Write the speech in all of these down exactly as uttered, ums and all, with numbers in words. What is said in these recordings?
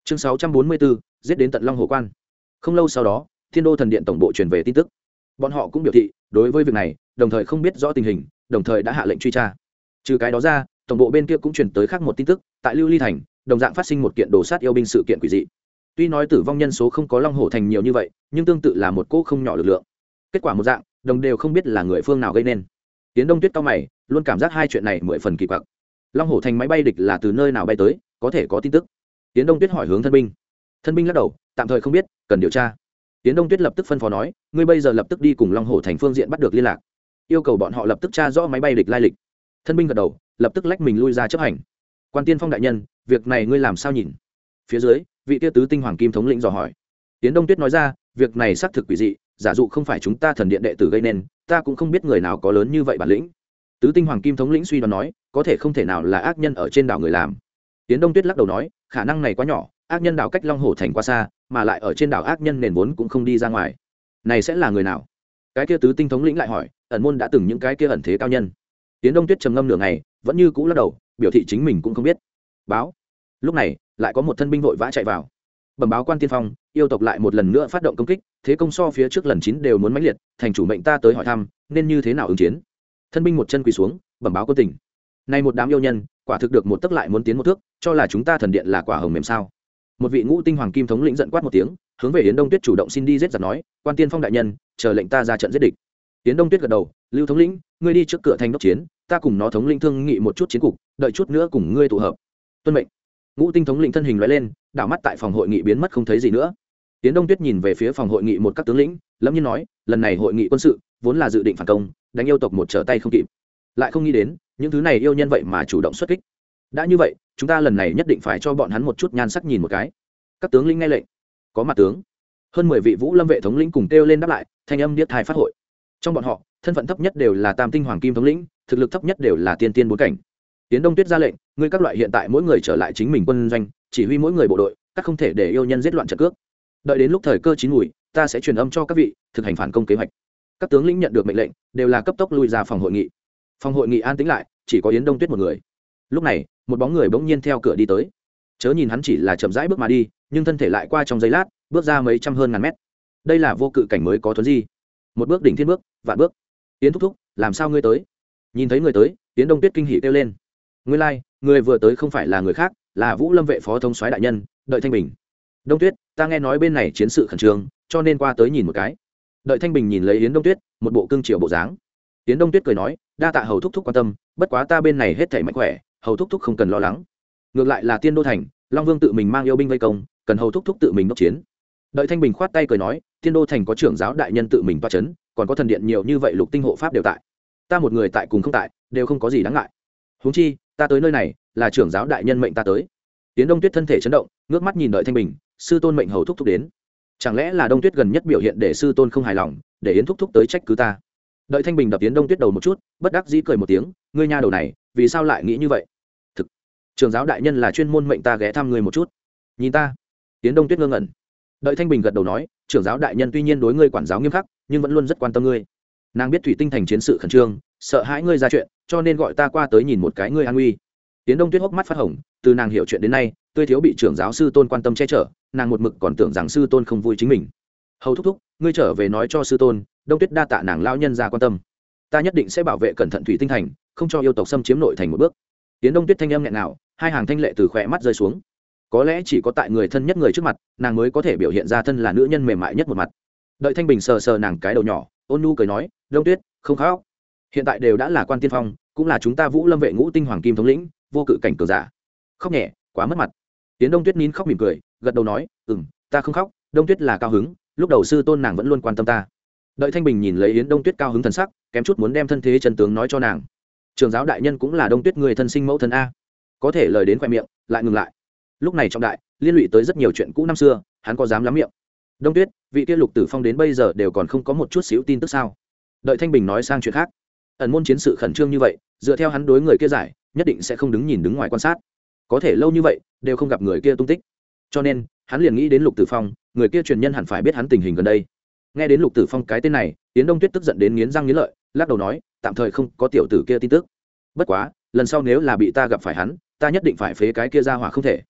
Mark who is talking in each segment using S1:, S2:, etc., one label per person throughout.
S1: Chương sáu trăm bốn mươi bốn, giết đến tận Long Hồ Quan. Không lâu sau đó, Thiên Đô Thần Điện tổng bộ truyền về tin tức. Bọn họ cũng biểu thị, đối với việc này, đồng thời không biết rõ tình hình, đồng thời đã hạ lệnh truy tra. Trừ cái đó ra, tổng bộ bên kia cũng truyền tới khác một tin tức, tại Lưu Ly Thành, đồng dạng phát sinh một kiện đồ sát yêu binh sự kiện quỷ dị. Tuy nói tử vong nhân số không có Long Hổ Thành nhiều như vậy, nhưng tương tự là một cỗ không nhỏ lực lượng. Kết quả một dạng, đồng đều không biết là người phương nào gây nên. Tiến Đông Tuyết cao mày, luôn cảm giác hai chuyện này mười phần kỳ quặc. Long Hổ Thành máy bay địch là từ nơi nào bay tới, có thể có tin tức. Tiến Đông Tuyết hỏi hướng thân binh. Thân binh lắc đầu, tạm thời không biết, cần điều tra. Tiến Đông Tuyết lập tức phân phó nói, ngươi bây giờ lập tức đi cùng Long Hổ Thành phương diện bắt được liên lạc, yêu cầu bọn họ lập tức tra rõ máy bay địch lai lịch. Thân binh gật đầu, lập tức lách mình lui ra chấp hành. Quan Tiên Phong đại nhân, việc này ngươi làm sao nhìn? Phía dưới, vị tiêu tứ tinh hoàng kim thống lĩnh dò hỏi. Tiến Đông Tuyết nói ra, việc này xác thực quỷ dị, giả dụ không phải chúng ta thần điện đệ tử gây nên, ta cũng không biết người nào có lớn như vậy bản lĩnh. Tứ tinh hoàng kim thống lĩnh suy đoán nói, có thể không thể nào là ác nhân ở trên đảo người làm. Tiến Đông Tuyết lắc đầu nói, khả năng này quá nhỏ, ác nhân đảo cách Long Hổ Thành quá xa, mà lại ở trên đảo ác nhân nền vốn cũng không đi ra ngoài. Này sẽ là người nào? Cái kia tứ tinh thống lĩnh lại hỏi, ẩn môn đã từng những cái kia ẩn thế cao nhân. Tiến Đông Tuyết trầm ngâm nửa ngày, vẫn như cũ lắc đầu, biểu thị chính mình cũng không biết. Báo. Lúc này, lại có một thân binh vội vã chạy vào. Bẩm báo Quan Tiên Phong, yêu tộc lại một lần nữa phát động công kích, thế công so phía trước lần chín đều muốn mãnh liệt, thành chủ mệnh ta tới hỏi thăm, nên như thế nào ứng chiến. Thân binh một chân quỳ xuống, bẩm báo quân tình. Nay một đám yêu nhân, quả thực được một tấc lại muốn tiến một thước, cho là chúng ta thần điện là quả hồng mềm sao? Một vị ngũ tinh hoàng kim thống lĩnh giận quát một tiếng, hướng về Yến Đông Tuyết chủ động xin đi giết giặc nói, Quan Tiên Phong đại nhân, chờ lệnh ta ra trận giết địch. Yến Đông Tuyết gật đầu, Lưu thống lĩnh, ngươi đi trước cửa thành đốc chiến, ta cùng nó thống lĩnh thương nghị một chút chiến cục, đợi chút nữa cùng ngươi tụ hợp. Tuân mệnh. Ngũ tinh thống lĩnh thân hình lóe lên, đảo mắt tại phòng hội nghị biến mất không thấy gì nữa. Yến Đông Tuyết nhìn về phía phòng hội nghị một các tướng lĩnh, lâm nhiên nói, lần này hội nghị quân sự vốn là dự định phản công, đánh yêu tộc một trở tay không kịp, lại không nghĩ đến những thứ này yêu nhân vậy mà chủ động xuất kích. Đã như vậy, chúng ta lần này nhất định phải cho bọn hắn một chút nhan sắc nhìn một cái. Các tướng lĩnh nghe lệnh. Có mặt tướng. Hơn mười vị Vũ Lâm vệ thống lĩnh cùng kêu lên đáp lại, thanh âm điếc tai phát hội. Trong bọn họ, thân phận thấp nhất đều là tam tinh hoàng kim thống lĩnh, thực lực thấp nhất đều là tiên tiên bốn cảnh. Tiến Đông Tuyết ra lệnh, ngươi các loại hiện tại mỗi người trở lại chính mình quân doanh, chỉ huy mỗi người bộ đội, các không thể để yêu nhân giết loạn trận cước. Đợi đến lúc thời cơ chín mùi, ta sẽ truyền âm cho các vị, thực hành phản công kế hoạch. Các tướng lĩnh nhận được mệnh lệnh, đều là cấp tốc lui ra phòng hội nghị. Phòng hội nghị an tĩnh lại, chỉ có Yến Đông Tuyết một người. Lúc này, một bóng người bỗng nhiên theo cửa đi tới. Chớ nhìn hắn chỉ là chậm rãi bước mà đi, nhưng thân thể lại qua trong giây lát, bước ra mấy trăm hơn ngàn mét. Đây là vô cự cảnh mới có thuần di. Một bước đỉnh thiên bước, vạn bước. Yến thúc thúc, làm sao ngươi tới? Nhìn thấy người tới, Yến Đông Tuyết kinh hỉ kêu lên. Nguyên lai, like, người vừa tới không phải là người khác, là Vũ Lâm vệ phó thống soái đại nhân, Đợi Thanh Bình. Đông Tuyết, ta nghe nói bên này chiến sự khẩn trương, cho nên qua tới nhìn một cái. Đợi Thanh Bình nhìn lấy Yến Đông Tuyết, một bộ cương triều bộ dáng. Yến Đông Tuyết cười nói, đa tạ hầu thúc thúc quan tâm, bất quá ta bên này hết thảy mạnh khỏe, hầu thúc thúc không cần lo lắng. Ngược lại là Tiên Đô thành, Long Vương tự mình mang yêu binh vây công, cần hầu thúc thúc tự mình đốc chiến. Đợi Thanh Bình khoát tay cười nói, Tiên Đô thành có trưởng giáo đại nhân tự mình toa chấn, còn có thần điện nhiều như vậy lục tinh hộ pháp đều tại. Ta một người tại cùng không tại, đều không có gì đáng ngại. Huống chi, ta tới nơi này, là trưởng giáo đại nhân mệnh ta tới. Yến Đông Tuyết thân thể chấn động, ngước mắt nhìn Đợi Thanh Bình, sư tôn mệnh hầu thúc thúc đến. Chẳng lẽ là Đông Tuyết gần nhất biểu hiện để sư tôn không hài lòng, để Yến thúc thúc tới trách cứ ta. Đợi Thanh Bình đập Yến Đông Tuyết đầu một chút, bất đắc dĩ cười một tiếng, ngươi nha đầu này, vì sao lại nghĩ như vậy? Thực, trưởng giáo đại nhân là chuyên môn mệnh ta ghé thăm ngươi một chút. Nhìn ta. Yến Đông Tuyết ngơ ngẩn. Đợi Thanh Bình gật đầu nói, trưởng giáo đại nhân tuy nhiên đối ngươi quản giáo nghiêm khắc, nhưng vẫn luôn rất quan tâm ngươi. Nàng biết thủy tinh thành chiến sự khẩn trương, sợ hãi ngươi ra chuyện, cho nên gọi ta qua tới nhìn một cái ngươi an nguy. Yến Đông Tuyết hốc mắt phát hồng, từ nàng hiểu chuyện đến nay, tươi thiếu bị trưởng giáo sư tôn quan tâm che chở, nàng một mực còn tưởng rằng sư tôn không vui chính mình. Hầu thúc thúc, ngươi trở về nói cho sư tôn, Đông Tuyết đa tạ nàng lão nhân ra quan tâm, ta nhất định sẽ bảo vệ cẩn thận thủy tinh thành, không cho yêu tộc xâm chiếm nội thành một bước. Yến Đông Tuyết thanh âm nghẹn ngào, hai hàng thanh lệ từ khóe mắt rơi xuống. Có lẽ chỉ có tại người thân nhất người trước mặt, nàng mới có thể biểu hiện ra thân là nữ nhân mềm mại nhất một mặt. Đợi Thanh Bình sờ sờ nàng cái đầu nhỏ, ôn nhu cười nói, Đông Tuyết, không khóc. Hiện tại đều đã là Quan Tiên Phong, cũng là chúng ta Vũ Lâm vệ ngũ tinh hoàng kim thống lĩnh, vô cự cảnh cường giả. Khóc nhẹ, quá mất mặt. Yến Đông Tuyết nín khóc mỉm cười, gật đầu nói, ừm, ta không khóc. Đông Tuyết là cao hứng, lúc đầu sư tôn nàng vẫn luôn quan tâm ta. Đợi Thanh Bình nhìn lấy Yến Đông Tuyết cao hứng thần sắc, kém chút muốn đem thân thế chân tướng nói cho nàng. Trường giáo đại nhân cũng là Đông Tuyết người thân sinh mẫu thân a. Có thể lời đến khoe miệng, lại ngừng lại. Lúc này trọng đại, liên lụy tới rất nhiều chuyện cũ năm xưa, hắn có dám lắm miệng. Đông Tuyết, vị kia Lục Tử Phong đến bây giờ đều còn không có một chút xíu tin tức sao? Đợi Thanh Bình nói sang chuyện khác. Ẩn môn chiến sự khẩn trương như vậy, dựa theo hắn đối người kia giải, nhất định sẽ không đứng nhìn đứng ngoài quan sát. Có thể lâu như vậy, đều không gặp người kia tung tích. Cho nên, hắn liền nghĩ đến Lục Tử Phong, người kia truyền nhân hẳn phải biết hắn tình hình gần đây. Nghe đến Lục Tử Phong cái tên này, Yến Đông Tuyết tức giận đến nghiến răng nghiến lợi, lắc đầu nói, tạm thời không có tiểu tử kia tin tức. Bất quá, lần sau nếu là bị ta gặp phải hắn, ta nhất định phải phế cái kia ra hỏa không thể.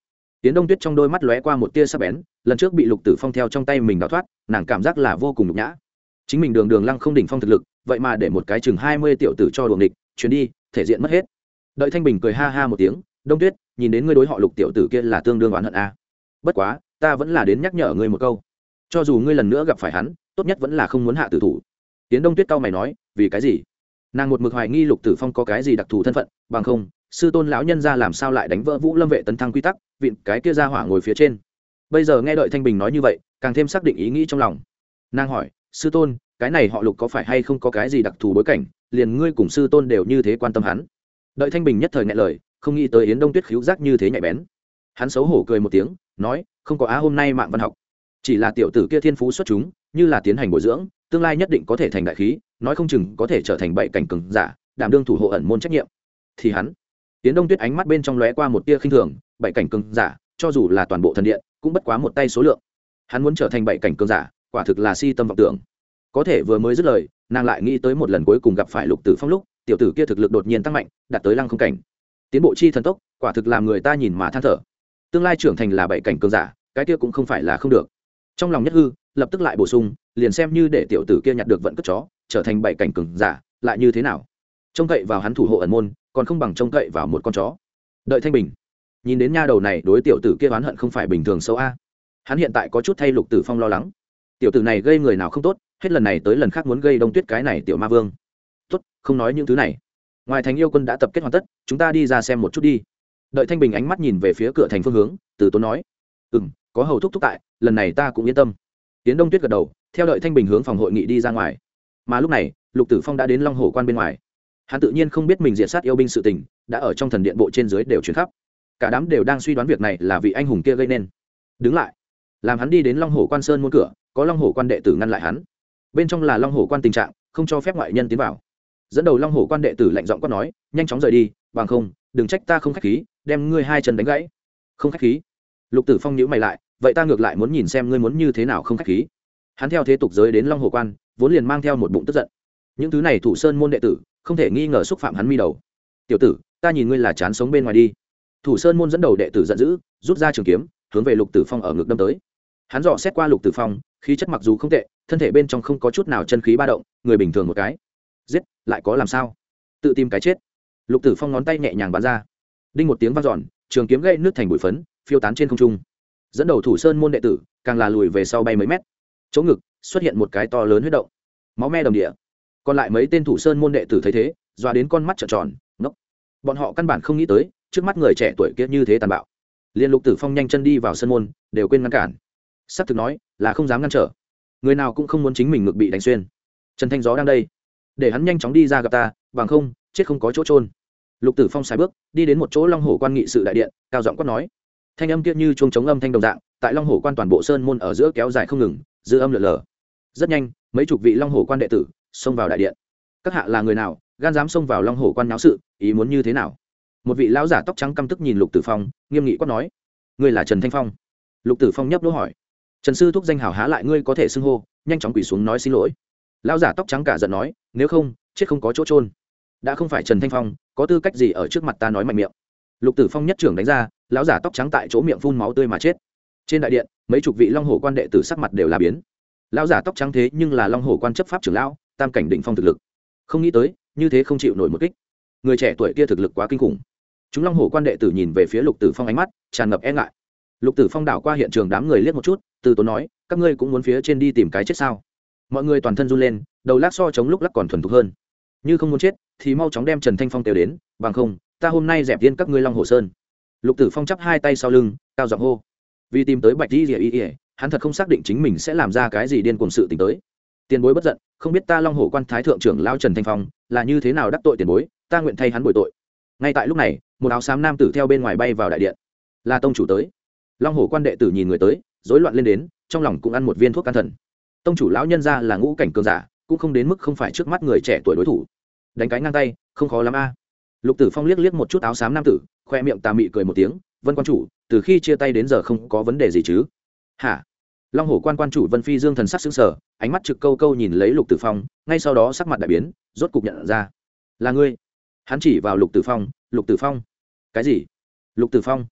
S1: Tiến Đông Tuyết trong đôi mắt lóe qua một tia sắc bén, lần trước bị Lục Tử Phong theo trong tay mình đào thoát, nàng cảm giác là vô cùng nhục nhã. Chính mình đường đường lăng không đỉnh phong thực lực, vậy mà để một cái chừng hai mươi tiểu tử cho đuổi địch, chuyến đi, thể diện mất hết. Đợi Thanh Bình cười ha ha một tiếng, Đông Tuyết, nhìn đến ngươi đối họ Lục tiểu tử kia là tương đương oán hận a. Bất quá, ta vẫn là đến nhắc nhở ngươi một câu, cho dù ngươi lần nữa gặp phải hắn, tốt nhất vẫn là không muốn hạ tử thủ. Tiến Đông Tuyết cau mày nói, vì cái gì? Nàng một mực hoài nghi Lục Tử Phong có cái gì đặc thù thân phận, bằng không, sư tôn lão nhân gia làm sao lại đánh vỡ Vũ Lâm vệ tấn thăng quy tắc, vịn cái kia ra hỏa ngồi phía trên. Bây giờ nghe đợi Thanh Bình nói như vậy, càng thêm xác định ý nghĩ trong lòng. Nàng hỏi, sư tôn, cái này họ Lục có phải hay không có cái gì đặc thù bối cảnh, liền ngươi cùng sư tôn đều như thế quan tâm hắn? Đợi Thanh Bình nhất thời nghẹn lời, không nghĩ tới Yến Đông Tuyết khíu giác như thế nhạy bén. Hắn xấu hổ cười một tiếng, nói, không có á, hôm nay mạng văn học, chỉ là tiểu tử kia thiên phú xuất chúng, như là tiến hành bồi dưỡng, tương lai nhất định có thể thành đại khí, nói không chừng có thể trở thành bảy cảnh cường giả, đảm đương thủ hộ ẩn môn trách nhiệm. Thì hắn, Yến Đông Tuyết ánh mắt bên trong lóe qua một tia khinh thường, bảy cảnh cường giả, cho dù là toàn bộ thần điện, cũng bất quá một tay số lượng. Hắn muốn trở thành bảy cảnh cường giả, quả thực là si tâm vọng tưởng. Có thể vừa mới dứt lời, nàng lại nghĩ tới một lần cuối cùng gặp phải Lục Tử Phong lúc, tiểu tử kia thực lực đột nhiên tăng mạnh, đạt tới lăng không cảnh. Tiến bộ chi thần tốc, quả thực làm người ta nhìn mà than thở. Tương lai trưởng thành là bảy cảnh cường giả, cái kia cũng không phải là không được. Trong lòng nhất hư, lập tức lại bổ sung, liền xem như để tiểu tử kia nhặt được vận cất chó, trở thành bảy cảnh cường giả, lại như thế nào? Trông cậy vào hắn thủ hộ ẩn môn, còn không bằng trông cậy vào một con chó. Đợi Thanh Bình nhìn đến nha đầu này đối tiểu tử kia oán hận không phải bình thường sâu a. Hắn hiện tại có chút thay Lục Tử Phong lo lắng. Tiểu tử này gây người nào không tốt, hết lần này tới lần khác muốn gây Đông Tuyết cái này tiểu ma vương. Tốt, không nói những thứ này. Ngoài thành yêu quân đã tập kết hoàn tất, chúng ta đi ra xem một chút đi. Đợi Thanh Bình ánh mắt nhìn về phía cửa thành phương hướng, Từ Tốn nói, ừm, có hầu thúc thúc tại, lần này ta cũng yên tâm. Tiến Đông Tuyết gật đầu, theo Đợi Thanh Bình hướng phòng hội nghị đi ra ngoài. Mà lúc này, Lục Tử Phong đã đến Long Hổ quan bên ngoài. Hắn tự nhiên không biết mình diệt sát yêu binh sự tình, đã ở trong thần điện bộ trên dưới đều truyền khắp. Cả đám đều đang suy đoán việc này là vị anh hùng kia gây nên. Đứng lại, làm hắn đi đến Long Hổ quan sơn môn cửa, có Long Hổ quan đệ tử ngăn lại hắn. Bên trong là Long Hổ quan tình trạng, không cho phép ngoại nhân tiến vào. Dẫn đầu Long Hổ quan đệ tử lạnh giọng quát nói, nhanh chóng rời đi, bằng không, đừng trách ta không khách khí, đem ngươi hai chân đánh gãy. Không khách khí? Lục Tử Phong nhíu mày lại, vậy ta ngược lại muốn nhìn xem ngươi muốn như thế nào không khách khí. Hắn theo thế tục giới đến Long Hổ quan, vốn liền mang theo một bụng tức giận. Những thứ này thủ sơn môn đệ tử, không thể nghi ngờ xúc phạm hắn mi đầu. Tiểu tử, ta nhìn ngươi là chán sống bên ngoài đi. Thủ sơn môn dẫn đầu đệ tử giận dữ, rút ra trường kiếm, hướng về Lục Tử Phong ở ngực đâm tới. Hắn dò xét qua Lục Tử Phong, khí chất mặc dù không tệ, thân thể bên trong không có chút nào chân khí ba động, người bình thường một cái. Giết, lại có làm sao? Tự tìm cái chết. Lục Tử Phong ngón tay nhẹ nhàng bắn ra, đinh một tiếng vang dọn, trường kiếm gãy nước thành bụi phấn, phiêu tán trên không trung. Dẫn đầu thủ sơn môn đệ tử, càng là lùi về sau bay mấy mét. Chỗ ngực xuất hiện một cái to lớn huyết động, máu me đầm địa. Còn lại mấy tên thủ sơn môn đệ tử thấy thế, dọa đến con mắt trợn tròn, ngốc. Bọn họ căn bản không nghĩ tới, trước mắt người trẻ tuổi kia như thế tàn bạo. Liên Lục Tử Phong nhanh chân đi vào sân môn, đều quên ngăn cản. Sắp thực nói, là không dám ngăn trở. Người nào cũng không muốn chính mình ngực bị đánh xuyên. Trần Thanh Gió đang đây, để hắn nhanh chóng đi ra gặp ta, bằng không, chết không có chỗ trôn. Lục Tử Phong sải bước, đi đến một chỗ Long Hổ quan nghị sự đại điện, cao giọng quát nói. Thanh âm kia như chuông trống âm thanh đồng dạng, tại Long Hổ quan toàn bộ sơn môn ở giữa kéo dài không ngừng, dư âm lượn lờ. Rất nhanh, mấy chục vị Long Hổ quan đệ tử xông vào đại điện. Các hạ là người nào, gan dám xông vào Long Hổ quan náo sự, ý muốn như thế nào? Một vị lão giả tóc trắng căm tức nhìn Lục Tử Phong, nghiêm nghị quát nói. Ngươi là Trần Thanh Phong? Lục Tử Phong nhấp đũa hỏi. Trần sư thúc danh hảo há lại ngươi có thể xưng hô, nhanh chóng quỳ xuống nói xin lỗi. Lão giả tóc trắng cả giận nói, nếu không, chết không có chỗ trôn. Đã không phải Trần Thanh Phong, có tư cách gì ở trước mặt ta nói mạnh miệng? Lục Tử Phong nhất trưởng đánh ra, lão giả tóc trắng tại chỗ miệng phun máu tươi mà chết. Trên đại điện, mấy chục vị Long Hổ quan đệ tử sắc mặt đều là biến. Lão giả tóc trắng thế nhưng là Long Hổ quan chấp pháp trưởng lão, tam cảnh định phong thực lực. Không nghĩ tới, như thế không chịu nổi một kích. Người trẻ tuổi kia thực lực quá kinh khủng. Chúng Long Hổ quan đệ tử nhìn về phía Lục Tử Phong ánh mắt tràn ngập e ngại. Lục Tử Phong đảo qua hiện trường đám người liếc một chút, từ tốn nói, các ngươi cũng muốn phía trên đi tìm cái chết sao? Mọi người toàn thân run lên, đầu lắc so chống lúc lắc còn thuần thục hơn. Như không muốn chết, thì mau chóng đem Trần Thanh Phong tiêu đến, bằng không, ta hôm nay dẹp tiên các ngươi Long Hổ Sơn. Lục Tử Phong chắp hai tay sau lưng, cao giọng hô. Vì tìm tới Bạch Y Y, hắn thật không xác định chính mình sẽ làm ra cái gì điên cuồng sự tình tới. Tiền bối bất giận, không biết ta Long Hổ quan thái thượng trưởng lão Trần Thanh Phong là như thế nào đắc tội tiền bối, ta nguyện thay hắn bồi tội. Ngay tại lúc này, một áo xám nam tử theo bên ngoài bay vào đại điện. Là tông chủ tới. Long Hổ quan đệ tử nhìn người tới, rối loạn lên đến, trong lòng cũng ăn một viên thuốc can thần. Tông chủ lão nhân gia là ngũ cảnh cường giả, cũng không đến mức không phải trước mắt người trẻ tuổi đối thủ. Đánh cái ngang tay, không khó lắm a. Lục Tử Phong liếc liếc một chút áo xám nam tử, khoe miệng tà mị cười một tiếng, Vân quan chủ, từ khi chia tay đến giờ không có vấn đề gì chứ? Hả? Long Hổ quan quan chủ Vân Phi Dương thần sắc sững sờ, ánh mắt trực câu câu nhìn lấy Lục Tử Phong, ngay sau đó sắc mặt đại biến, rốt cục nhận ra, là ngươi. Hắn chỉ vào Lục Tử Phong, Lục Tử Phong. Cái gì? Lục Tử Phong?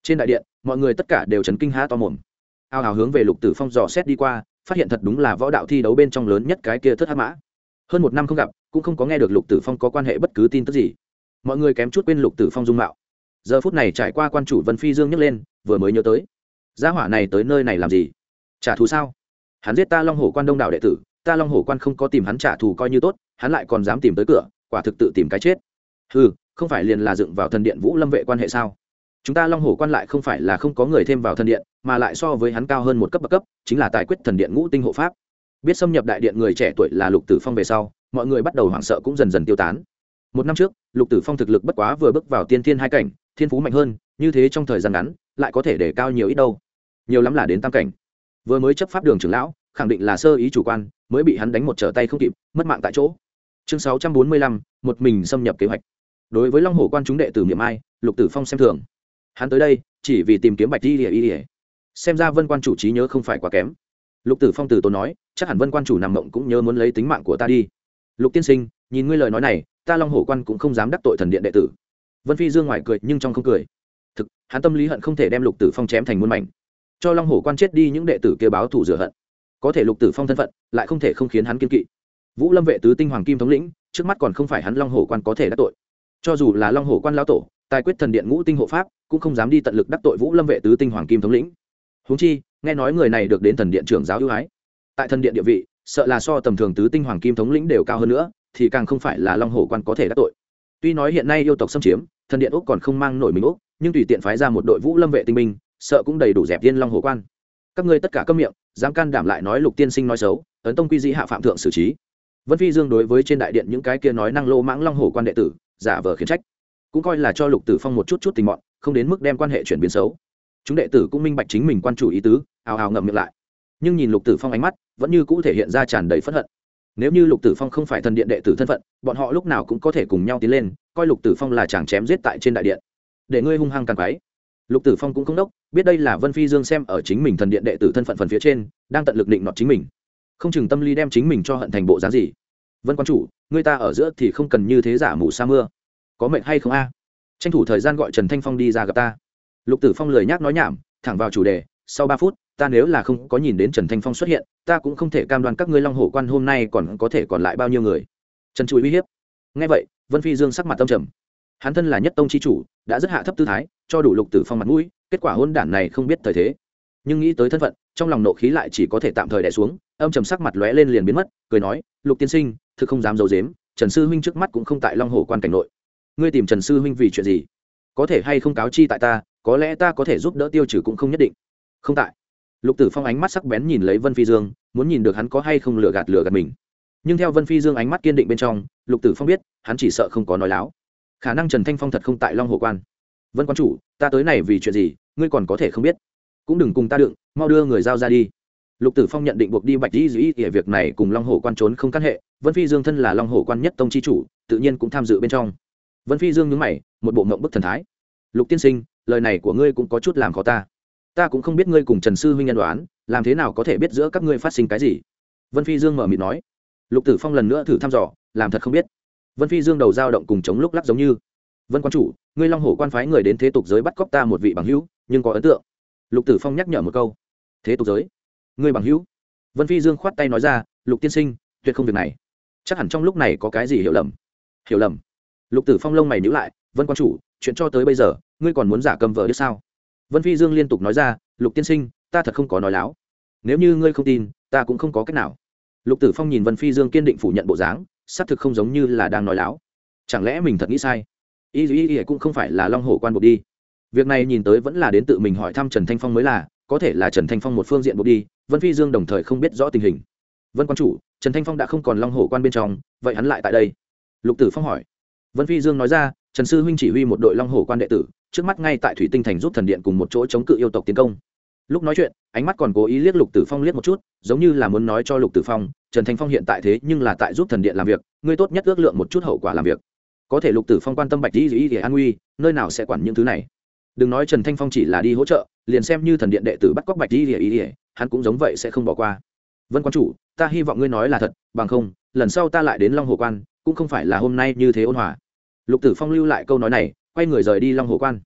S1: Trên đại điện mọi người tất cả đều chấn kinh há to mồm, ao ào hướng về Lục Tử Phong dò xét đi qua, phát hiện thật đúng là võ đạo thi đấu bên trong lớn nhất cái kia thất hắc mã. Hơn một năm không gặp, cũng không có nghe được Lục Tử Phong có quan hệ bất cứ tin tức gì. Mọi người kém chút quên Lục Tử Phong dung mạo. Giờ phút này trải qua quan chủ Vân Phi Dương nhấc lên, vừa mới nhớ tới, gia hỏa này tới nơi này làm gì? Trả thù sao? Hắn giết ta Long Hổ Quan đông đảo đệ tử, ta Long Hổ Quan không có tìm hắn trả thù coi như tốt, hắn lại còn dám tìm tới cửa, quả thực tự tìm cái chết. Hừ, không phải liền là dựng vào thần điện Vũ Lâm vệ quan hệ sao? Chúng ta Long Hổ Quan lại không phải là không có người thêm vào thần điện, mà lại so với hắn cao hơn một cấp bậc cấp, chính là tài quyết thần điện ngũ tinh hộ pháp. Biết xâm nhập đại điện người trẻ tuổi là Lục Tử Phong về sau, mọi người bắt đầu hoảng sợ cũng dần dần tiêu tán. Một năm trước, Lục Tử Phong thực lực bất quá vừa bước vào tiên thiên hai cảnh, thiên phú mạnh hơn, như thế trong thời gian ngắn, lại có thể để cao nhiều ít đâu. Nhiều lắm là đến tam cảnh. Vừa mới chấp pháp đường trưởng lão, khẳng định là sơ ý chủ quan, mới bị hắn đánh một trở tay không kịp, mất mạng tại chỗ. Chương sáu trăm bốn mươi lăm, một mình xâm nhập kế hoạch. Đối với Long Hổ Quan chúng đệ tử Niệm Ai, Lục Tử Phong xem thường. Hắn tới đây, chỉ vì tìm kiếm Bạch Y Y Y. Xem ra Vân Quan chủ trí nhớ không phải quá kém. Lục Tử Phong từ tốn nói, chắc hẳn Vân Quan chủ nằm mộng cũng nhớ muốn lấy tính mạng của ta đi. Lục tiên sinh, nhìn ngươi lời nói này, ta Long Hổ Quan cũng không dám đắc tội thần điện đệ tử. Vân Phi Dương ngoài cười nhưng trong không cười. Thực, hắn tâm lý hận không thể đem Lục Tử Phong chém thành muôn mảnh, cho Long Hổ Quan chết đi những đệ tử kia báo thù rửa hận. Có thể Lục Tử Phong thân phận, lại không thể không khiến hắn kiên kỵ. Vũ Lâm vệ tứ tinh hoàng kim thống lĩnh, trước mắt còn không phải hắn Long Hổ Quan có thể đắc tội. Cho dù là Long Hổ Quan lão tổ, tài quyết thần điện ngũ tinh hộ pháp, cũng không dám đi tận lực đắc tội Vũ Lâm vệ tứ tinh hoàng kim thống lĩnh. Huống chi, nghe nói người này được đến thần điện trưởng giáo ưu ái, tại thần điện địa vị, sợ là so tầm thường tứ tinh hoàng kim thống lĩnh đều cao hơn nữa, thì càng không phải là Long Hổ Quan có thể đắc tội. Tuy nói hiện nay yêu tộc xâm chiếm, thần điện úc còn không mang nổi mình úc, nhưng tùy tiện phái ra một đội Vũ Lâm vệ tinh binh, sợ cũng đầy đủ dẹp yên Long Hổ Quan. Các ngươi tất cả câm miệng, dám can đảm lại nói Lục tiên sinh nói xấu, ấn tông quy dĩ hạ phạm thượng xử trí. Vân Phi Dương đối với trên đại điện những cái kia nói năng lô mãng Long Hổ Quan đệ tử, giả vờ khiển trách, cũng coi là cho Lục Tử Phong một chút chút tình mọn, không đến mức đem quan hệ chuyển biến xấu. Chúng đệ tử cũng minh bạch chính mình quan chủ ý tứ, ào ào ngậm miệng lại. Nhưng nhìn Lục Tử Phong ánh mắt, vẫn như cũ thể hiện ra tràn đầy phẫn hận. Nếu như Lục Tử Phong không phải thần điện đệ tử thân phận, bọn họ lúc nào cũng có thể cùng nhau tiến lên, coi Lục Tử Phong là chàng chém giết tại trên đại điện, để ngươi hung hăng càng quái. Lục Tử Phong cũng không đốc, biết đây là Vân Phi Dương xem ở chính mình thần điện đệ tử thân phận phần phía trên, đang tận lực định nọt chính mình, không chừng tâm lý đem chính mình cho hận thành bộ dáng gì. Vân quan chủ, người ta ở giữa thì không cần như thế giả mù sa mưa, có mệnh hay không a? Tranh thủ thời gian gọi Trần Thanh Phong đi ra gặp ta. Lục Tử Phong lười nhác nói nhảm, thẳng vào chủ đề. Sau ba phút, ta nếu là không có nhìn đến Trần Thanh Phong xuất hiện, ta cũng không thể cam đoan các ngươi Long Hổ Quan hôm nay còn có thể còn lại bao nhiêu người. Trần Trùi uy hiếp. Nghe vậy, Vân Phi Dương sắc mặt tâm trầm. Hắn thân là nhất tông chi chủ, đã rất hạ thấp tư thái, cho đủ Lục Tử Phong mặt mũi, kết quả hôn đản này không biết thời thế. Nhưng nghĩ tới thân phận, trong lòng nộ khí lại chỉ có thể tạm thời đè xuống, âm trầm sắc mặt lóe lên liền biến mất, cười nói, Lục tiên sinh, thực không dám giấu giếm, Trần sư huynh trước mắt cũng không tại Long Hổ Quan cảnh nội. Ngươi tìm Trần sư huynh vì chuyện gì? Có thể hay không cáo chi tại ta, có lẽ ta có thể giúp đỡ tiêu trừ cũng không nhất định. Không tại. Lục Tử Phong ánh mắt sắc bén nhìn lấy Vân Phi Dương, muốn nhìn được hắn có hay không lừa gạt lừa gạt mình. Nhưng theo Vân Phi Dương ánh mắt kiên định bên trong, Lục Tử Phong biết, hắn chỉ sợ không có nói láo. Khả năng Trần Thanh Phong thật không tại Long Hổ Quan. Vân quan chủ, ta tới này vì chuyện gì, ngươi còn có thể không biết? Cũng đừng cùng ta đựng, mau đưa người giao ra đi. Lục Tử Phong nhận định buộc đi Bạch Y Dĩ Ỉa việc này cùng Long Hổ Quan trốn không căn hệ, Vân Phi Dương thân là Long Hổ Quan nhất tông chi chủ, tự nhiên cũng tham dự bên trong. Vân Phi Dương nhướng mày, một bộ ngậm bức thần thái. Lục tiên sinh, lời này của ngươi cũng có chút làm khó ta. Ta cũng không biết ngươi cùng Trần sư huynh nhân đoán, làm thế nào có thể biết giữa các ngươi phát sinh cái gì? Vân Phi Dương mở miệng nói. Lục Tử Phong lần nữa thử thăm dò, làm thật không biết. Vân Phi Dương đầu dao động cùng chống lúc lắc giống như. Vân quan chủ, ngươi Long Hổ Quan phái người đến thế tục giới bắt cóc ta một vị bằng hữu, nhưng có ấn tượng. Lục Tử Phong nhắc nhở một câu. Thế tục giới? Ngươi bằng hữu? Vân Phi Dương khoát tay nói ra, Lục tiên sinh, tuyệt không việc này. Chắc hẳn trong lúc này có cái gì hiểu lầm. Hiểu lầm? Lục Tử Phong lông mày nhíu lại, Vân quan chủ, chuyện cho tới bây giờ, ngươi còn muốn giả cầm vợ đứa sao? Vân Phi Dương liên tục nói ra, Lục tiên sinh, ta thật không có nói láo. Nếu như ngươi không tin, ta cũng không có cách nào. Lục Tử Phong nhìn Vân Phi Dương kiên định phủ nhận bộ dáng, xác thực không giống như là đang nói láo. Chẳng lẽ mình thật nghĩ sai? Y Y Y cũng không phải là Long Hổ Quan buộc đi. Việc này nhìn tới vẫn là đến tự mình hỏi thăm Trần Thanh Phong mới là, có thể là Trần Thanh Phong một phương diện buộc đi, Vân Phi Dương đồng thời không biết rõ tình hình. Vân quan chủ, Trần Thanh Phong đã không còn Long Hổ Quan bên trong, vậy hắn lại tại đây? Lục Tử Phong hỏi. Vân Phi Dương nói ra, Trần sư huynh chỉ huy một đội Long Hổ Quan đệ tử, trước mắt ngay tại Thủy Tinh Thành giúp thần điện cùng một chỗ chống cự yêu tộc tiến công. Lúc nói chuyện, ánh mắt còn cố ý liếc Lục Tử Phong liếc một chút, giống như là muốn nói cho Lục Tử Phong, Trần Thanh Phong hiện tại thế nhưng là tại giúp thần điện làm việc, ngươi tốt nhất ước lượng một chút hậu quả làm việc. Có thể Lục Tử Phong quan tâm Bạch Y Y an nguy, nơi nào sẽ quản những thứ này. Đừng nói Trần Thanh Phong chỉ là đi hỗ trợ, liền xem như thần điện đệ tử bắt cóc Bạch Y Y, hắn cũng giống vậy sẽ không bỏ qua. Vân quan chủ, ta hy vọng ngươi nói là thật, bằng không, lần sau ta lại đến Long Hổ Quan, cũng không phải là hôm nay như thế ôn hòa. Lục Tử Phong lưu lại câu nói này, quay người rời đi Long Hổ Quan.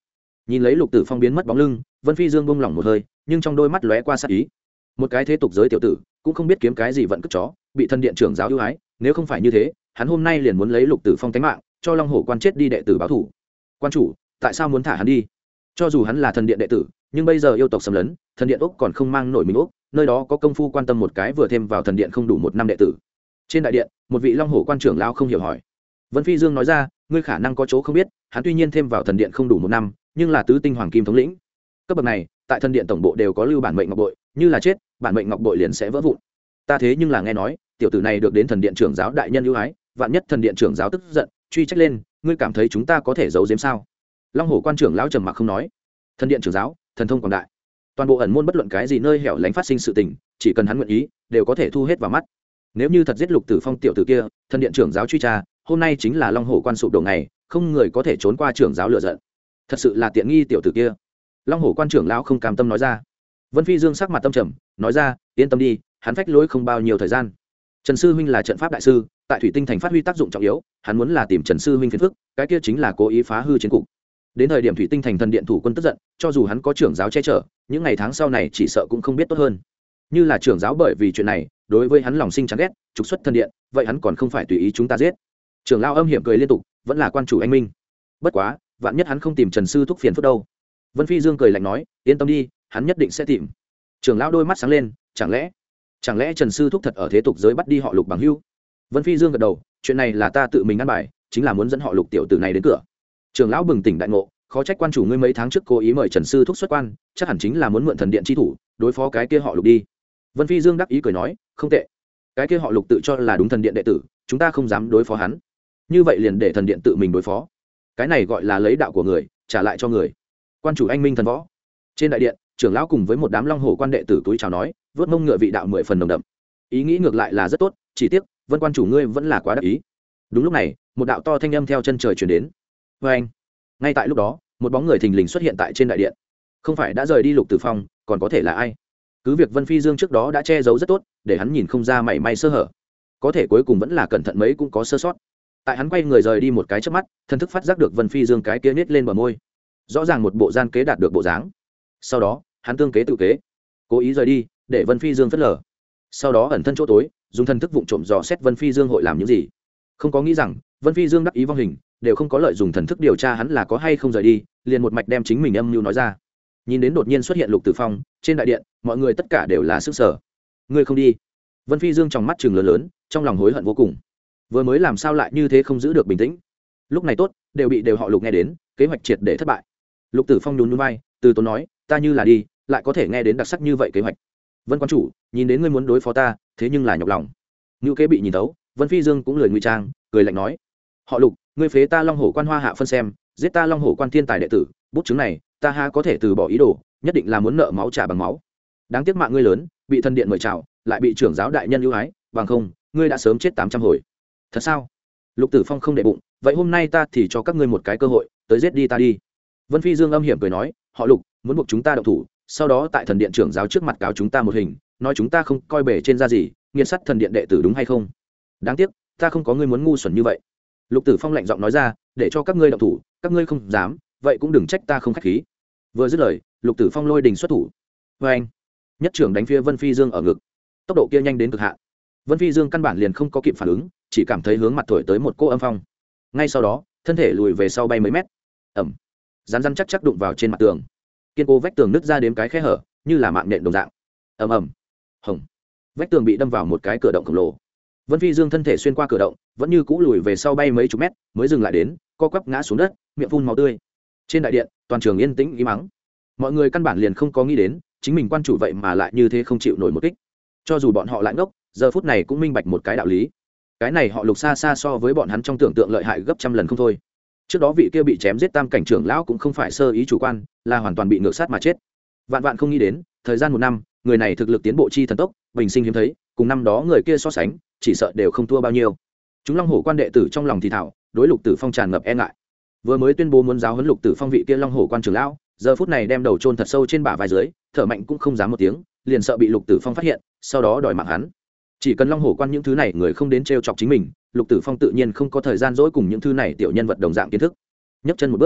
S1: Nhìn lấy Lục Tử Phong biến mất bóng lưng, Vân Phi Dương buông lỏng một hơi, nhưng trong đôi mắt lóe qua sát ý. Một cái thế tục giới tiểu tử, cũng không biết kiếm cái gì vận cất chó, bị thân điện trưởng giáo ưu ái, nếu không phải như thế, hắn hôm nay liền muốn lấy Lục Tử Phong tánh mạng, cho Long Hổ quan chết đi đệ tử báo thù. Quan chủ, tại sao muốn thả hắn đi? Cho dù hắn là thần điện đệ tử, nhưng bây giờ yêu tộc xâm lấn, thần điện úc còn không mang nổi mình úc, nơi đó có công phu quan tâm một cái vừa thêm vào thần điện không đủ một năm đệ tử. Trên đại điện, một vị Long Hổ quan trưởng lão không hiểu hỏi. Vân Phi Dương nói ra, ngươi khả năng có chỗ không biết, hắn tuy nhiên thêm vào thần điện không đủ một năm, nhưng là tứ tinh hoàng kim thống lĩnh. Cấp bậc này, tại thần điện tổng bộ đều có lưu bản mệnh ngọc bội, như là chết, bản mệnh ngọc bội liền sẽ vỡ vụn. Ta thế nhưng là nghe nói, tiểu tử này được đến thần điện trưởng giáo đại nhân ưu ái, vạn nhất thần điện trưởng giáo tức giận, truy trách lên, ngươi cảm thấy chúng ta có thể giấu giếm sao? Long Hổ quan trưởng lão trầm mặc không nói. Thần điện trưởng giáo, thần thông quảng đại, toàn bộ ẩn môn bất luận cái gì nơi hẻo lánh phát sinh sự tình, chỉ cần hắn nguyện ý, đều có thể thu hết vào mắt. Nếu như thật giết Lục Tử Phong tiểu tử kia, thần điện trưởng giáo truy tra, hôm nay chính là Long Hổ quan sụp đổ ngày, không người có thể trốn qua trưởng giáo lựa giận. Thật sự là tiện nghi tiểu tử kia. Long Hổ quan trưởng lão không cam tâm nói ra. Vân Phi Dương sắc mặt tâm trầm, nói ra, yên tâm đi, hắn phách lối không bao nhiêu thời gian. Trần sư huynh là trận pháp đại sư, tại Thủy Tinh thành phát huy tác dụng trọng yếu, hắn muốn là tìm Trần sư huynh phiền phức, cái kia chính là cố ý phá hư chiến cục. Đến thời điểm Thủy Tinh thành thần điện thủ quân tức giận, cho dù hắn có trưởng giáo che chở, những ngày tháng sau này chỉ sợ cũng không biết tốt hơn. Như là trưởng giáo bởi vì chuyện này, đối với hắn lòng sinh chán ghét, trục xuất thần điện, vậy hắn còn không phải tùy ý chúng ta giết. Trưởng lão âm hiểm cười liên tục, vẫn là quan chủ anh minh. Bất quá, vạn nhất hắn không tìm Trần sư thúc phiền phức đâu. Vân Phi Dương cười lạnh nói, yên tâm đi, hắn nhất định sẽ tìm. Trưởng lão đôi mắt sáng lên, chẳng lẽ chẳng lẽ Trần sư thúc thật ở thế tục giới bắt đi họ Lục bằng hữu? Vân Phi Dương gật đầu, chuyện này là ta tự mình ăn bài, chính là muốn dẫn họ Lục tiểu tử này đến cửa. Trưởng lão bừng tỉnh đại ngộ, khó trách quan chủ ngươi mấy tháng trước cố ý mời Trần sư thúc xuất quan, chắc hẳn chính là muốn mượn thần điện chi thủ, đối phó cái kia họ Lục đi. Vân Phi Dương đắc ý cười nói, không tệ. Cái kia họ Lục tự cho là đúng thần điện đệ tử, chúng ta không dám đối phó hắn. Như vậy liền để thần điện tự mình đối phó. Cái này gọi là lấy đạo của người, trả lại cho người. Quan chủ anh minh thần võ. Trên đại điện, trưởng lão cùng với một đám Long Hổ quan đệ tử túi chào nói, vớt mông ngựa vị đạo mười phần đồng đậm. Ý nghĩ ngược lại là rất tốt, chỉ tiếc, Vân quan chủ ngươi vẫn là quá đắc ý. Đúng lúc này, một đạo to thanh âm theo chân trời truyền đến. Và anh. Ngay tại lúc đó, một bóng người thình lình xuất hiện tại trên đại điện. Không phải đã rời đi Lục Tử Phong, còn có thể là ai? Cứ việc Vân Phi Dương trước đó đã che giấu rất tốt, để hắn nhìn không ra mảy may sơ hở. Có thể cuối cùng vẫn là cẩn thận mấy cũng có sơ sót. Tại hắn quay người rời đi một cái chớp mắt, thần thức phát giác được Vân Phi Dương cái kia nết lên bờ môi. Rõ ràng một bộ gian kế đạt được bộ dáng. Sau đó, hắn tương kế tự kế, cố ý rời đi, để Vân Phi Dương phớt lờ. Sau đó ẩn thân chỗ tối, dùng thần thức vụng trộm dò xét Vân Phi Dương hội làm những gì. Không có nghĩ rằng, Vân Phi Dương đắc ý vong hình, đều không có lợi dùng thần thức điều tra hắn là có hay không rời đi, liền một mạch đem chính mình âm mưu nói ra. Nhìn đến đột nhiên xuất hiện Lục Tử Phong, trên đại điện, mọi người tất cả đều là sức sở. Ngươi không đi? Vân Phi Dương trong mắt trừng lớn lớn, trong lòng hối hận vô cùng. Vừa mới làm sao lại như thế không giữ được bình tĩnh. Lúc này tốt, đều bị đều họ Lục nghe đến, kế hoạch triệt để thất bại. Lục Tử Phong nhún nhún vai, từ tốn nói, ta như là đi, lại có thể nghe đến đặc sắc như vậy kế hoạch. Vân quan chủ, nhìn đến ngươi muốn đối phó ta, thế nhưng là nhọc lòng. Ngưu kế bị nhìn thấu, Vân Phi Dương cũng lười ngụy trang, cười lạnh nói, họ Lục, ngươi phế ta Long Hổ quan hoa hạ phân xem, giết ta Long Hổ quan thiên tài đệ tử, bút chứng này, ta ha có thể từ bỏ ý đồ, nhất định là muốn nợ máu trả bằng máu. Đáng tiếc mạng ngươi lớn, bị thần điện mời chào, lại bị trưởng giáo đại nhân ưu ái, bằng không, ngươi đã sớm chết tám trăm hồi. Thật sao? Lục Tử Phong không để bụng, vậy hôm nay ta thì cho các ngươi một cái cơ hội, tới giết đi ta đi. Vân Phi Dương âm hiểm cười nói, họ Lục, muốn buộc chúng ta động thủ, sau đó tại thần điện trưởng giáo trước mặt cáo chúng ta một hình, nói chúng ta không coi bể trên da gì, nghiền sắt thần điện đệ tử đúng hay không? Đáng tiếc, ta không có ngươi muốn ngu xuẩn như vậy. Lục Tử Phong lạnh giọng nói ra, để cho các ngươi động thủ, các ngươi không dám, vậy cũng đừng trách ta không khách khí. Vừa dứt lời, Lục Tử Phong lôi đình xuất thủ. Và anh, nhất trưởng đánh phía Vân Phi Dương ở ngực, tốc độ kia nhanh đến cực hạn. Vân Phi Dương căn bản liền không có kịp phản ứng, chỉ cảm thấy hướng mặt thổi tới một cô âm phong. Ngay sau đó, thân thể lùi về sau bay mấy mét. Ầm, rắn rắn chắc chắc đụng vào trên mặt tường, kiên cố vách tường nứt ra đến cái khe hở, như là mạng nện đồng dạng. Ầm ầm, hồng, vách tường bị đâm vào một cái cửa động khổng lồ. Vân Phi Dương thân thể xuyên qua cửa động, vẫn như cũ lùi về sau bay mấy chục mét, mới dừng lại đến, co quắp ngã xuống đất, miệng phun máu tươi. Trên đại điện, toàn trường yên tĩnh im mắng. Mọi người căn bản liền không có nghĩ đến, chính mình quan chủ vậy mà lại như thế không chịu nổi một kích. Cho dù bọn họ lại ngốc, giờ phút này cũng minh bạch một cái đạo lý. Cái này họ Lục xa xa so với bọn hắn trong tưởng tượng lợi hại gấp trăm lần không thôi. Trước đó vị kia bị chém giết tam cảnh trưởng lão cũng không phải sơ ý chủ quan, là hoàn toàn bị ngược sát mà chết. Vạn vạn không nghĩ đến, thời gian một năm, người này thực lực tiến bộ chi thần tốc, bình sinh hiếm thấy, cùng năm đó người kia so sánh, chỉ sợ đều không thua bao nhiêu. Chúng Long Hổ quan đệ tử trong lòng thì thảo, đối Lục Tử Phong tràn ngập e ngại. Vừa mới tuyên bố muốn giáo huấn Lục Tử Phong vị kia Long Hổ quan trưởng lão, giờ phút này đem đầu chôn thật sâu trên bả vai dưới, thở mạnh cũng không dám một tiếng, liền sợ bị Lục Tử Phong phát hiện, sau đó đòi mạng hắn. Chỉ cần Long Hổ quan những thứ này người không đến trêu chọc chính mình, Lục Tử Phong tự nhiên không có thời gian dỗi cùng những thứ này tiểu nhân vật đồng dạng kiến thức. Nhấc chân một bước,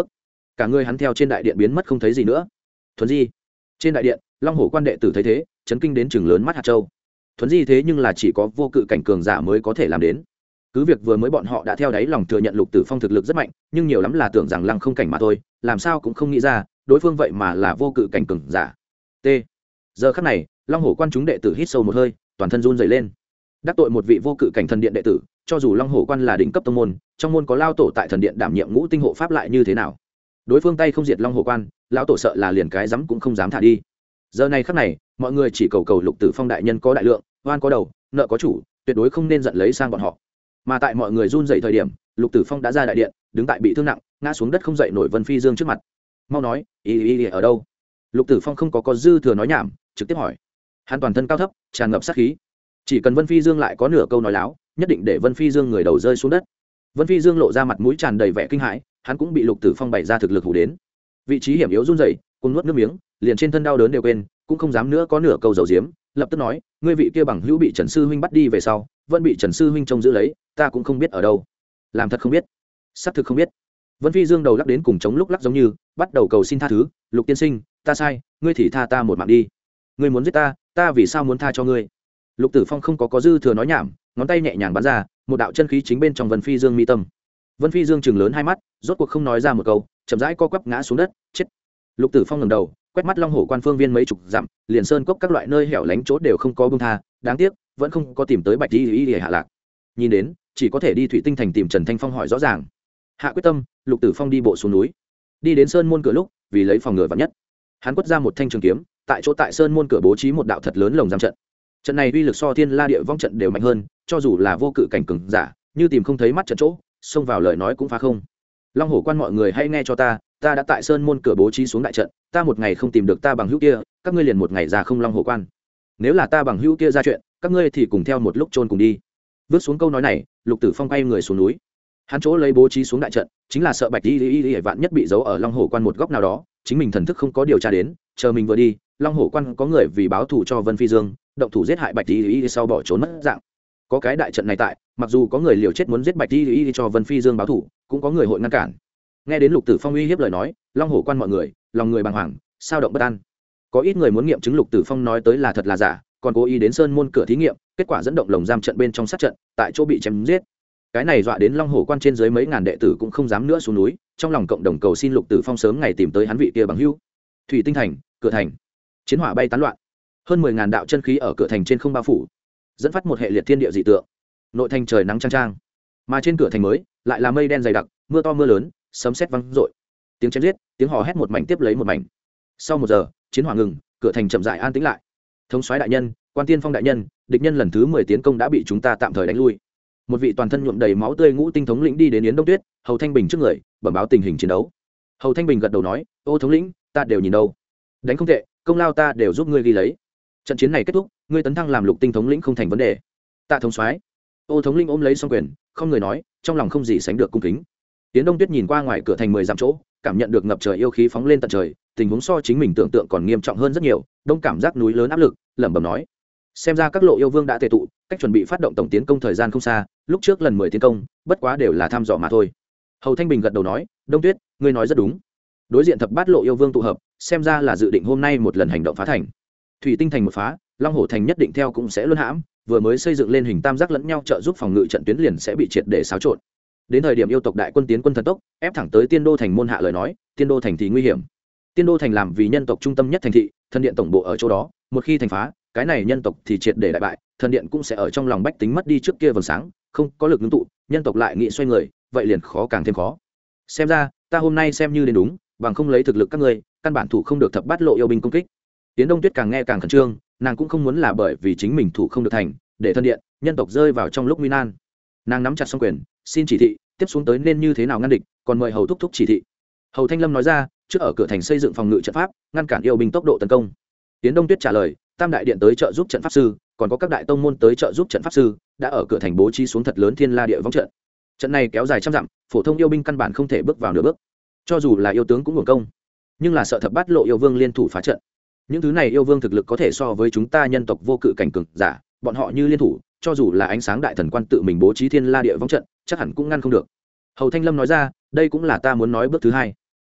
S1: cả người hắn theo trên đại điện biến mất không thấy gì nữa. Thuấn di. Trên đại điện, long hổ quan đệ tử thấy thế chấn kinh đến chừng lớn mắt hạt châu. Thuấn di thế nhưng là chỉ có vô cự cảnh cường giả mới có thể làm đến. Cứ việc vừa mới bọn họ đã theo đáy lòng thừa nhận Lục Tử Phong thực lực rất mạnh, nhưng nhiều lắm là tưởng rằng lăng không cảnh mà thôi, làm sao cũng không nghĩ ra đối phương vậy mà là vô cự cảnh cường giả. T. Giờ khắc này, long hổ quan chúng đệ tử hít sâu một hơi, toàn thân run rẩy lên. Đắc tội một vị vô cự cảnh thần điện đệ tử, cho dù long hổ quan là đỉnh cấp tông môn, trong môn có lao tổ tại thần điện đảm nhiệm ngũ tinh hộ pháp lại như thế nào? Đối phương tay không diệt long hổ quan, lão tổ sợ là liền cái dám cũng không dám thả đi. Giờ này khắc này, mọi người chỉ cầu cầu Lục Tử Phong đại nhân có đại lượng, oan có đầu, nợ có chủ, tuyệt đối không nên giận lấy sang bọn họ. Mà tại mọi người run dậy thời điểm, Lục Tử Phong đã ra đại điện, đứng tại bị thương nặng, ngã xuống đất không dậy nổi Vân Phi Dương trước mặt. Mau nói, y y ở đâu? Lục Tử Phong không có có dư thừa nói nhảm, trực tiếp hỏi. Hắn toàn thân cao thấp, tràn ngập sát khí, chỉ cần Vân Phi Dương lại có nửa câu nói láo, nhất định để Vân Phi Dương người đầu rơi xuống đất. Vân Phi Dương lộ ra mặt mũi tràn đầy vẻ kinh hãi, hắn cũng bị Lục Tử Phong bày ra thực lực hù đến, vị trí hiểm yếu run rẩy, cùng nuốt nước miếng, liền trên thân đau đớn đều quên, cũng không dám nữa có nửa câu dầu diếm, lập tức nói, ngươi vị kia bằng hữu bị Trần sư huynh bắt đi về sau, vẫn bị Trần sư huynh trông giữ lấy, ta cũng không biết ở đâu. Làm thật không biết, xác thực không biết. Vân Phi Dương đầu lắc đến cùng chống lúc lắc giống như, bắt đầu cầu xin tha thứ, Lục tiên sinh, ta sai, ngươi thì tha ta một mạng đi. Ngươi muốn giết ta, ta vì sao muốn tha cho ngươi? Lục Tử Phong không có có dư thừa nói nhảm, ngón tay nhẹ nhàng bắn ra, một đạo chân khí chính bên trong Vân Phi Dương mi tâm. Vân Phi Dương trừng lớn hai mắt, rốt cuộc không nói ra một câu, chậm rãi co quắp ngã xuống đất, chết. Lục Tử Phong ngẩng đầu, quét mắt long hổ quan phương viên mấy chục dặm, liền sơn cốc các loại nơi hẻo lánh chỗ đều không có buông tha, đáng tiếc vẫn không có tìm tới Bạch Y Y để hạ lạc. Nhìn đến, chỉ có thể đi Thủy Tinh thành tìm Trần Thanh Phong hỏi rõ ràng. Hạ quyết tâm, Lục Tử Phong đi bộ xuống núi, đi đến sơn môn cửa lúc, vì lấy phòng ngừa vạn nhất, hắn quất ra một thanh trường kiếm, tại chỗ tại sơn môn cửa bố trí một đạo thật lớn lồng giam trận. Trận này uy lực so Thiên La Địa Vong trận đều mạnh hơn, cho dù là vô cự cảnh cường giả, như tìm không thấy mắt trận chỗ, xông vào lời nói cũng phá không. Long hổ quan mọi người hãy nghe cho ta, ta đã tại sơn môn cửa bố trí xuống đại trận, ta một ngày không tìm được ta bằng hữu kia, các ngươi liền một ngày ra không long hổ quan. Nếu là ta bằng hữu kia ra chuyện, các ngươi thì cùng theo một lúc chôn cùng đi. Vứt xuống câu nói này, Lục Tử Phong quay người xuống núi. Hắn chỗ lấy bố trí xuống đại trận, chính là sợ Bạch Y Y Y vạn nhất bị giấu ở long hổ quan một góc nào đó, chính mình thần thức không có điều tra đến, chờ mình vừa đi, long hổ quan có người vì báo thù cho Vân Phi Dương, động thủ giết hại Bạch Y Y sau bỏ trốn mất dạng. Có cái đại trận này tại, mặc dù có người liều chết muốn giết Bạch Y Y cho Vân Phi Dương báo thù, cũng có người hội ngăn cản. Nghe đến Lục Tử Phong uy hiếp lời nói, long hổ quan mọi người, lòng người bàng hoàng, sao động bất an. Có ít người muốn nghiệm chứng Lục Tử Phong nói tới là thật là giả, còn cố ý đến sơn môn cửa thí nghiệm, kết quả dẫn động lồng giam trận bên trong sát trận, tại chỗ bị chém giết. Cái này dọa đến long hổ quan trên dưới mấy ngàn đệ tử cũng không dám nữa xuống núi, trong lòng cộng đồng cầu xin Lục Tử Phong sớm ngày tìm tới hắn vị kia bằng hữu. Thủy Tinh thành, cửa thành, chiến hỏa bay tán loạn, hơn mười ngàn đạo chân khí ở cửa thành trên không bao phủ, dẫn phát một hệ liệt thiên địa dị tượng. Nội thành trời nắng chang chang, mà trên cửa thành mới lại là mây đen dày đặc, mưa to mưa lớn, sấm sét vang rội, tiếng chém giết, tiếng hò hét một mảnh tiếp lấy một mảnh. Sau một giờ, chiến hỏa ngừng, cửa thành chậm rãi an tĩnh lại. Thống soái đại nhân, Quan Tiên Phong đại nhân, địch nhân lần thứ mười tiến công đã bị chúng ta tạm thời đánh lui. Một vị toàn thân nhuộm đầy máu tươi ngũ tinh thống lĩnh đi đến Yến Đông Tuyết, Hầu Thanh Bình trước người, bẩm báo tình hình chiến đấu. Hầu Thanh Bình gật đầu nói, ô thống lĩnh, ta đều nhìn đâu, đánh không tệ, công lao ta đều giúp ngươi ghi lấy. Trận chiến này kết thúc, ngươi tấn thăng làm lục tinh thống lĩnh không thành vấn đề. Tạ thống soái. Ô thống lĩnh ôm lấy song quyền, không người nói, trong lòng không gì sánh được cung kính. Yến Đông Tuyết nhìn qua ngoài cửa thành mười dặm chỗ, cảm nhận được ngập trời yêu khí phóng lên tận trời, tình huống so chính mình tưởng tượng còn nghiêm trọng hơn rất nhiều, đông cảm giác núi lớn áp lực, lẩm bẩm nói, xem ra các lộ yêu vương đã tề tụ, cách chuẩn bị phát động tổng tiến công thời gian không xa, lúc trước lần mười tiến công, bất quá đều là thăm dò mà thôi. Hầu Thanh Bình gật đầu nói, Đông Tuyết, ngươi nói rất đúng. Đối diện thập bát lộ yêu vương tụ hợp, xem ra là dự định hôm nay một lần hành động phá thành. Thủy Tinh thành một phá, Long Hổ thành nhất định theo cũng sẽ luân hãm, vừa mới xây dựng lên hình tam giác lẫn nhau trợ giúp phòng ngự trận tuyến liền sẽ bị triệt để xáo trộn. Đến thời điểm yêu tộc đại quân tiến quân thần tốc, ép thẳng tới Tiên Đô thành môn hạ lời nói, Tiên Đô thành thì nguy hiểm. Tiên Đô thành làm vì nhân tộc trung tâm nhất thành thị, thần điện tổng bộ ở chỗ đó, một khi thành phá, cái này nhân tộc thì triệt để đại bại, thần điện cũng sẽ ở trong lòng bách tính mất đi trước kia vầng sáng, không có lực ngưng tụ, nhân tộc lại nghĩ xoay người, vậy liền khó càng thêm khó. Xem ra, ta hôm nay xem như đến đúng, bằng không lấy thực lực các ngươi, căn bản thủ không được thập bát lộ yêu binh công kích. Tiến Đông Tuyết càng nghe càng khẩn trương, nàng cũng không muốn là bởi vì chính mình thủ không được thành, để thân điện, nhân tộc rơi vào trong lúc nguy nan. Nàng nắm chặt song quyền, xin chỉ thị, tiếp xuống tới nên như thế nào ngăn địch, còn mời hầu thúc thúc chỉ thị. Hầu Thanh Lâm nói ra, trước ở cửa thành xây dựng phòng ngự trận pháp, ngăn cản yêu binh tốc độ tấn công. Tiến Đông Tuyết trả lời, Tam đại điện tới trợ giúp trận pháp sư, còn có các đại tông môn tới trợ giúp trận pháp sư, đã ở cửa thành bố trí xuống thật lớn Thiên La Địa Vong trận. Trận này kéo dài trăm dặm, phổ thông yêu binh căn bản không thể bước vào nửa bước. Cho dù là yêu tướng cũng hưởng công, nhưng là sợ thập bát lộ yêu vương liên thủ phá trận. Những thứ này yêu vương thực lực có thể so với chúng ta nhân tộc vô cự cảnh cường giả, bọn họ như liên thủ, cho dù là ánh sáng đại thần quan tự mình bố trí Thiên La Địa Vong trận, chắc hẳn cũng ngăn không được. Hầu Thanh Lâm nói ra, đây cũng là ta muốn nói bước thứ hai.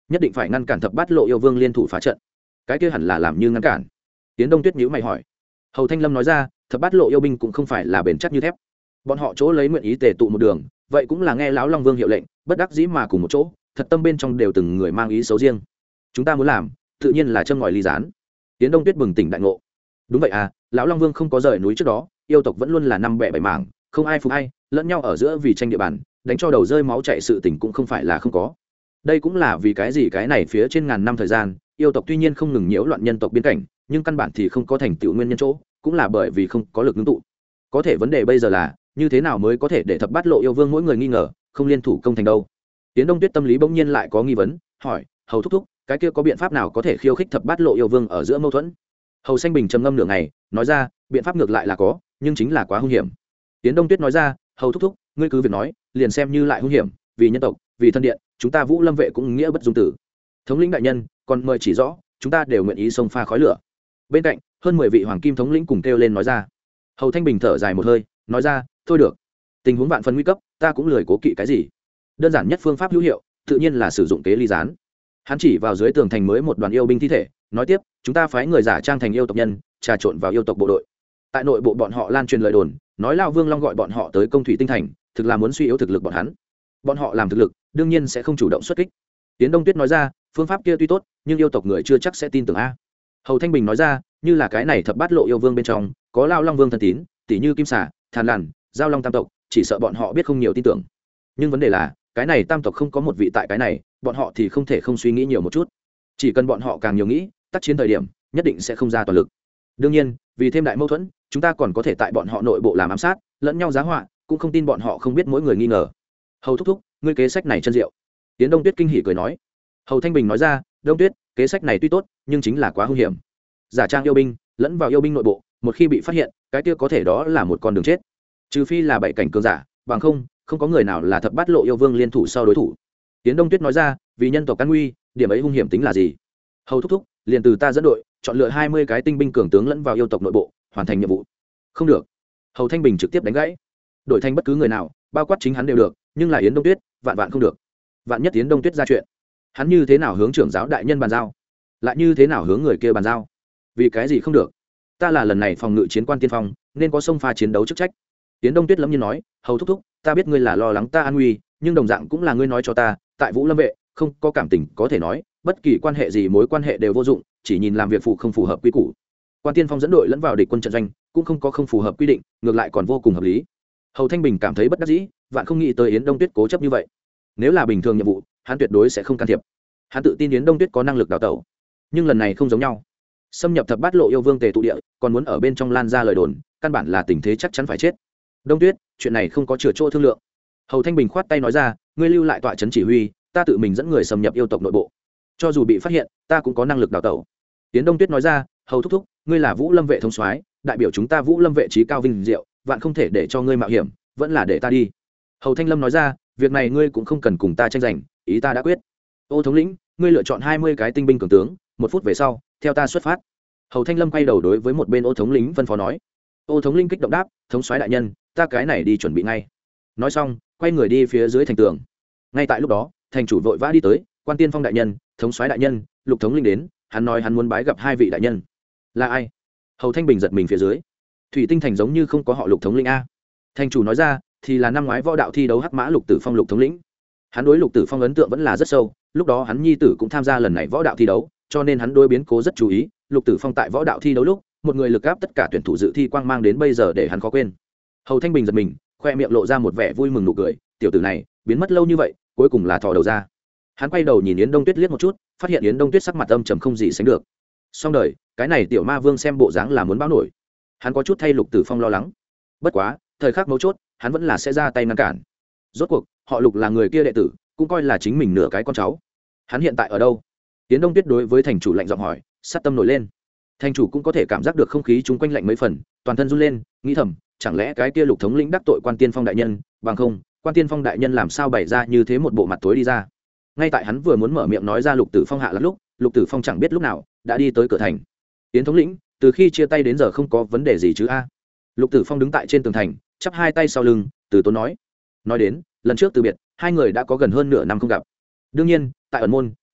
S1: nhất định phải ngăn cản thập bát lộ yêu vương liên thủ phá trận. Cái kia hẳn là làm như ngăn cản. Tiến Đông Tuyết nhíu mày hỏi. Hầu Thanh Lâm nói ra, thập bát lộ yêu binh cũng không phải là bền chắc như thép. Bọn họ chỗ lấy nguyện ý tề tụ một đường, vậy cũng là nghe lão Long Vương hiệu lệnh, bất đắc dĩ mà cùng một chỗ, thật tâm bên trong đều từng người mang ý xấu riêng. Chúng ta muốn làm, tự nhiên là châm ngòi ly gián. Tiến Đông Tuyết bừng tỉnh đại ngộ. Đúng vậy à, lão Long Vương không có rời núi trước đó, yêu tộc vẫn luôn là năm bè bảy mảng, không ai phục ai, lẫn nhau ở giữa vì tranh địa bàn, đánh cho đầu rơi máu chảy sự tình cũng không phải là không có. Đây cũng là vì cái gì cái này phía trên ngàn năm thời gian, yêu tộc tuy nhiên không ngừng nhiễu loạn nhân tộc biên cảnh, nhưng căn bản thì không có thành tựu nguyên nhân chỗ, cũng là bởi vì không có lực ngưng tụ. Có thể vấn đề bây giờ là như thế nào mới có thể để thập bát lộ yêu vương mỗi người nghi ngờ không liên thủ công thành đâu. Tiến Đông Tuyết tâm lý bỗng nhiên lại có nghi vấn, hỏi hầu thúc thúc, cái kia có biện pháp nào có thể khiêu khích thập bát lộ yêu vương ở giữa mâu thuẫn? Hầu Xanh Bình trầm ngâm nửa ngày, nói ra biện pháp ngược lại là có, nhưng chính là quá hung hiểm. Tiến Đông Tuyết nói ra, hầu thúc thúc, ngươi cứ việc nói, liền xem như lại hung hiểm, vì nhân tộc, vì thân điện, chúng ta Vũ Lâm vệ cũng nghĩa bất dung tử. Thống lĩnh đại nhân, còn mời chỉ rõ, chúng ta đều nguyện ý xông pha khói lửa. Bên cạnh hơn mười vị hoàng kim thống lĩnh cùng kêu lên nói ra. Hầu Thanh Bình thở dài một hơi, nói ra, thôi được, tình huống vạn phần nguy cấp, ta cũng lười cố kỵ cái gì. Đơn giản nhất phương pháp hữu hiệu, tự nhiên là sử dụng kế ly gián. Hắn chỉ vào dưới tường thành mới một đoàn yêu binh thi thể, nói tiếp, chúng ta phái người giả trang thành yêu tộc nhân, trà trộn vào yêu tộc bộ đội. Tại nội bộ bọn họ lan truyền lời đồn, nói Lão Vương Long gọi bọn họ tới Công Thủy Tinh Thành, thực là muốn suy yếu thực lực bọn hắn. Bọn họ làm thực lực, đương nhiên sẽ không chủ động xuất kích. Tiến Đông Tuyết nói ra, phương pháp kia tuy tốt, nhưng yêu tộc người chưa chắc sẽ tin tưởng a. Hầu Thanh Bình nói ra, như là cái này thập bát lộ yêu vương bên trong có Lão Long Vương thân tín, tỷ như Kim Xà, Thàn Lằn, Giao Long tam tộc, chỉ sợ bọn họ biết không nhiều tin tưởng. Nhưng vấn đề là, cái này tam tộc không có một vị tại cái này, bọn họ thì không thể không suy nghĩ nhiều một chút. Chỉ cần bọn họ càng nhiều nghĩ, tác chiến thời điểm nhất định sẽ không ra toàn lực. Đương nhiên, vì thêm đại mâu thuẫn, chúng ta còn có thể tại bọn họ nội bộ làm ám sát, lẫn nhau giá họa, cũng không tin bọn họ không biết mỗi người nghi ngờ. Hầu thúc thúc, ngươi kế sách này chân diệu. Tiến Đông Tuyết kinh hỉ cười nói. Hầu Thanh Bình nói ra, Đông Tuyết, kế sách này tuy tốt, nhưng chính là quá hung hiểm. Giả trang yêu binh, lẫn vào yêu binh nội bộ, một khi bị phát hiện, cái kia có thể đó là một con đường chết. Trừ phi là bảy cảnh cường giả, bằng không, không có người nào là thập bát lộ yêu vương liên thủ sau đối thủ. Tiến Đông Tuyết nói ra, vì nhân tộc căn nguy, điểm ấy hung hiểm tính là gì? Hầu thúc thúc, liền từ ta dẫn đội, chọn lựa hai mươi cái tinh binh cường tướng lẫn vào yêu tộc nội bộ, hoàn thành nhiệm vụ. Không được. Hầu Thanh Bình trực tiếp đánh gãy. Đổi thành bất cứ người nào, bao quát chính hắn đều được, nhưng là Yến Đông Tuyết, vạn vạn không được. Vạn nhất Yến Đông Tuyết ra chuyện, hắn như thế nào hướng trưởng giáo đại nhân bàn giao, lại như thế nào hướng người kia bàn giao? Vì cái gì không được? Ta là lần này phòng ngự chiến quan tiên phong, nên có sông pha chiến đấu chức trách. Yến Đông Tuyết lâm nhiên nói, hầu thúc thúc, ta biết ngươi là lo lắng ta an nguy, nhưng đồng dạng cũng là ngươi nói cho ta, tại Vũ Lâm vệ, không có cảm tình có thể nói, bất kỳ quan hệ gì mối quan hệ đều vô dụng, chỉ nhìn làm việc phụ không phù hợp quy củ. Quan tiên phong dẫn đội lẫn vào địch quân trận doanh, cũng không có không phù hợp quy định, ngược lại còn vô cùng hợp lý. Hầu Thanh Bình cảm thấy bất đắc dĩ, vạn không nghĩ tới Yến Đông Tuyết cố chấp như vậy. Nếu là bình thường nhiệm vụ, hắn tuyệt đối sẽ không can thiệp. Hắn tự tin Yến Đông Tuyết có năng lực đào tẩu, nhưng lần này không giống nhau. Xâm nhập thập bát lộ yêu vương tề tụ địa, còn muốn ở bên trong lan ra lời đồn, căn bản là tình thế chắc chắn phải chết. Đông Tuyết, chuyện này không có chừa chỗ thương lượng. Hầu Thanh Bình khoát tay nói ra, ngươi lưu lại tọa trấn chỉ huy, ta tự mình dẫn người xâm nhập yêu tộc nội bộ. Cho dù bị phát hiện, ta cũng có năng lực đào tẩu. Tiến Đông Tuyết nói ra, hầu thúc thúc, ngươi là Vũ Lâm vệ thống soái, đại biểu chúng ta Vũ Lâm vệ trí cao vinh diệu, vạn không thể để cho ngươi mạo hiểm, vẫn là để ta đi. Hầu Thanh Lâm nói ra, việc này ngươi cũng không cần cùng ta tranh giành, ý ta đã quyết. Ô thống lĩnh, ngươi lựa chọn hai mươi cái tinh binh cường tướng, một phút về sau, theo ta xuất phát. Hầu Thanh Lâm quay đầu đối với một bên Ô thống lĩnh phân phó nói. Ô thống lĩnh kích động đáp, thống soái đại nhân, ta cái này đi chuẩn bị ngay. Nói xong, quay người đi phía dưới thành tường. Ngay tại lúc đó, thành chủ vội vã đi tới, quan tiên phong đại nhân, thống soái đại nhân, lục thống linh đến, hắn nói hắn muốn bái gặp hai vị đại nhân. Là ai? Hầu Thanh Bình giật mình phía dưới. Thủy Tinh thành giống như không có họ lục thống linh a. Thành chủ nói ra, thì là năm ngoái võ đạo thi đấu hắc mã lục tử phong lục thống lĩnh. Hắn đối lục tử phong ấn tượng vẫn là rất sâu, lúc đó hắn nhi tử cũng tham gia lần này võ đạo thi đấu, cho nên hắn đối biến cố rất chú ý. Lục tử phong tại võ đạo thi đấu lúc, một người lực áp tất cả tuyển thủ dự thi quang mang đến bây giờ để hắn khó quên. Hầu Thanh Bình giật mình, khoe miệng lộ ra một vẻ vui mừng nụ cười, tiểu tử này biến mất lâu như vậy, cuối cùng là thò đầu ra. Hắn quay đầu nhìn Yến Đông Tuyết liếc một chút, phát hiện Yến Đông Tuyết sắc mặt âm trầm không gì sánh được. Xong đời, cái này tiểu ma vương xem bộ dáng là muốn báo nổi. Hắn có chút thay Lục Tử Phong lo lắng. Bất quá, thời khắc mấu chốt, hắn vẫn là sẽ ra tay ngăn cản. Rốt cuộc, họ Lục là người kia đệ tử, cũng coi là chính mình nửa cái con cháu. Hắn hiện tại ở đâu? Yến Đông Tuyết đối với thành chủ lạnh giọng hỏi, sát tâm nổi lên. Thành chủ cũng có thể cảm giác được không khí chung quanh lạnh mấy phần, toàn thân run lên, nghĩ thầm, chẳng lẽ cái kia Lục thống lĩnh đắc tội Quan Tiên Phong đại nhân, bằng không, Quan Tiên Phong đại nhân làm sao bày ra như thế một bộ mặt tối đi ra. Ngay tại hắn vừa muốn mở miệng nói ra Lục Tử Phong hạ lắm lúc, Lục Tử Phong chẳng biết lúc nào đã đi tới cửa thành. Yến thống lĩnh, từ khi chia tay đến giờ không có vấn đề gì chứ a? Lục Tử Phong đứng tại trên tường thành, chắp hai tay sau lưng, từ tốn nói. Nói đến, lần trước từ biệt, hai người đã có gần hơn nửa năm không gặp. Đương nhiên, tại ẩn môn,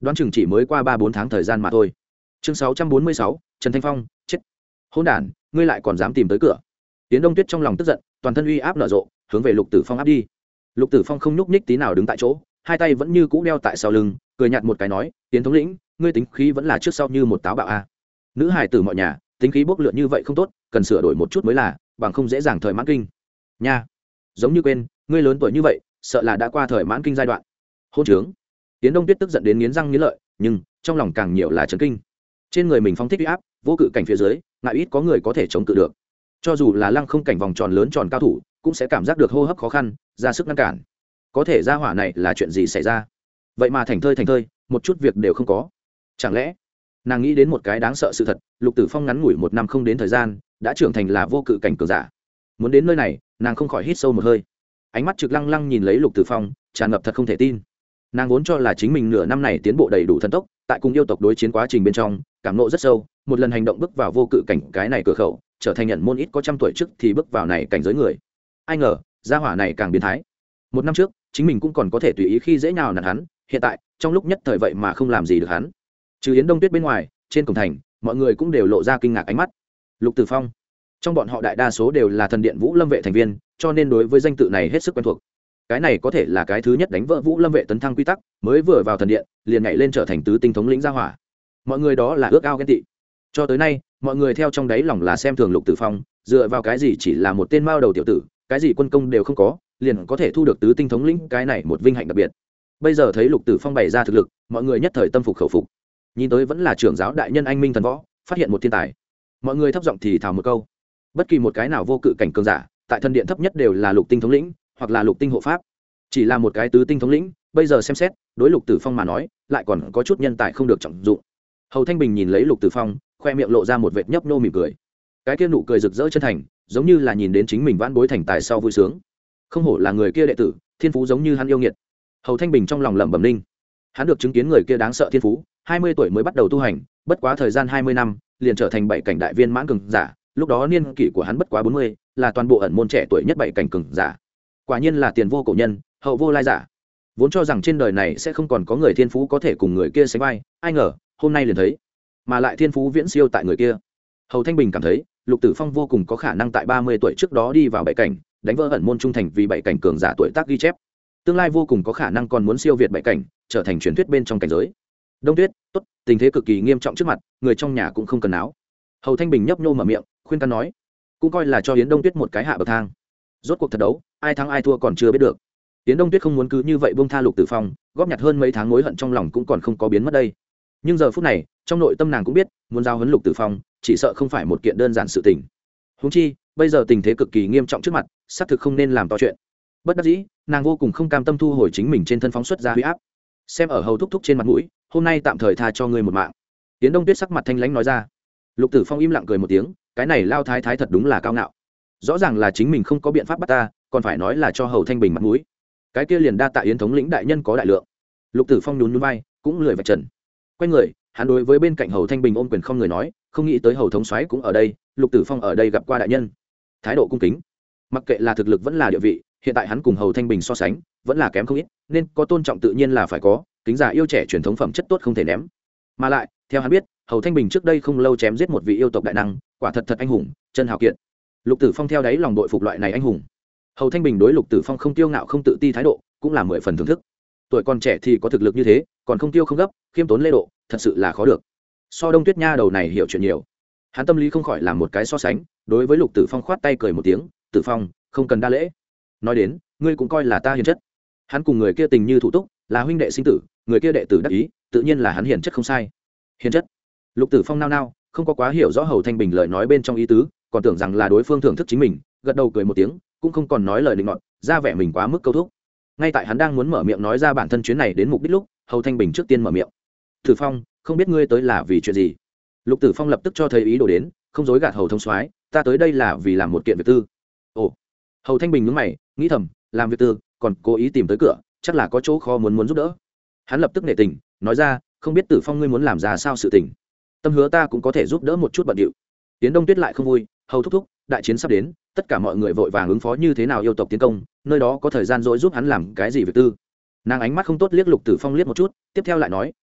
S1: đoán chừng chỉ mới qua ba bốn tháng thời gian mà thôi. Chương sáu trăm bốn mươi sáu, Trần Thanh Phong chết. Hỗn đản, ngươi lại còn dám tìm tới cửa. Tiến Đông Tuyết trong lòng tức giận, toàn thân uy áp nở rộ, hướng về Lục Tử Phong áp đi. Lục Tử Phong không nhúc nhích tí nào đứng tại chỗ, hai tay vẫn như cũ đeo tại sau lưng, cười nhạt một cái nói, Tiến thống lĩnh, ngươi tính khí vẫn là trước sau như một táo bạo a. Nữ hài tử mọi nhà, tính khí bốc lượn như vậy không tốt, cần sửa đổi một chút mới là, bằng không dễ dàng thời mãn kinh. Nha, giống như quên, ngươi lớn tuổi như vậy, sợ là đã qua thời mãn kinh giai đoạn. Hôn trướng. Tiến Đông Tuyết tức giận đến nghiến răng nghiến lợi, nhưng trong lòng càng nhiều là chấn kinh. Trên người mình phong thích uy áp, vô cự cảnh phía dưới, ngại ít có người có thể chống cự được. Cho dù là lăng không cảnh vòng tròn lớn tròn cao thủ, cũng sẽ cảm giác được hô hấp khó khăn, ra sức ngăn cản. Có thể ra hỏa này là chuyện gì xảy ra? Vậy mà thành thơi thành thơi, một chút việc đều không có. Chẳng lẽ nàng nghĩ đến một cái đáng sợ sự thật, Lục Tử Phong ngắn ngủi một năm không đến thời gian đã trưởng thành là vô cự cảnh cường giả. Muốn đến nơi này, nàng không khỏi hít sâu một hơi, ánh mắt trực lăng lăng nhìn lấy Lục Tử Phong, tràn ngập thật không thể tin. Nàng vốn cho là chính mình nửa năm này tiến bộ đầy đủ thần tốc, tại cùng yêu tộc đối chiến quá trình bên trong cảm nộ rất sâu, một lần hành động bước vào vô cự cảnh cái này cửa khẩu, trở thành nhận môn ít có trăm tuổi trước thì bước vào này cảnh giới người. Ai ngờ gia hỏa này càng biến thái. Một năm trước chính mình cũng còn có thể tùy ý khi dễ nào nặn hắn, hiện tại trong lúc nhất thời vậy mà không làm gì được hắn. Trừ Yến Đông Tuyết bên ngoài, trên cổng thành mọi người cũng đều lộ ra kinh ngạc ánh mắt. Lục Tử Phong, trong bọn họ đại đa số đều là thần điện Vũ Lâm vệ thành viên, cho nên đối với danh tự này hết sức quen thuộc. Cái này có thể là cái thứ nhất đánh vỡ Vũ Lâm vệ tấn thăng quy tắc, mới vừa vào thần điện liền nhảy lên trở thành tứ tinh thống lĩnh gia hỏa. Mọi người đó là ước ao ghen tị. Cho tới nay mọi người theo trong đáy lòng là xem thường Lục Tử Phong, dựa vào cái gì chỉ là một tên mao đầu tiểu tử, cái gì quân công đều không có, liền có thể thu được tứ tinh thống lĩnh, cái này một vinh hạnh đặc biệt. Bây giờ thấy Lục Tử Phong bày ra thực lực, mọi người nhất thời tâm phục khẩu phục. Nhìn tới vẫn là trưởng giáo đại nhân anh minh thần võ, phát hiện một thiên tài. Mọi người thấp giọng thì thào một câu. Bất kỳ một cái nào vô cự cảnh cường giả, tại thần điện thấp nhất đều là lục tinh thống lĩnh, hoặc là lục tinh hộ pháp. Chỉ là một cái tứ tinh thống lĩnh, bây giờ xem xét, đối Lục Tử Phong mà nói, lại còn có chút nhân tài không được trọng dụng. Hầu Thanh Bình nhìn lấy Lục Tử Phong, khoe miệng lộ ra một vệt nhấp nhô mỉm cười. Cái kia nụ cười rực rỡ chân thành, giống như là nhìn đến chính mình vãn bối thành tài sau vui sướng. Không hổ là người kia đệ tử, thiên phú giống như hắn yêu nghiệt. Hầu Thanh Bình trong lòng lẩm bẩm linh. Hắn được chứng kiến người kia đáng sợ thiên phú, hai mươi tuổi mới bắt đầu tu hành, bất quá thời gian hai mươi năm, liền trở thành bảy cảnh đại viên mãn cường giả, lúc đó niên kỷ của hắn bất quá bốn mươi, là toàn bộ ẩn môn trẻ tuổi nhất bảy cảnh cường giả. Quả nhiên là tiền vô cổ nhân, hậu vô lai giả. Vốn cho rằng trên đời này sẽ không còn có người thiên phú có thể cùng người kia sánh vai, ai ngờ hôm nay liền thấy, mà lại thiên phú viễn siêu tại người kia. Hầu Thanh Bình cảm thấy Lục Tử Phong vô cùng có khả năng tại ba mươi tuổi trước đó đi vào bảy cảnh, đánh vỡ ẩn môn trung thành vì bảy cảnh cường giả tuổi tác ghi chép, tương lai vô cùng có khả năng còn muốn siêu việt bảy cảnh, trở thành truyền thuyết bên trong cảnh giới. Đông Tuyết, tốt, tình thế cực kỳ nghiêm trọng trước mặt, người trong nhà cũng không cần áo. Hầu Thanh Bình nhấp nhô mở miệng, khuyên can nói, cũng coi là cho Yến Đông Tuyết một cái hạ bậc thang. Rốt cuộc thật đấu, ai thắng ai thua còn chưa biết được. Yến Đông Tuyết không muốn cứ như vậy buông tha Lục Tử Phong, góp nhặt hơn mấy tháng mối hận trong lòng cũng còn không có biến mất đây. Nhưng giờ phút này, trong nội tâm nàng cũng biết, muốn giao huấn Lục Tử Phong, chỉ sợ không phải một kiện đơn giản sự tình. Huống chi, bây giờ tình thế cực kỳ nghiêm trọng trước mặt, xác thực không nên làm to chuyện. Bất đắc dĩ, nàng vô cùng không cam tâm thu hồi chính mình trên thân phóng xuất ra huy áp. Xem ở Hầu thúc thúc trên mặt mũi, hôm nay tạm thời tha cho ngươi một mạng. Yến Đông Tuyết sắc mặt thanh lãnh nói ra. Lục Tử Phong im lặng cười một tiếng, cái này lao thái thái thật đúng là cao ngạo. Rõ ràng là chính mình không có biện pháp bắt ta, còn phải nói là cho Hầu Thanh Bình mặt mũi. Cái kia liền đa tạ Yến thống lĩnh đại nhân có đại lượng. Lục Tử Phong nhún nhún vai, cũng lười vạch trần. Quay người, hắn đối với bên cạnh Hầu Thanh Bình ôm quyền không người nói, không nghĩ tới Hầu thống soái cũng ở đây, Lục Tử Phong ở đây gặp qua đại nhân. Thái độ cung kính. Mặc kệ là thực lực vẫn là địa vị, hiện tại hắn cùng Hầu Thanh Bình so sánh, vẫn là kém không ít, nên có tôn trọng tự nhiên là phải có, kính già yêu trẻ truyền thống phẩm chất tốt không thể ném. Mà lại, theo hắn biết, Hầu Thanh Bình trước đây không lâu chém giết một vị yêu tộc đại năng, quả thật thật anh hùng, chân hào kiệt. Lục Tử Phong theo đáy lòng đội phục loại này anh hùng. Hầu Thanh Bình đối Lục Tử Phong không tiêu ngạo không tự ti thái độ, cũng là mười phần thưởng thức. Tuổi còn trẻ thì có thực lực như thế, còn không tiêu không gấp, khiêm tốn lễ độ, thật sự là khó được. So Đông Tuyết Nha đầu này hiểu chuyện nhiều. Hắn tâm lý không khỏi làm một cái so sánh, đối với Lục Tử Phong khoát tay cười một tiếng, "Tử Phong, không cần đa lễ. Nói đến, ngươi cũng coi là ta hiền chất." Hắn cùng người kia tình như thủ túc, là huynh đệ sinh tử, người kia đệ tử đắc ý, tự nhiên là hắn hiền chất không sai. Hiền chất. Lục Tử Phong nao nao, không có quá hiểu rõ Hầu Thanh Bình lời nói bên trong ý tứ, còn tưởng rằng là đối phương thưởng thức chính mình, gật đầu cười một tiếng, cũng không còn nói lời định nọt, ra vẻ mình quá mức câu thúc. Ngay tại hắn đang muốn mở miệng nói ra bản thân chuyến này đến mục đích lúc, Hầu Thanh Bình trước tiên mở miệng. "Tử Phong, không biết ngươi tới là vì chuyện gì?" Lục Tử Phong lập tức cho thấy ý đồ đến, không dối gạt Hầu thông soái, "Ta tới đây là vì làm một kiện việc tư." Ồ. Hầu Thanh Bình nhướng mày, nghĩ thầm, làm việc tư, còn cố ý tìm tới cửa, chắc là có chỗ khó muốn muốn giúp đỡ. Hắn lập tức nể tình, nói ra, "Không biết Tử Phong ngươi muốn làm ra sao sự tình. Tâm hứa ta cũng có thể giúp đỡ một chút bận điệu." Tiến Đông Tuyết lại không vui, Hầu thúc thúc, đại chiến sắp đến, tất cả mọi người vội vàng ứng phó như thế nào yêu tộc tiến công, nơi đó có thời gian dỗi giúp hắn làm cái gì việc tư. Nàng ánh mắt không tốt liếc Lục Tử Phong liếc một chút, tiếp theo lại nói,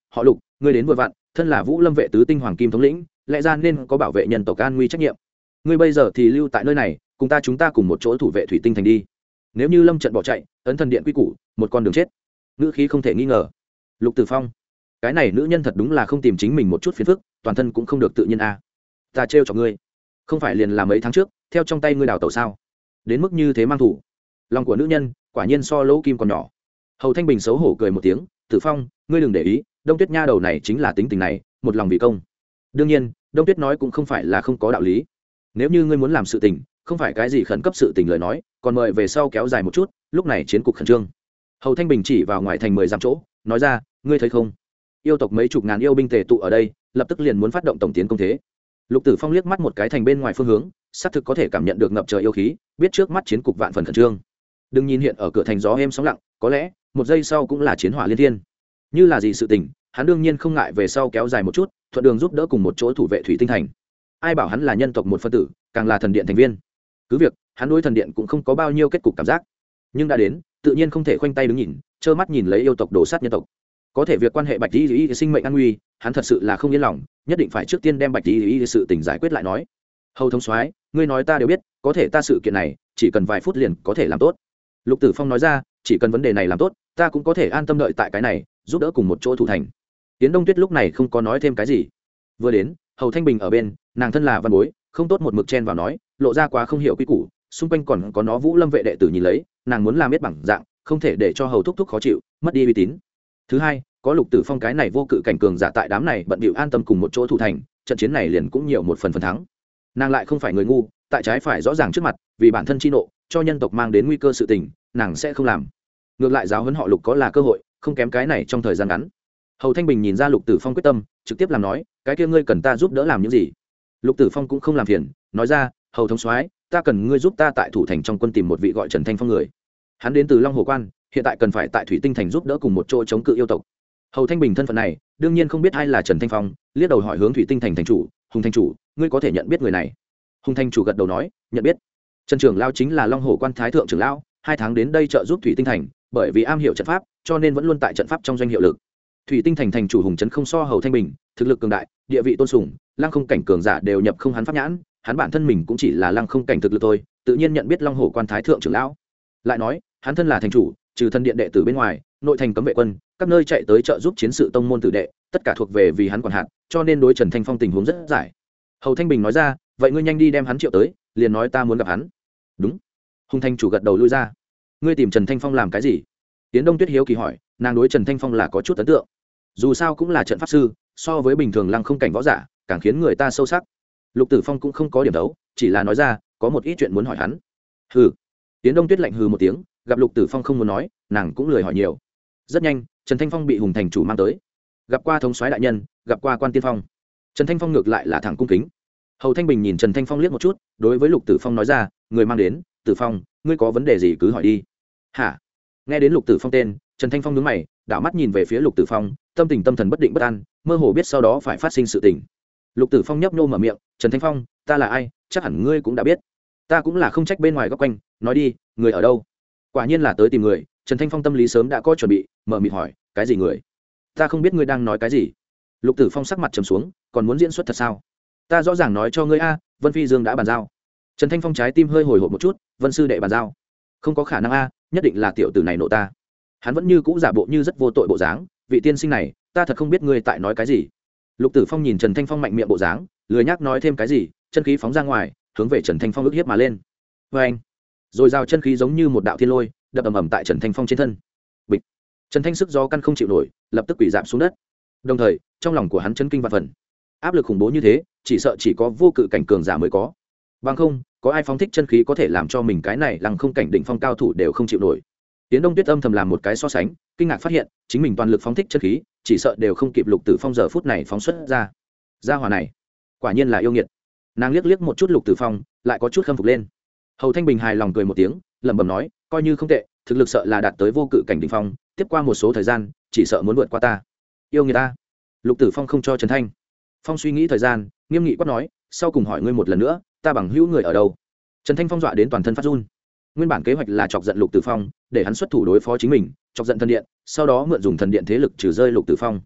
S1: họ Lục, ngươi đến vừa vặn, thân là Vũ Lâm vệ tứ tinh hoàng kim thống lĩnh, lẽ ra nên có bảo vệ nhân tộc an nguy trách nhiệm. Ngươi bây giờ thì lưu tại nơi này, cùng ta chúng ta cùng một chỗ thủ vệ thủy tinh thành đi. Nếu như Lâm trận bỏ chạy, ấn thần điện quy củ, một con đường chết. Nữ khí không thể nghi ngờ. Lục Tử Phong, cái này nữ nhân thật đúng là không tìm chính mình một chút phiền phức, toàn thân cũng không được tự nhiên a. À. Ta trêu cho ngươi, không phải liền là mấy tháng trước, theo trong tay ngươi đào tẩu sao? Đến mức như thế mang thủ. Lòng của nữ nhân, quả nhiên so lỗ kim còn nhỏ. Hầu Thanh Bình xấu hổ cười một tiếng, Tử Phong, ngươi đừng để ý, Đông Tuyết nha đầu này chính là tính tình này, một lòng vì công. Đương nhiên, Đông Tuyết nói cũng không phải là không có đạo lý. Nếu như ngươi muốn làm sự tình, không phải cái gì khẩn cấp sự tình lời nói, còn mời về sau kéo dài một chút, lúc này chiến cục khẩn trương. Hầu Thanh Bình chỉ vào ngoài thành mười dặm chỗ, nói ra, ngươi thấy không? Yêu tộc mấy chục ngàn yêu binh tề tụ ở đây, lập tức liền muốn phát động tổng tiến công thế. Lục Tử Phong liếc mắt một cái thành bên ngoài phương hướng, xác thực có thể cảm nhận được ngập trời yêu khí, biết trước mắt chiến cục vạn phần khẩn trương. Đừng nhìn hiện ở cửa thành gió êm sóng lặng, có lẽ một giây sau cũng là chiến hỏa liên thiên. Như là gì sự tình, hắn đương nhiên không ngại về sau kéo dài một chút, thuận đường giúp đỡ cùng một chỗ thủ vệ thủy tinh thành. Ai bảo hắn là nhân tộc một phân tử, càng là thần điện thành viên. Cứ việc, hắn đối thần điện cũng không có bao nhiêu kết cục cảm giác, nhưng đã đến, tự nhiên không thể khoanh tay đứng nhìn, trơ mắt nhìn lấy yêu tộc đổ sát nhân tộc. Có thể việc quan hệ Bạch Y Y sinh mệnh an nguy, hắn thật sự là không yên lòng, nhất định phải trước tiên đem Bạch Y Y sự tình giải quyết lại nói. Hầu thống soái, ngươi nói ta đều biết, có thể ta sự kiện này, chỉ cần vài phút liền có thể làm tốt. Lục Tử Phong nói ra, chỉ cần vấn đề này làm tốt, ta cũng có thể an tâm đợi tại cái này, giúp đỡ cùng một chỗ thủ thành. Tiến Đông Tuyết lúc này không có nói thêm cái gì. Vừa đến, Hầu Thanh Bình ở bên, nàng thân là văn bối, không tốt một mực chen vào nói, lộ ra quá không hiểu quy củ, xung quanh còn có nó Vũ Lâm vệ đệ tử nhìn lấy, nàng muốn làm biết bằng dạng, không thể để cho Hầu thúc thúc khó chịu, mất đi uy tín. Thứ hai, có Lục Tử Phong cái này vô cự cảnh cường giả tại đám này bận bịu an tâm cùng một chỗ thủ thành, trận chiến này liền cũng nhiều một phần phần thắng. Nàng lại không phải người ngu, tại trái phải rõ ràng trước mặt, vì bản thân chi nộ, cho nhân tộc mang đến nguy cơ sự tình, nàng sẽ không làm. Ngược lại giáo huấn họ Lục có là cơ hội, không kém cái này trong thời gian ngắn. Hầu Thanh Bình nhìn ra Lục Tử Phong quyết tâm, trực tiếp làm nói, cái kia ngươi cần ta giúp đỡ làm những gì? Lục Tử Phong cũng không làm phiền, nói ra, Hầu thống soái, ta cần ngươi giúp ta tại thủ thành trong quân tìm một vị gọi Trần Thanh Phong người. Hắn đến từ Long Hồ Quan, hiện tại cần phải tại Thủy Tinh thành giúp đỡ cùng một chỗ chống cự yêu tộc. Hầu Thanh Bình thân phận này, đương nhiên không biết ai là Trần Thanh Phong, liếc đầu hỏi hướng Thủy Tinh thành thành chủ, Hùng thành chủ, ngươi có thể nhận biết người này? Hùng thành chủ gật đầu nói, nhận biết. Trần trưởng lão chính là Long Hồ Quan thái thượng trưởng lão, hai tháng đến đây trợ giúp Thủy Tinh thành, bởi vì am hiểu trận pháp, cho nên vẫn luôn tại trận pháp trong doanh hiệu lực. Thủy Tinh thành thành chủ Hùng trấn không so Hầu Thanh Bình, thực lực cường đại, địa vị tôn sùng, lăng không cảnh cường giả đều nhập không hắn pháp nhãn, hắn bản thân mình cũng chỉ là lăng không cảnh thực lực thôi, tự nhiên nhận biết Long Hồ Quan thái thượng trưởng lão. Lại nói, hắn thân là thành chủ, trừ thân điện đệ tử bên ngoài, nội thành cấm vệ quân, các nơi chạy tới trợ giúp chiến sự tông môn tử đệ, tất cả thuộc về vì hắn quản hạt, cho nên đối Trần Thanh Phong tình huống rất giải. Hầu Thanh Bình nói ra, vậy ngươi nhanh đi đem hắn triệu tới, liền nói ta muốn gặp hắn. Đúng. Hùng thành chủ gật đầu lui ra. Ngươi tìm Trần Thanh Phong làm cái gì? Tiến Đông Tuyết hiếu kỳ hỏi, nàng đối Trần Thanh Phong là có chút ấn tượng. Dù sao cũng là trận pháp sư, so với bình thường lăng không cảnh võ giả, càng khiến người ta sâu sắc. Lục Tử Phong cũng không có điểm đấu, chỉ là nói ra, có một ít chuyện muốn hỏi hắn. Hừ. Tiến Đông Tuyết lạnh hừ một tiếng, gặp Lục Tử Phong không muốn nói, nàng cũng lười hỏi nhiều. Rất nhanh, Trần Thanh Phong bị Hùng thành chủ mang tới. Gặp qua thống soái đại nhân, gặp qua quan tiên phong. Trần Thanh Phong ngược lại là thẳng cung kính. Hầu Thanh Bình nhìn Trần Thanh Phong liếc một chút, đối với Lục Tử Phong nói ra, người mang đến, Tử Phong, ngươi có vấn đề gì cứ hỏi đi. Hả? Nghe đến Lục Tử Phong tên, Trần Thanh Phong nhướng mày, đảo mắt nhìn về phía Lục Tử Phong, tâm tình tâm thần bất định bất an, mơ hồ biết sau đó phải phát sinh sự tình. Lục Tử Phong nhấp nhô mở miệng, Trần Thanh Phong, ta là ai, chắc hẳn ngươi cũng đã biết. Ta cũng là không trách bên ngoài góc quanh, nói đi, người ở đâu? Quả nhiên là tới tìm người. Trần Thanh Phong tâm lý sớm đã có chuẩn bị, mở miệng hỏi, cái gì người? Ta không biết ngươi đang nói cái gì. Lục Tử Phong sắc mặt trầm xuống, còn muốn diễn xuất thật sao? Ta rõ ràng nói cho ngươi a, Vân Phi Dương đã bàn giao. Trần Thanh Phong trái tim hơi hồi hộp một chút, Vân sư đệ bàn giao? Không có khả năng a, nhất định là tiểu tử này nộ ta. Hắn vẫn như cũ giả bộ như rất vô tội bộ dáng, vị tiên sinh này, ta thật không biết ngươi tại nói cái gì. Lục Tử Phong nhìn Trần Thanh Phong mạnh miệng bộ dáng, lười nhác nói thêm cái gì, chân khí phóng ra ngoài, hướng về Trần Thanh Phong ức hiếp mà lên. Và anh, rồi giao chân khí giống như một đạo thiên lôi, đập ầm ầm tại Trần Thanh Phong trên thân. Bịch. Trần Thanh sức gió căn không chịu nổi, lập tức quỳ rạp xuống đất. Đồng thời, trong lòng của hắn chấn kinh vạn phần. Áp lực khủng bố như thế, chỉ sợ chỉ có vô cự cảnh cường giả mới có. Bằng không, có ai phóng thích chân khí có thể làm cho mình cái này lăng không cảnh đỉnh phong cao thủ đều không chịu nổi. Tiến Đông Tuyết âm thầm làm một cái so sánh, kinh ngạc phát hiện, chính mình toàn lực phóng thích chân khí, chỉ sợ đều không kịp Lục Tử Phong giờ phút này phóng xuất ra. Gia hỏa này, quả nhiên là yêu nghiệt. Nàng liếc liếc một chút Lục Tử Phong, lại có chút khâm phục lên. Hầu Thanh Bình hài lòng cười một tiếng, lẩm bẩm nói, coi như không tệ, thực lực sợ là đạt tới vô cự cảnh đỉnh phong, tiếp qua một số thời gian, chỉ sợ muốn vượt qua ta. Yêu người ta. Lục Tử Phong không cho Trần Thanh Phong suy nghĩ thời gian, nghiêm nghị quát nói, sau cùng hỏi ngươi một lần nữa, ta bằng hữu người ở đâu? Trần Thanh Phong dọa đến toàn thân phát run. Nguyên bản kế hoạch là chọc giận Lục Tử Phong, để hắn xuất thủ đối phó chính mình, chọc giận thần điện, sau đó mượn dùng thần điện thế lực trừ rơi Lục Tử Phong.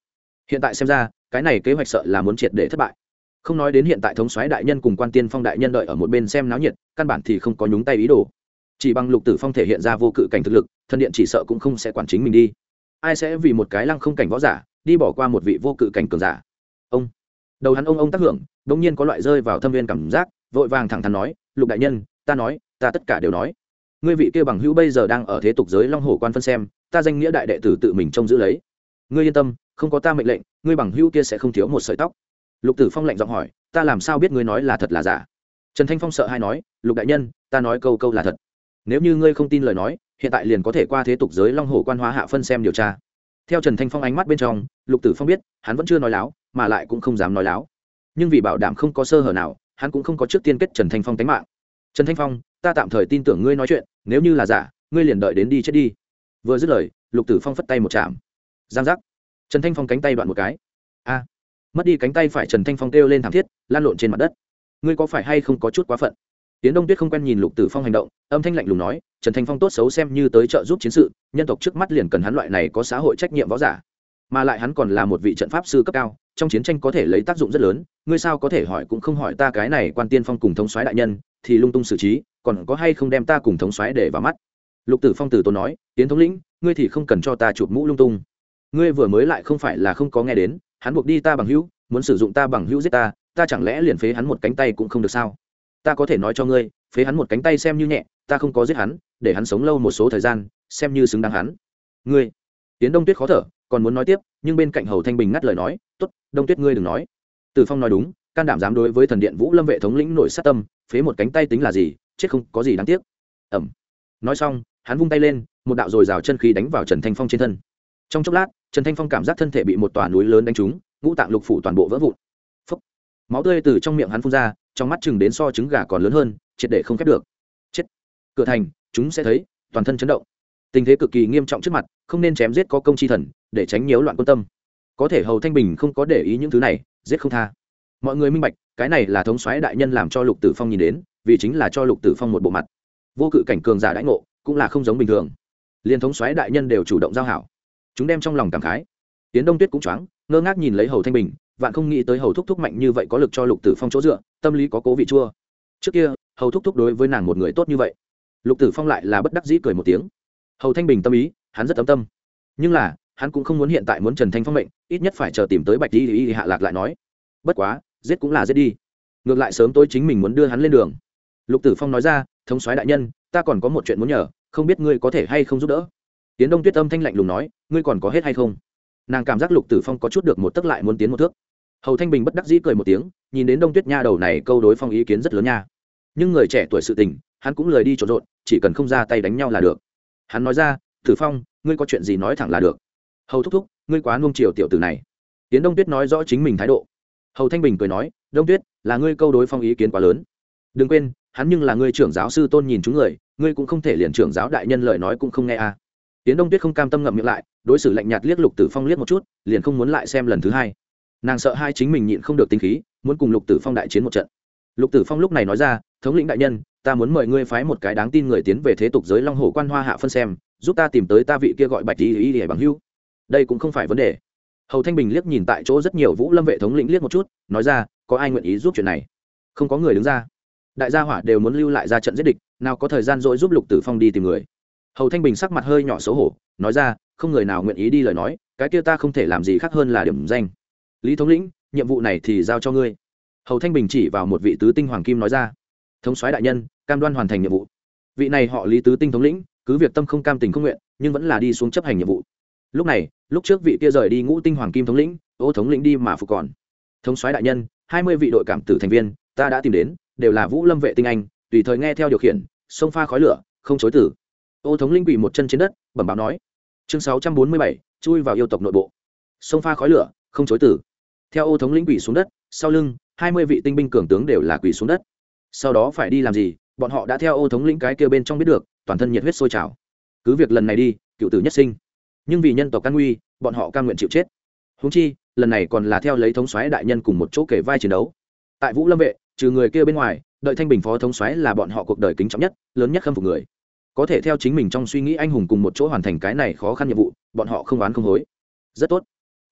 S1: hiện tại xem ra cái này kế hoạch sợ là muốn triệt để thất bại. Không nói đến hiện tại thống soái đại nhân cùng quan tiên phong đại nhân đợi ở một bên xem náo nhiệt, căn bản thì không có nhúng tay ý đồ. Chỉ bằng Lục Tử Phong thể hiện ra vô cự cảnh thực lực, thần điện chỉ sợ cũng không sẽ quản chính mình đi. Ai sẽ vì một cái lăng không cảnh võ giả đi bỏ qua một vị vô cự cảnh cường giả? Ông đầu hắn ông ông tác hưởng, đột nhiên có loại rơi vào thâm viên cảm giác, vội vàng thẳng thắn nói, Lục đại nhân, ta nói, ta tất cả đều nói. Ngươi vị kia bằng hữu bây giờ đang ở thế tục giới Long Hổ quan phân xem, ta danh nghĩa đại đệ tử tự mình trông giữ lấy. Ngươi yên tâm, không có ta mệnh lệnh, ngươi bằng hữu kia sẽ không thiếu một sợi tóc. Lục Tử Phong lạnh giọng hỏi, ta làm sao biết ngươi nói là thật là giả? Trần Thanh Phong sợ hãi nói, Lục đại nhân, ta nói câu câu là thật. Nếu như ngươi không tin lời nói, hiện tại liền có thể qua thế tục giới Long Hổ quan hóa hạ phân xem điều tra. Theo Trần Thanh Phong ánh mắt bên trong, Lục Tử Phong biết hắn vẫn chưa nói láo, mà lại cũng không dám nói láo. Nhưng vì bảo đảm không có sơ hở nào, hắn cũng không có trước tiên kết Trần Thanh Phong tính mạng. Trần Thanh Phong, ta tạm thời tin tưởng ngươi nói chuyện, nếu như là giả, ngươi liền đợi đến đi chết đi. Vừa dứt lời, Lục Tử Phong phất tay một chạm, giang giác, Trần Thanh Phong cánh tay đoạn một cái. A, mất đi cánh tay phải, Trần Thanh Phong kêu lên thảm thiết, lan lộn trên mặt đất. Ngươi có phải hay không có chút quá phận? Tiến Đông Tuyết không quen nhìn Lục Tử Phong hành động, âm thanh lạnh lùng nói, Trần Thanh Phong tốt xấu xem như tới trợ giúp chiến sự, nhân tộc trước mắt liền cần hắn loại này có xã hội trách nhiệm võ giả, mà lại hắn còn là một vị trận pháp sư cấp cao, trong chiến tranh có thể lấy tác dụng rất lớn, ngươi sao có thể hỏi cũng không hỏi ta cái này quan tiên phong cùng thống soái đại nhân thì lung tung xử trí, còn có hay không đem ta cùng thống soái để vào mắt? Lục Tử Phong từ tốn nói, Tiến thống lĩnh, ngươi thì không cần cho ta chụp mũ lung tung. Ngươi vừa mới lại không phải là không có nghe đến, hắn buộc đi ta bằng hữu, muốn sử dụng ta bằng hữu giết ta, ta chẳng lẽ liền phế hắn một cánh tay cũng không được sao? Ta có thể nói cho ngươi, phế hắn một cánh tay xem như nhẹ, ta không có giết hắn, để hắn sống lâu một số thời gian, xem như xứng đáng hắn. Ngươi, Tiến Đông Tuyết khó thở, còn muốn nói tiếp, nhưng bên cạnh Hầu Thanh Bình ngắt lời nói, tốt, Đông Tuyết ngươi đừng nói. Tử Phong nói đúng, can đảm dám đối với thần điện Vũ Lâm vệ thống lĩnh nổi sát tâm, phế một cánh tay tính là gì, chết không có gì đáng tiếc. Ẩm. Nói xong, hắn vung tay lên, một đạo dồi dào chân khí đánh vào Trần Thanh Phong trên thân. Trong chốc lát, Trần Thanh Phong cảm giác thân thể bị một tòa núi lớn đánh trúng, ngũ tạng lục phủ toàn bộ vỡ vụn. Phốc. Máu tươi từ trong miệng hắn phun ra, trong mắt chừng đến so trứng gà còn lớn hơn, triệt để không khép được. Chết. Cửa thành, chúng sẽ thấy, toàn thân chấn động. Tình thế cực kỳ nghiêm trọng trước mặt, không nên chém giết có công chi thần, để tránh nhiễu loạn quân tâm. Có thể Hầu Thanh Bình không có để ý những thứ này, giết không tha. Mọi người minh bạch, cái này là thống soái đại nhân làm cho Lục Tử Phong nhìn đến, vì chính là cho Lục Tử Phong một bộ mặt. Vô cự cảnh cường giả đãi ngộ, cũng là không giống bình thường. Liên thống soái đại nhân đều chủ động giao hảo. Chúng đem trong lòng cảm khái. Tiến Đông Tuyết cũng choáng, ngơ ngác nhìn lấy Hầu Thanh Bình, vạn không nghĩ tới Hầu thúc thúc mạnh như vậy có lực cho Lục Tử Phong chỗ dựa, tâm lý có cố vị chua. Trước kia, Hầu thúc thúc đối với nàng một người tốt như vậy. Lục Tử Phong lại là bất đắc dĩ cười một tiếng. Hầu Thanh Bình tâm ý, hắn rất ấm tâm. Nhưng là, hắn cũng không muốn hiện tại muốn Trần Thanh Phong mệnh, ít nhất phải chờ tìm tới Bạch Y Y hạ lạc lại nói. Bất quá, giết cũng là giết đi. Ngược lại sớm tối chính mình muốn đưa hắn lên đường. Lục Tử Phong nói ra, thống soái đại nhân, ta còn có một chuyện muốn nhờ, không biết ngươi có thể hay không giúp đỡ. Tiến Đông Tuyết âm thanh lạnh lùng nói, ngươi còn có hết hay không? Nàng cảm giác Lục Tử Phong có chút được một tấc lại muốn tiến một thước. Hầu Thanh Bình bất đắc dĩ cười một tiếng, nhìn đến Đông Tuyết nha đầu này câu đối Phong ý kiến rất lớn nha. Nhưng người trẻ tuổi sự tình, hắn cũng lười đi trộn rộn, chỉ cần không ra tay đánh nhau là được. Hắn nói ra, Tử Phong, ngươi có chuyện gì nói thẳng là được. Hầu thúc thúc, ngươi quá nuông chiều tiểu tử này. Tiến Đông Tuyết nói rõ chính mình thái độ. Hầu Thanh Bình cười nói, Đông Tuyết, là ngươi câu đối Phong ý kiến quá lớn. Đừng quên, hắn nhưng là ngươi trưởng giáo sư tôn nhìn chúng người, ngươi cũng không thể liền trưởng giáo đại nhân lời nói cũng không nghe à. Tiến Đông Tuyết không cam tâm ngậm miệng lại, đối xử lạnh nhạt liếc Lục Tử Phong liếc một chút, liền không muốn lại xem lần thứ hai. Nàng sợ hai chính mình nhịn không được tính khí, muốn cùng Lục Tử Phong đại chiến một trận. Lục Tử Phong lúc này nói ra, thống lĩnh đại nhân, ta muốn mời ngươi phái một cái đáng tin người tiến về thế tục giới Long Hổ quan hoa hạ phân xem, giúp ta tìm tới ta vị kia gọi Bạch Y Y để bằng hữu. Đây cũng không phải vấn đề. Hầu Thanh Bình liếc nhìn tại chỗ rất nhiều Vũ Lâm vệ thống lĩnh liếc một chút, nói ra, có ai nguyện ý giúp chuyện này? Không có người đứng ra. Đại gia hỏa đều muốn lưu lại ra trận giết địch, nào có thời gian dỗi giúp Lục Tử Phong đi tìm người. Hầu Thanh Bình sắc mặt hơi nhỏ xấu hổ, nói ra, không người nào nguyện ý đi lời nói, cái kia ta không thể làm gì khác hơn là điểm danh. Lý thống lĩnh, nhiệm vụ này thì giao cho ngươi. Hầu Thanh Bình chỉ vào một vị tứ tinh hoàng kim nói ra, thống soái đại nhân, cam đoan hoàn thành nhiệm vụ. Vị này họ Lý tứ tinh thống lĩnh, cứ việc tâm không cam tình không nguyện, nhưng vẫn là đi xuống chấp hành nhiệm vụ. Lúc này, lúc trước vị kia rời đi ngũ tinh hoàng kim thống lĩnh, ô thống lĩnh đi mà phục còn. Thống soái đại nhân, hai mươi vị đội cảm tử thành viên, ta đã tìm đến, đều là Vũ Lâm vệ tinh anh, tùy thời nghe theo điều khiển, xông pha khói lửa, không chối từ. Ô thống lĩnh quỳ một chân trên đất, bẩm báo nói. Chương sáu trăm bốn mươi bảy, chui vào yêu tộc nội bộ. Xông pha khói lửa, không chối từ. Theo ô thống lĩnh quỳ xuống đất, sau lưng, hai mươi vị tinh binh cường tướng đều là quỳ xuống đất. Sau đó phải đi làm gì, bọn họ đã theo ô thống lĩnh cái kia bên trong biết được, toàn thân nhiệt huyết sôi trào. Cứ việc lần này đi, cựu tử nhất sinh, nhưng vì nhân tộc can nguy, bọn họ cam nguyện chịu chết. Huống chi, lần này còn là theo lấy thống soái đại nhân cùng một chỗ kể vai chiến đấu. Tại Vũ Lâm vệ, trừ người kia bên ngoài, đợi Thanh Bình phó thống soái là bọn họ cuộc đời kính trọng nhất, lớn nhất khâm phục người. Có thể theo chính mình trong suy nghĩ anh hùng cùng một chỗ hoàn thành cái này khó khăn nhiệm vụ, bọn họ không oán không hối. Rất tốt.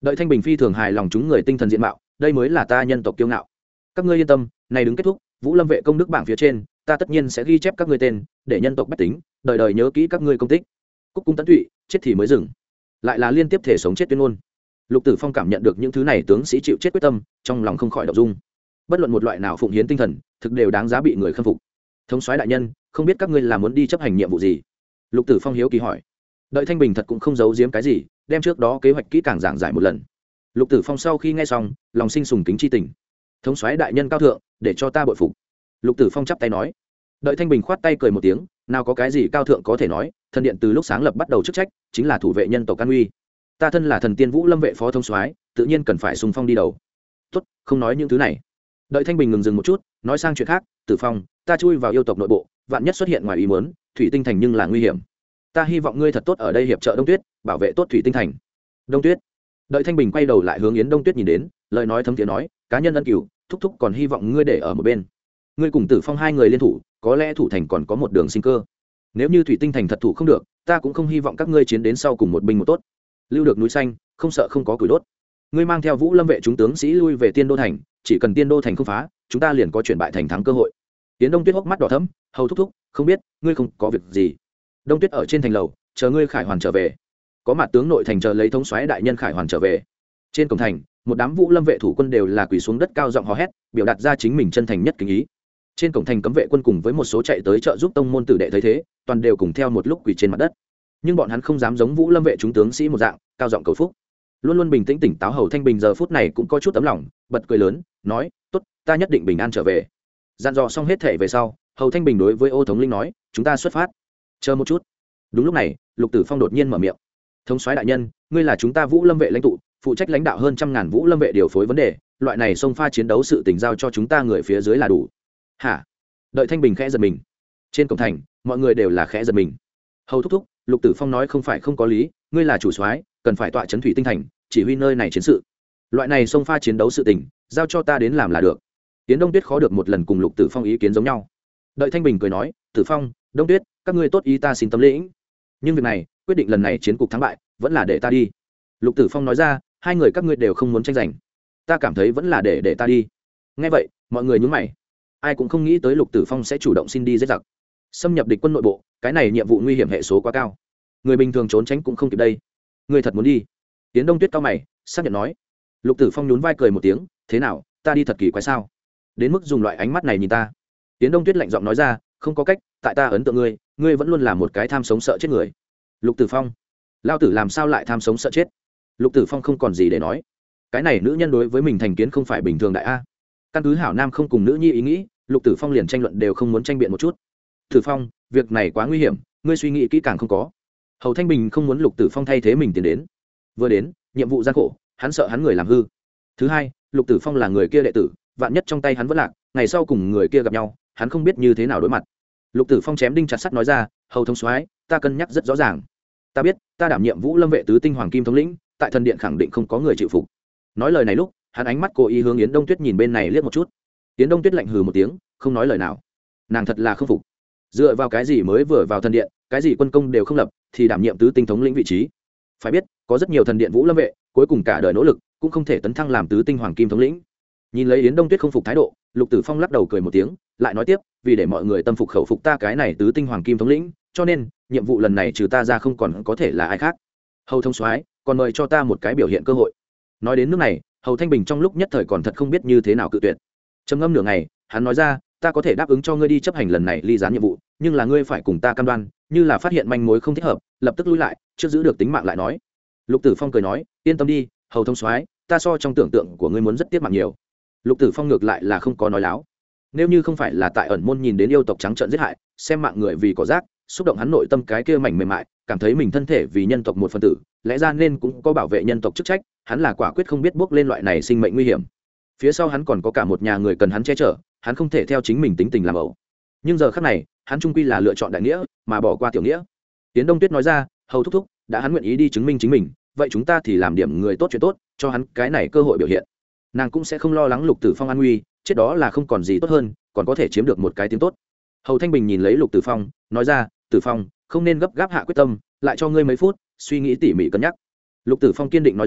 S1: Đợi Thanh Bình phi thường hài lòng chúng người tinh thần diện mạo, đây mới là ta nhân tộc kiêu ngạo. Các ngươi yên tâm, này đứng kết thúc, Vũ Lâm vệ công đức bảng phía trên, ta tất nhiên sẽ ghi chép các ngươi tên, để nhân tộc bách tính đời đời nhớ kỹ các ngươi công tích. Cúc cung tận tụy, chết thì mới dừng. Lại là liên tiếp thể sống chết tuyên ngôn. Lục Tử Phong cảm nhận được những thứ này tướng sĩ chịu chết quyết tâm, trong lòng không khỏi động dung. Bất luận một loại nào phụng hiến tinh thần, thực đều đáng giá bị người khâm phục. Thống soái đại nhân, không biết các ngươi là muốn đi chấp hành nhiệm vụ gì? Lục Tử Phong hiếu kỳ hỏi. Đợi Thanh Bình thật cũng không giấu giếm cái gì, đem trước đó kế hoạch kỹ càng giảng giải một lần. Lục Tử Phong sau khi nghe xong, lòng sinh sùng kính chi tình. Thống soái đại nhân cao thượng, để cho ta bội phục. Lục Tử Phong chắp tay nói. Đợi Thanh Bình khoát tay cười một tiếng, nào có cái gì cao thượng có thể nói, thần điện từ lúc sáng lập bắt đầu chức trách chính là thủ vệ nhân tộc an uy. Ta thân là thần tiên Vũ Lâm vệ phó thống soái, tự nhiên cần phải xung phong đi đầu. Tốt, không nói những thứ này. Đợi Thanh Bình ngừng dừng một chút, nói sang chuyện khác. Tử Phong, ta chui vào yêu tộc nội bộ, vạn nhất xuất hiện ngoài ý muốn, Thủy Tinh Thành nhưng là nguy hiểm. Ta hy vọng ngươi thật tốt ở đây hiệp trợ Đông Tuyết, bảo vệ tốt Thủy Tinh Thành. Đông Tuyết. Đợi Thanh Bình quay đầu lại hướng Yến Đông Tuyết nhìn đến, lời nói thấm thiế nói, cá nhân ân cửu, thúc thúc còn hy vọng ngươi để ở một bên. Ngươi cùng Tử Phong hai người liên thủ, có lẽ thủ thành còn có một đường sinh cơ. Nếu như Thủy Tinh Thành thật thủ không được, ta cũng không hy vọng các ngươi chiến đến sau cùng một binh một tốt. Lưu được núi xanh, không sợ không có củi đốt. Ngươi mang theo Vũ Lâm vệ chúng tướng sĩ lui về Tiên Đô thành, chỉ cần Tiên Đô thành không phá, chúng ta liền có chuyển bại thành thắng cơ hội. Yến Đông Tuyết hốc mắt đỏ thẫm, hầu thúc thúc, không biết ngươi không có việc gì. Đông Tuyết ở trên thành lầu, chờ ngươi Khải Hoàn trở về. Có mặt tướng nội thành chờ lấy thống soái đại nhân Khải Hoàn trở về. Trên cổng thành, một đám Vũ Lâm vệ thủ quân đều là quỳ xuống đất cao giọng hò hét, biểu đạt ra chính mình chân thành nhất kính ý. Trên cổng thành cấm vệ quân cùng với một số chạy tới trợ giúp tông môn tử đệ thấy thế, toàn đều cùng theo một lúc quỳ trên mặt đất. Nhưng bọn hắn không dám giống Vũ Lâm vệ chúng tướng sĩ một dạng, cao giọng cầu phúc. Luôn luôn bình tĩnh tỉnh táo Hầu Thanh Bình giờ phút này cũng có chút tấm lòng, bật cười lớn, nói: "Tốt, ta nhất định bình an trở về." Dặn dò xong hết thể về sau, Hầu Thanh Bình đối với Ô thống linh nói: "Chúng ta xuất phát." Chờ một chút. Đúng lúc này, Lục Tử Phong đột nhiên mở miệng: "Thống soái đại nhân, ngươi là chúng ta Vũ Lâm vệ lãnh tụ, phụ trách lãnh đạo hơn trăm ngàn Vũ Lâm vệ điều phối vấn đề, loại này xông pha chiến đấu sự tình giao cho chúng ta người phía dưới là đủ." Hả? Đợi Thanh Bình khẽ giật mình. Trên cổng thành, mọi người đều là khẽ giật mình. Hầu thúc thúc, Lục Tử Phong nói không phải không có lý, ngươi là chủ soái, cần phải tọa trấn Thủy Tinh Thành, chỉ huy nơi này chiến sự. Loại này xông pha chiến đấu sự tình, giao cho ta đến làm là được. Tiến Đông Tuyết khó được một lần cùng Lục Tử Phong ý kiến giống nhau. Đợi Thanh Bình cười nói: "Tử Phong, Đông Tuyết, các ngươi tốt ý ta xin tâm lĩnh. Nhưng việc này, quyết định lần này chiến cục thắng bại, vẫn là để ta đi." Lục Tử Phong nói ra: "Hai người các ngươi đều không muốn tranh giành, ta cảm thấy vẫn là để để ta đi." Nghe vậy, mọi người nhướng mày. Ai cũng không nghĩ tới Lục Tử Phong sẽ chủ động xin đi giết giặc, xâm nhập địch quân nội bộ, cái này nhiệm vụ nguy hiểm hệ số quá cao, người bình thường trốn tránh cũng không kịp đây. Ngươi thật muốn đi? Tiến Đông Tuyết cao mày, xác nhận nói. Lục Tử Phong nhún vai cười một tiếng: "Thế nào, ta đi thật kỳ quái sao? Đến mức dùng loại ánh mắt này nhìn ta?" Tiến Đông Tuyết lạnh giọng nói ra: "Không có cách, tại ta ấn tượng ngươi, ngươi vẫn luôn là một cái tham sống sợ chết người." Lục Tử Phong, lao tử làm sao lại tham sống sợ chết? Lục Tử Phong không còn gì để nói. Cái này nữ nhân đối với mình thành kiến không phải bình thường đại a. Căn cứ hảo nam không cùng nữ nhi ý nghĩ, Lục Tử Phong liền tranh luận đều không muốn tranh biện một chút. Tử Phong, việc này quá nguy hiểm, ngươi suy nghĩ kỹ càng không có? Hầu Thanh Bình không muốn Lục Tử Phong thay thế mình tiến đến. Vừa đến, nhiệm vụ gian khổ, hắn sợ hắn người làm hư. Thứ hai, Lục Tử Phong là người kia đệ tử, vạn nhất trong tay hắn vẫn lạc, ngày sau cùng người kia gặp nhau, hắn không biết như thế nào đối mặt. Lục Tử Phong chém đinh chặt sắt nói ra: "Hầu thống soái, ta cân nhắc rất rõ ràng. Ta biết, ta đảm nhiệm Vũ Lâm vệ tứ tinh hoàng kim thống lĩnh, tại thần điện khẳng định không có người chịu phục." Nói lời này lúc, hắn ánh mắt cố ý hướng Yến Đông Tuyết nhìn bên này liếc một chút. Yến Đông Tuyết lạnh hừ một tiếng, không nói lời nào. Nàng thật là không phục. Dựa vào cái gì mới vừa vào thần điện, cái gì quân công đều không lập, thì đảm nhiệm tứ tinh thống lĩnh vị trí? Phải biết, có rất nhiều thần điện Vũ Lâm vệ, cuối cùng cả đời nỗ lực, cũng không thể tấn thăng làm tứ tinh hoàng kim thống lĩnh. Nhìn lấy Yến Đông Tuyết không phục thái độ, Lục Tử Phong lắc đầu cười một tiếng, lại nói tiếp: "Vì để mọi người tâm phục khẩu phục ta cái này tứ tinh hoàng kim thống lĩnh, cho nên nhiệm vụ lần này trừ ta ra không còn có thể là ai khác. Hầu thống soái, còn mời cho ta một cái biểu hiện cơ hội." Nói đến nước này, Hầu Thanh Bình trong lúc nhất thời còn thật không biết như thế nào cự tuyệt. Trầm ngâm nửa ngày, hắn nói ra: "Ta có thể đáp ứng cho ngươi đi chấp hành lần này ly gián nhiệm vụ, nhưng là ngươi phải cùng ta cam đoan, như là phát hiện manh mối không thích hợp, lập tức lui lại, trước giữ được tính mạng lại nói." Lục Tử Phong cười nói: "Yên tâm đi, Hầu thống soái, ta so trong tưởng tượng của ngươi muốn rất tiếc mạng nhiều." Lục Tử Phong ngược lại là không có nói láo. Nếu như không phải là tại ẩn môn nhìn đến yêu tộc trắng trợn giết hại, xem mạng người vì cỏ rác, xúc động hắn nội tâm cái kia mảnh mềm mại, cảm thấy mình thân thể vì nhân tộc một phần tử, lẽ ra nên cũng có bảo vệ nhân tộc chức trách, hắn là quả quyết không biết bước lên loại này sinh mệnh nguy hiểm. Phía sau hắn còn có cả một nhà người cần hắn che chở, hắn không thể theo chính mình tính tình làm ẩu. Nhưng giờ khắc này, hắn trung quy là lựa chọn đại nghĩa, mà bỏ qua tiểu nghĩa. Tiến Đông Tuyết nói ra: "Hầu thúc thúc, đã hắn nguyện ý đi chứng minh chính mình, vậy chúng ta thì làm điểm người tốt chuyện tốt, cho hắn cái này cơ hội biểu hiện." Nàng cũng sẽ không lo lắng Lục Tử Phong an nguy, chết đó là không còn gì tốt hơn, còn có thể chiếm được một cái tiếng tốt. Hầu Thanh Bình nhìn lấy Lục Tử Phong, nói ra: "Tử Phong, không nên gấp gáp hạ quyết tâm, lại cho ngươi mấy phút, suy nghĩ tỉ mỉ cân nhắc." Lục Tử Phong kiên định nói ra: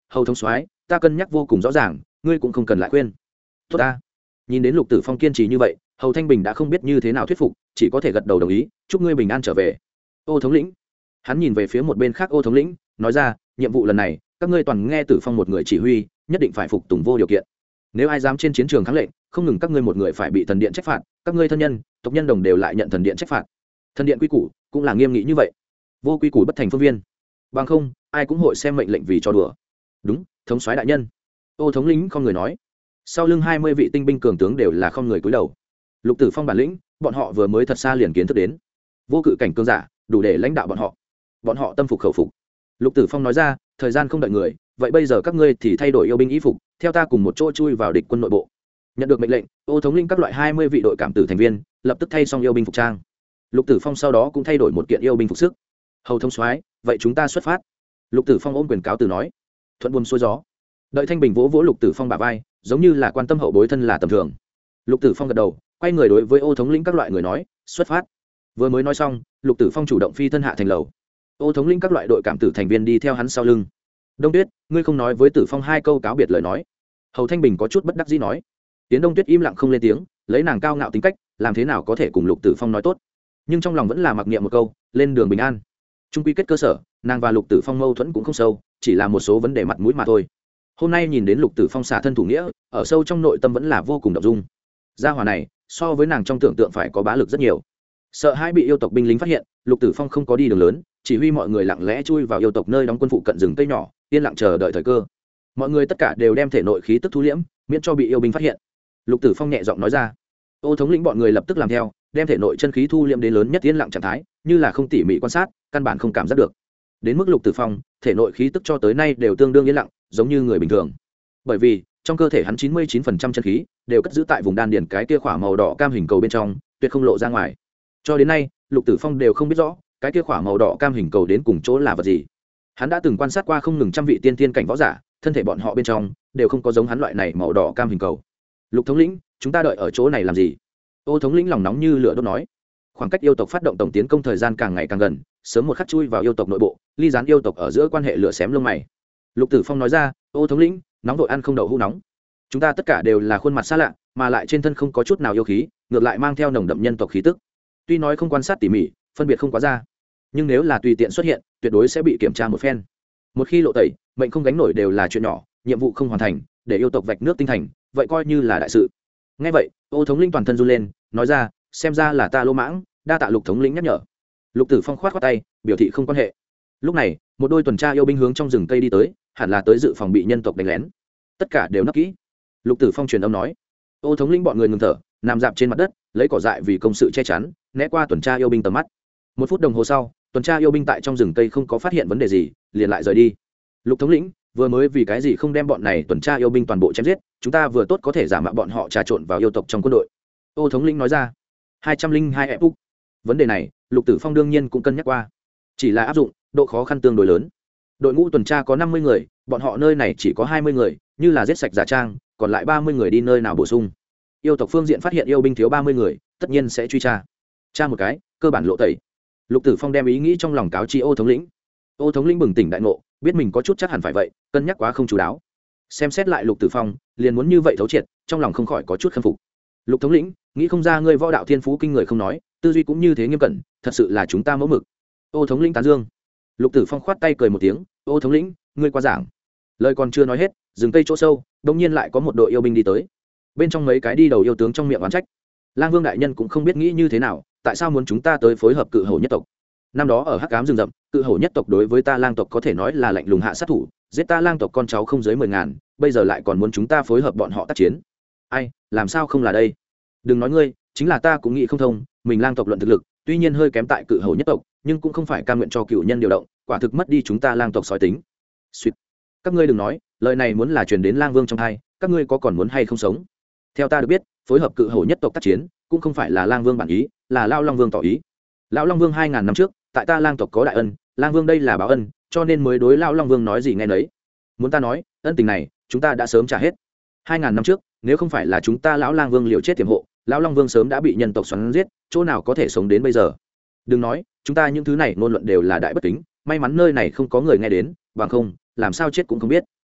S1: hầu thống soái ta cân nhắc vô cùng rõ ràng, ngươi cũng không cần lại khuyên. Tốt ta. Nhìn đến Lục Tử Phong kiên trì như vậy, hầu Thanh Bình đã không biết như thế nào thuyết phục, chỉ có thể gật đầu đồng ý, chúc ngươi bình an trở về. Ô thống lĩnh. Hắn nhìn về phía một bên khác Ô thống lĩnh, nói ra, nhiệm vụ lần này các ngươi toàn nghe Tử Phong một người chỉ huy, nhất định phải phục tùng vô điều kiện. Nếu ai dám trên chiến trường kháng lệnh, không ngừng các ngươi một người phải bị thần điện trách phạt, các ngươi thân nhân tộc nhân đồng đều lại nhận thần điện trách phạt. Thần điện quy củ cũng là nghiêm nghị như vậy, vô quy củ bất thành phương viên, bằng không ai cũng hội xem mệnh lệnh vì cho đùa. Đúng, thống soái đại nhân. Ô thống lĩnh không người nói. Sau lưng hai mươi vị tinh binh cường tướng đều là không người cúi đầu. Lục Tử Phong bản lĩnh, bọn họ vừa mới thật xa liền kiến thức đến. Vô cự cảnh cường giả, đủ để lãnh đạo bọn họ. Bọn họ tâm phục khẩu phục. Lục Tử Phong nói ra, thời gian không đợi người, vậy bây giờ các ngươi thì thay đổi yêu binh y phục, theo ta cùng một chỗ chui vào địch quân nội bộ. Nhận được mệnh lệnh, Ô thống lĩnh các loại hai mươi vị đội cảm tử thành viên lập tức thay xong yêu binh phục trang. Lục Tử Phong sau đó cũng thay đổi một kiện yêu binh phục sức. Hầu thống soái, vậy chúng ta xuất phát. Lục Tử Phong ôm quyền cáo từ nói. Thuận buồm xuôi gió. Đợi Thanh Bình vỗ vỗ Lục Tử Phong bả vai, giống như là quan tâm hậu bối thân là tầm thường. Lục Tử Phong gật đầu, quay người đối với Ô thống lĩnh các loại người nói, xuất phát. Vừa mới nói xong, Lục Tử Phong chủ động phi thân hạ thành lầu. Ô thống lĩnh các loại đội cảm tử thành viên đi theo hắn sau lưng. Đông Tuyết, ngươi không nói với Tử Phong hai câu cáo biệt lời nói. Hầu Thanh Bình có chút bất đắc dĩ nói. Tiến Đông Tuyết im lặng không lên tiếng, lấy nàng cao ngạo tính cách, làm thế nào có thể cùng Lục Tử Phong nói tốt. Nhưng trong lòng vẫn là mặc niệm một câu, lên đường bình an. Trung quy kết cơ sở, nàng và Lục Tử Phong mâu thuẫn cũng không sâu, chỉ là một số vấn đề mặt mũi mà thôi. Hôm nay nhìn đến Lục Tử Phong xả thân thủ nghĩa, ở sâu trong nội tâm vẫn là vô cùng động dung. Gia hỏa này, so với nàng trong tưởng tượng phải có bá lực rất nhiều. Sợ hai bị yêu tộc binh lính phát hiện, Lục Tử Phong không có đi đường lớn, chỉ huy mọi người lặng lẽ chui vào yêu tộc nơi đóng quân phụ cận rừng cây nhỏ, yên lặng chờ đợi thời cơ. Mọi người tất cả đều đem thể nội khí tức thu liễm, miễn cho bị yêu binh phát hiện. Lục Tử Phong nhẹ giọng nói ra. Ô thống lĩnh bọn người lập tức làm theo, đem thể nội chân khí thu liễm đến lớn nhất yên lặng trạng thái, như là không tỉ mỉ quan sát, căn bản không cảm giác được. Đến mức Lục Tử Phong, thể nội khí tức cho tới nay đều tương đương yên lặng, giống như người bình thường. Bởi vì trong cơ thể hắn chín mươi chín phần trăm chân khí đều cất giữ tại vùng đan điền cái kia khỏa màu đỏ cam hình cầu bên trong, tuyệt không lộ ra ngoài. Cho đến nay, Lục Tử Phong đều không biết rõ cái kia khỏa màu đỏ cam hình cầu đến cùng chỗ là vật gì. Hắn đã từng quan sát qua không ngừng trăm vị tiên tiên cảnh võ giả, thân thể bọn họ bên trong đều không có giống hắn loại này màu đỏ cam hình cầu. Lục thống lĩnh, chúng ta đợi ở chỗ này làm gì? Ô thống lĩnh lòng nóng như lửa đốt nói. Khoảng cách yêu tộc phát động tổng tiến công thời gian càng ngày càng gần, sớm một khắc chui vào yêu tộc nội bộ, ly gián yêu tộc ở giữa quan hệ lửa xém lông mày. Lục Tử Phong nói ra, ô thống lĩnh, nóng vội ăn không đậu hũ nóng. Chúng ta tất cả đều là khuôn mặt xa lạ, mà lại trên thân không có chút nào yêu khí, ngược lại mang theo nồng đậm nhân tộc khí tức. Tuy nói không quan sát tỉ mỉ, phân biệt không quá ra, nhưng nếu là tùy tiện xuất hiện, tuyệt đối sẽ bị kiểm tra một phen. Một khi lộ tẩy, mệnh không gánh nổi đều là chuyện nhỏ, nhiệm vụ không hoàn thành, để yêu tộc vạch nước tinh thành, vậy coi như là đại sự. Nghe vậy, Ô thống lĩnh toàn thân run lên, nói ra, xem ra là ta lô mãng, đa tạ Lục thống lĩnh nhắc nhở. Lục Tử Phong khoát khoát tay, biểu thị không quan hệ. Lúc này, một đôi tuần tra yêu binh hướng trong rừng cây đi tới, hẳn là tới dự phòng bị nhân tộc đánh lén. Tất cả đều nấp kỹ. Lục Tử Phong truyền âm nói. Ô thống lĩnh bọn người ngừng thở, nằm dạp trên mặt đất, lấy cỏ dại vì công sự che chắn, né qua tuần tra yêu binh tầm mắt. Một phút đồng hồ sau, tuần tra yêu binh tại trong rừng cây không có phát hiện vấn đề gì, liền lại rời đi. Lục thống lĩnh, vừa mới vì cái gì không đem bọn này tuần tra yêu binh toàn bộ chém giết, chúng ta vừa tốt có thể giả mạo bọn họ trà trộn vào yêu tộc trong quân đội. Ô thống lĩnh nói ra. hai trăm linh hai ép úc. Vấn đề này, Lục Tử Phong đương nhiên cũng cân nhắc qua, chỉ là áp dụng độ khó khăn tương đối lớn. Đội ngũ tuần tra có năm mươi người, bọn họ nơi này chỉ có hai mươi người, như là giết sạch giả trang, còn lại ba mươi người đi nơi nào bổ sung. Yêu tộc phương diện phát hiện yêu binh thiếu ba mươi người, tất nhiên sẽ truy tra. Tra một cái, cơ bản lộ tẩy. Lục Tử Phong đem ý nghĩ trong lòng cáo chi Ô thống lĩnh. Ô thống lĩnh bừng tỉnh đại ngộ, biết mình có chút chắc hẳn phải vậy, cân nhắc quá không chú đáo. Xem xét lại Lục Tử Phong, liền muốn như vậy thấu triệt, trong lòng không khỏi có chút khâm phục. Lục thống lĩnh, nghĩ không ra ngươi võ đạo thiên phú kinh người không nói, tư duy cũng như thế nghiêm cẩn, thật sự là chúng ta mẫu mực. Ô thống lĩnh tán dương. Lục Tử Phong khoát tay cười một tiếng, Ô thống lĩnh, ngươi qua giảng. Lời còn chưa nói hết, rừng cây chỗ sâu, đột nhiên lại có một đội yêu binh đi tới. Bên trong mấy cái đi đầu yêu tướng trong miệng oán trách. Lang Vương đại nhân cũng không biết nghĩ như thế nào, tại sao muốn chúng ta tới phối hợp Cự Hổ nhất tộc? Năm đó ở Hắc Ám rừng rậm, Cự Hổ nhất tộc đối với ta Lang tộc có thể nói là lạnh lùng hạ sát thủ, giết ta Lang tộc con cháu không dưới mười ngàn, bây giờ lại còn muốn chúng ta phối hợp bọn họ tác chiến. Ai, làm sao không là đây? Đừng nói ngươi, chính là ta cũng nghĩ không thông, mình Lang tộc luận thực lực, tuy nhiên hơi kém tại Cự Hổ nhất tộc, nhưng cũng không phải cam nguyện cho cựu nhân điều động, quả thực mất đi chúng ta Lang tộc sói tính. Sweet. Các ngươi đừng nói, lời này muốn là truyền đến Lang Vương trong tai, các ngươi có còn muốn hay không sống? Theo ta được biết, phối hợp Cự Hổ nhất tộc tác chiến, cũng không phải là Lang Vương bản ý, là Lão Long Vương tỏ ý. Lão Long Vương hai ngàn năm trước, tại ta Lang tộc có đại ân, Lang Vương đây là báo ân, cho nên mới đối Lão Long Vương nói gì nghe nấy. Muốn ta nói, ân tình này, chúng ta đã sớm trả hết. Hai ngàn năm trước, nếu không phải là chúng ta lão Lang Vương liều chết tiềm hộ, Lão Long Vương sớm đã bị nhân tộc xoắn giết, chỗ nào có thể sống đến bây giờ. Đừng nói, chúng ta những thứ này ngôn luận đều là đại bất kính, may mắn nơi này không có người nghe đến, bằng không, làm sao chết cũng không biết.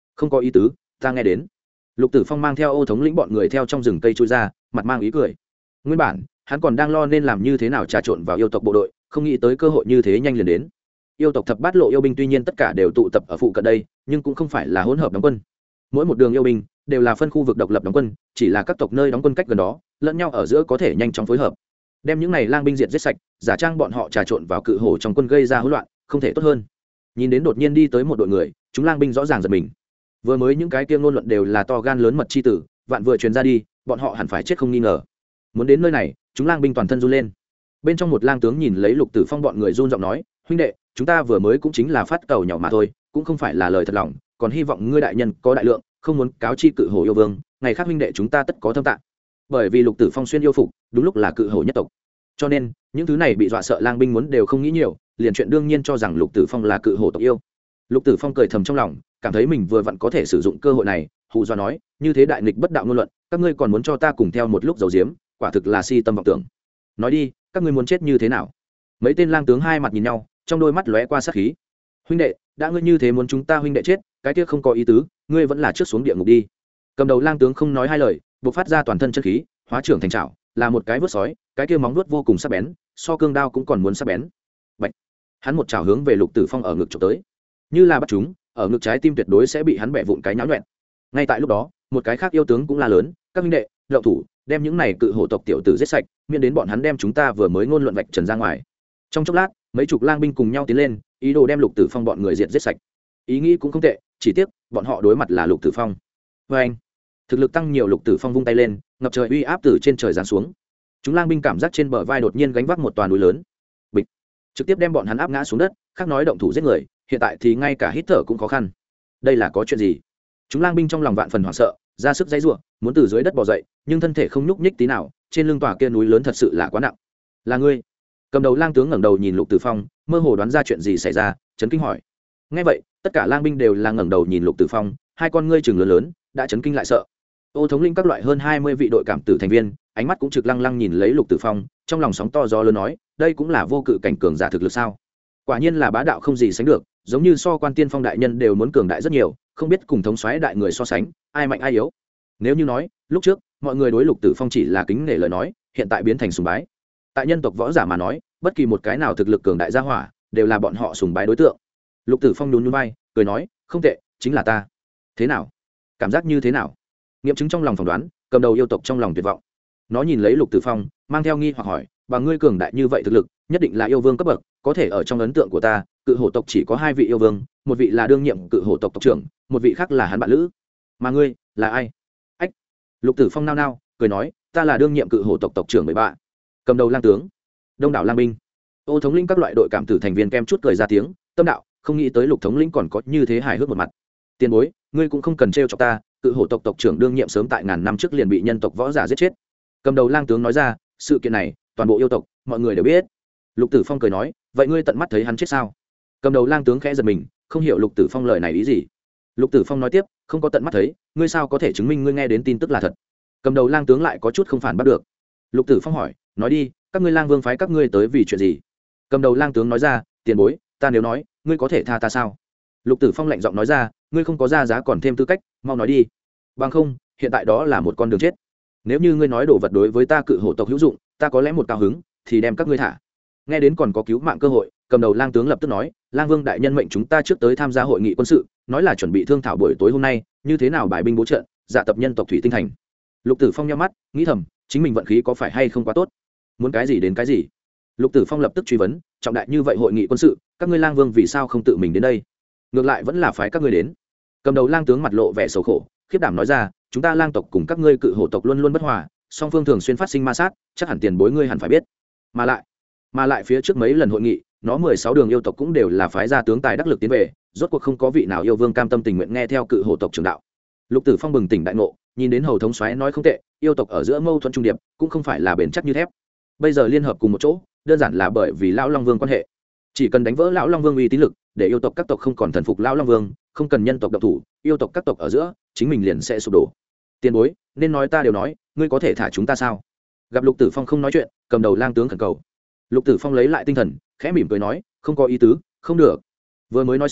S1: không có ý tứ, ta nghe đến. Lục Tử Phong mang theo Ô thống lĩnh bọn người theo trong rừng cây chui ra, mặt mang ý cười. Nguyên bản hắn còn đang lo nên làm như thế nào trà trộn vào yêu tộc bộ đội, không nghĩ tới cơ hội như thế nhanh liền đến. Yêu tộc thập bát lộ yêu binh tuy nhiên tất cả đều tụ tập ở phụ cận đây, nhưng cũng không phải là hỗn hợp đóng quân. Mỗi một đường yêu binh đều là phân khu vực độc lập đóng quân, chỉ là các tộc nơi đóng quân cách gần đó, lẫn nhau ở giữa có thể nhanh chóng phối hợp. Đem những này lang binh diệt giết sạch, giả trang bọn họ trà trộn vào cự hổ trong quân gây ra hỗn loạn, không thể tốt hơn. Nhìn đến đột nhiên đi tới một đội người, chúng lang binh rõ ràng giật mình. Vừa mới những cái kia ngôn luận đều là to gan lớn mật chi tử, vạn vừa truyền ra đi, bọn họ hẳn phải chết không nghi ngờ. Muốn đến nơi này, chúng lang binh toàn thân run lên. Bên trong một lang tướng nhìn lấy Lục Tử Phong bọn người run giọng nói, huynh đệ, chúng ta vừa mới cũng chính là phát cầu nhỏ mà thôi, cũng không phải là lời thật lòng, còn hy vọng ngươi đại nhân có đại lượng, không muốn cáo chi cự hổ yêu vương, ngày khác huynh đệ chúng ta tất có thâm tạng. Bởi vì Lục Tử Phong xuyên yêu phục, đúng lúc là cự hổ nhất tộc, cho nên những thứ này bị dọa sợ lang binh muốn đều không nghĩ nhiều, liền chuyện đương nhiên cho rằng Lục Tử Phong là cự hổ tộc yêu. Lục Tử Phong cười thầm trong lòng, cảm thấy mình vừa vặn có thể sử dụng cơ hội này, hù dọa nói, như thế đại nghịch bất đạo ngôn luận, các ngươi còn muốn cho ta cùng theo một lúc giấu giếm, quả thực là si tâm vọng tưởng. Nói đi, các ngươi muốn chết như thế nào? Mấy tên lang tướng hai mặt nhìn nhau, trong đôi mắt lóe qua sát khí. Huynh đệ, đã ngươi như thế muốn chúng ta huynh đệ chết, cái kia không có ý tứ, ngươi vẫn là trước xuống địa ngục đi. Cầm đầu lang tướng không nói hai lời, bộc phát ra toàn thân chân khí, hóa trưởng thành trảo, là một cái vớt sói, cái kia móng vuốt vô cùng sắc bén, so cương đao cũng còn muốn sắc bén. Bạch. Hắn một chảo hướng về Lục Tử Phong ở ngực chụp tới. Như là bắt chúng, ở ngực trái tim tuyệt đối sẽ bị hắn bẻ vụn cái nhão nhuyễn. Ngay tại lúc đó, một cái khác yêu tướng cũng la lớn, các huynh đệ, động thủ, đem những này cự hổ tộc tiểu tử giết sạch, miễn đến bọn hắn đem chúng ta vừa mới ngôn luận vạch trần ra ngoài. Trong chốc lát, mấy chục lang binh cùng nhau tiến lên, ý đồ đem Lục Tử Phong bọn người diệt giết sạch. Ý nghĩ cũng không tệ, chỉ tiếc bọn họ đối mặt là Lục Tử Phong. Với anh, thực lực tăng nhiều, Lục Tử Phong vung tay lên, ngập trời uy áp từ trên trời giáng xuống. Chúng lang binh cảm giác trên bờ vai đột nhiên gánh vác một toàn núi lớn, bịch, trực tiếp đem bọn hắn áp ngã xuống đất. Khác nói động thủ giết người, hiện tại thì ngay cả hít thở cũng khó khăn. Đây là có chuyện gì? Chúng lang binh trong lòng vạn phần hoảng sợ, ra sức dãy rủa, muốn từ dưới đất bò dậy, nhưng thân thể không nhúc nhích tí nào, trên lưng tòa kia núi lớn thật sự là quá nặng. Là ngươi? Cầm đầu lang tướng ngẩng đầu nhìn Lục Tử Phong, mơ hồ đoán ra chuyện gì xảy ra, chấn kinh hỏi. Nghe vậy, tất cả lang binh đều là ngẩng đầu nhìn Lục Tử Phong, hai con ngươi trừng lớn lớn, đã chấn kinh lại sợ. Ô thống linh các loại hơn hai mươi vị đội cảm tử thành viên, ánh mắt cũng trực lăng lăng nhìn lấy Lục Tử Phong, trong lòng sóng to gió lớn nói, đây cũng là vô cự cảnh cường giả thực lực sao? Quả nhiên là bá đạo không gì sánh được, giống như so quan tiên phong đại nhân đều muốn cường đại rất nhiều, không biết cùng thống soái đại người so sánh, ai mạnh ai yếu. Nếu như nói, lúc trước, mọi người đối Lục Tử Phong chỉ là kính nể lời nói, hiện tại biến thành sùng bái. Tại nhân tộc võ giả mà nói, bất kỳ một cái nào thực lực cường đại gia hỏa, đều là bọn họ sùng bái đối tượng. Lục Tử Phong nhún nhún vai, cười nói, không tệ, chính là ta. Thế nào? Cảm giác như thế nào? Nghiệm chứng trong lòng phỏng đoán, cầm đầu yêu tộc trong lòng tuyệt vọng. Nó nhìn lấy Lục Tử Phong, mang theo nghi hoặc hỏi, bằng ngươi cường đại như vậy thực lực, nhất định là yêu vương cấp bậc, có thể ở trong ấn tượng của ta, cự hổ tộc chỉ có hai vị yêu vương, một vị là đương nhiệm cự hổ tộc tộc trưởng, một vị khác là hắn bạn lữ. Mà ngươi, là ai? Ách. Lục Tử Phong nao nao, cười nói, ta là đương nhiệm cự hổ tộc tộc trưởng mười ba. Cầm đầu lang tướng, đông đảo lang binh, Ô thống lĩnh các loại đội cảm tử thành viên kem chút cười ra tiếng, tâm đạo, không nghĩ tới Lục thống lĩnh còn có như thế hài hước một mặt. Tiền bối, ngươi cũng không cần trêu chọc ta, cự hổ tộc tộc trưởng đương nhiệm sớm tại ngàn năm trước liền bị nhân tộc võ giả giết chết. Cầm đầu lang tướng nói ra, sự kiện này, toàn bộ yêu tộc, mọi người đều biết. Lục Tử Phong cười nói, vậy ngươi tận mắt thấy hắn chết sao? Cầm đầu lang tướng khẽ giật mình, không hiểu Lục Tử Phong lời này ý gì. Lục Tử Phong nói tiếp, không có tận mắt thấy, ngươi sao có thể chứng minh ngươi nghe đến tin tức là thật? Cầm đầu lang tướng lại có chút không phản bắt được. Lục Tử Phong hỏi, nói đi, các ngươi lang vương phái các ngươi tới vì chuyện gì? Cầm đầu lang tướng nói ra, tiền bối, ta nếu nói, ngươi có thể tha ta sao? Lục Tử Phong lạnh giọng nói ra, ngươi không có ra giá còn thêm tư cách, mau nói đi. Bằng không, hiện tại đó là một con đường chết. Nếu như ngươi nói đồ vật đối với ta cự hổ tộc hữu dụng, ta có lẽ một cao hứng, thì đem các ngươi thả. Nghe đến còn có cứu mạng cơ hội, cầm đầu lang tướng lập tức nói, lang vương đại nhân mệnh chúng ta trước tới tham gia hội nghị quân sự, nói là chuẩn bị thương thảo buổi tối hôm nay, như thế nào bài binh bố trận, dạ tập nhân tộc thủy tinh thành. Lục Tử Phong nhíu mắt, nghĩ thầm, chính mình vận khí có phải hay không quá tốt, muốn cái gì đến cái gì. Lục Tử Phong lập tức truy vấn, trọng đại như vậy hội nghị quân sự, các ngươi lang vương vì sao không tự mình đến đây, ngược lại vẫn là phái các ngươi đến? Cầm đầu lang tướng mặt lộ vẻ sầu khổ, khiếp đảm nói ra, chúng ta lang tộc cùng các ngươi cự hổ tộc luôn luôn bất hòa, song phương thường xuyên phát sinh ma sát, chắc hẳn tiền bối ngươi hẳn phải biết. Mà lại, mà lại phía trước mấy lần hội nghị, nó mười sáu đường yêu tộc cũng đều là phái gia tướng tài đắc lực tiến về, rốt cuộc không có vị nào yêu vương cam tâm tình nguyện nghe theo cự hổ tộc trưởng đạo. Lục Tử Phong bừng tỉnh đại ngộ, nhìn đến hầu thống soái nói không tệ, yêu tộc ở giữa mâu thuẫn trung điệp, cũng không phải là bền chắc như thép. Bây giờ liên hợp cùng một chỗ, đơn giản là bởi vì lão long vương quan hệ. Chỉ cần đánh vỡ lão long vương uy tín lực, để yêu tộc các tộc không còn thần phục lão long vương, không cần nhân tộc độc thủ, yêu tộc các tộc ở giữa, chính mình liền sẽ sụp đổ. Tiền bối, nên nói ta đều nói, ngươi có thể thả chúng ta sao? Gặp Lục Tử Phong không nói chuyện, cầm đầu lang tướng khẩn cầu. Lục Tử Phong lấy lại tinh thần, khẽ mỉm cười nói, không có ý tứ, không được. Vừa mới nói xong,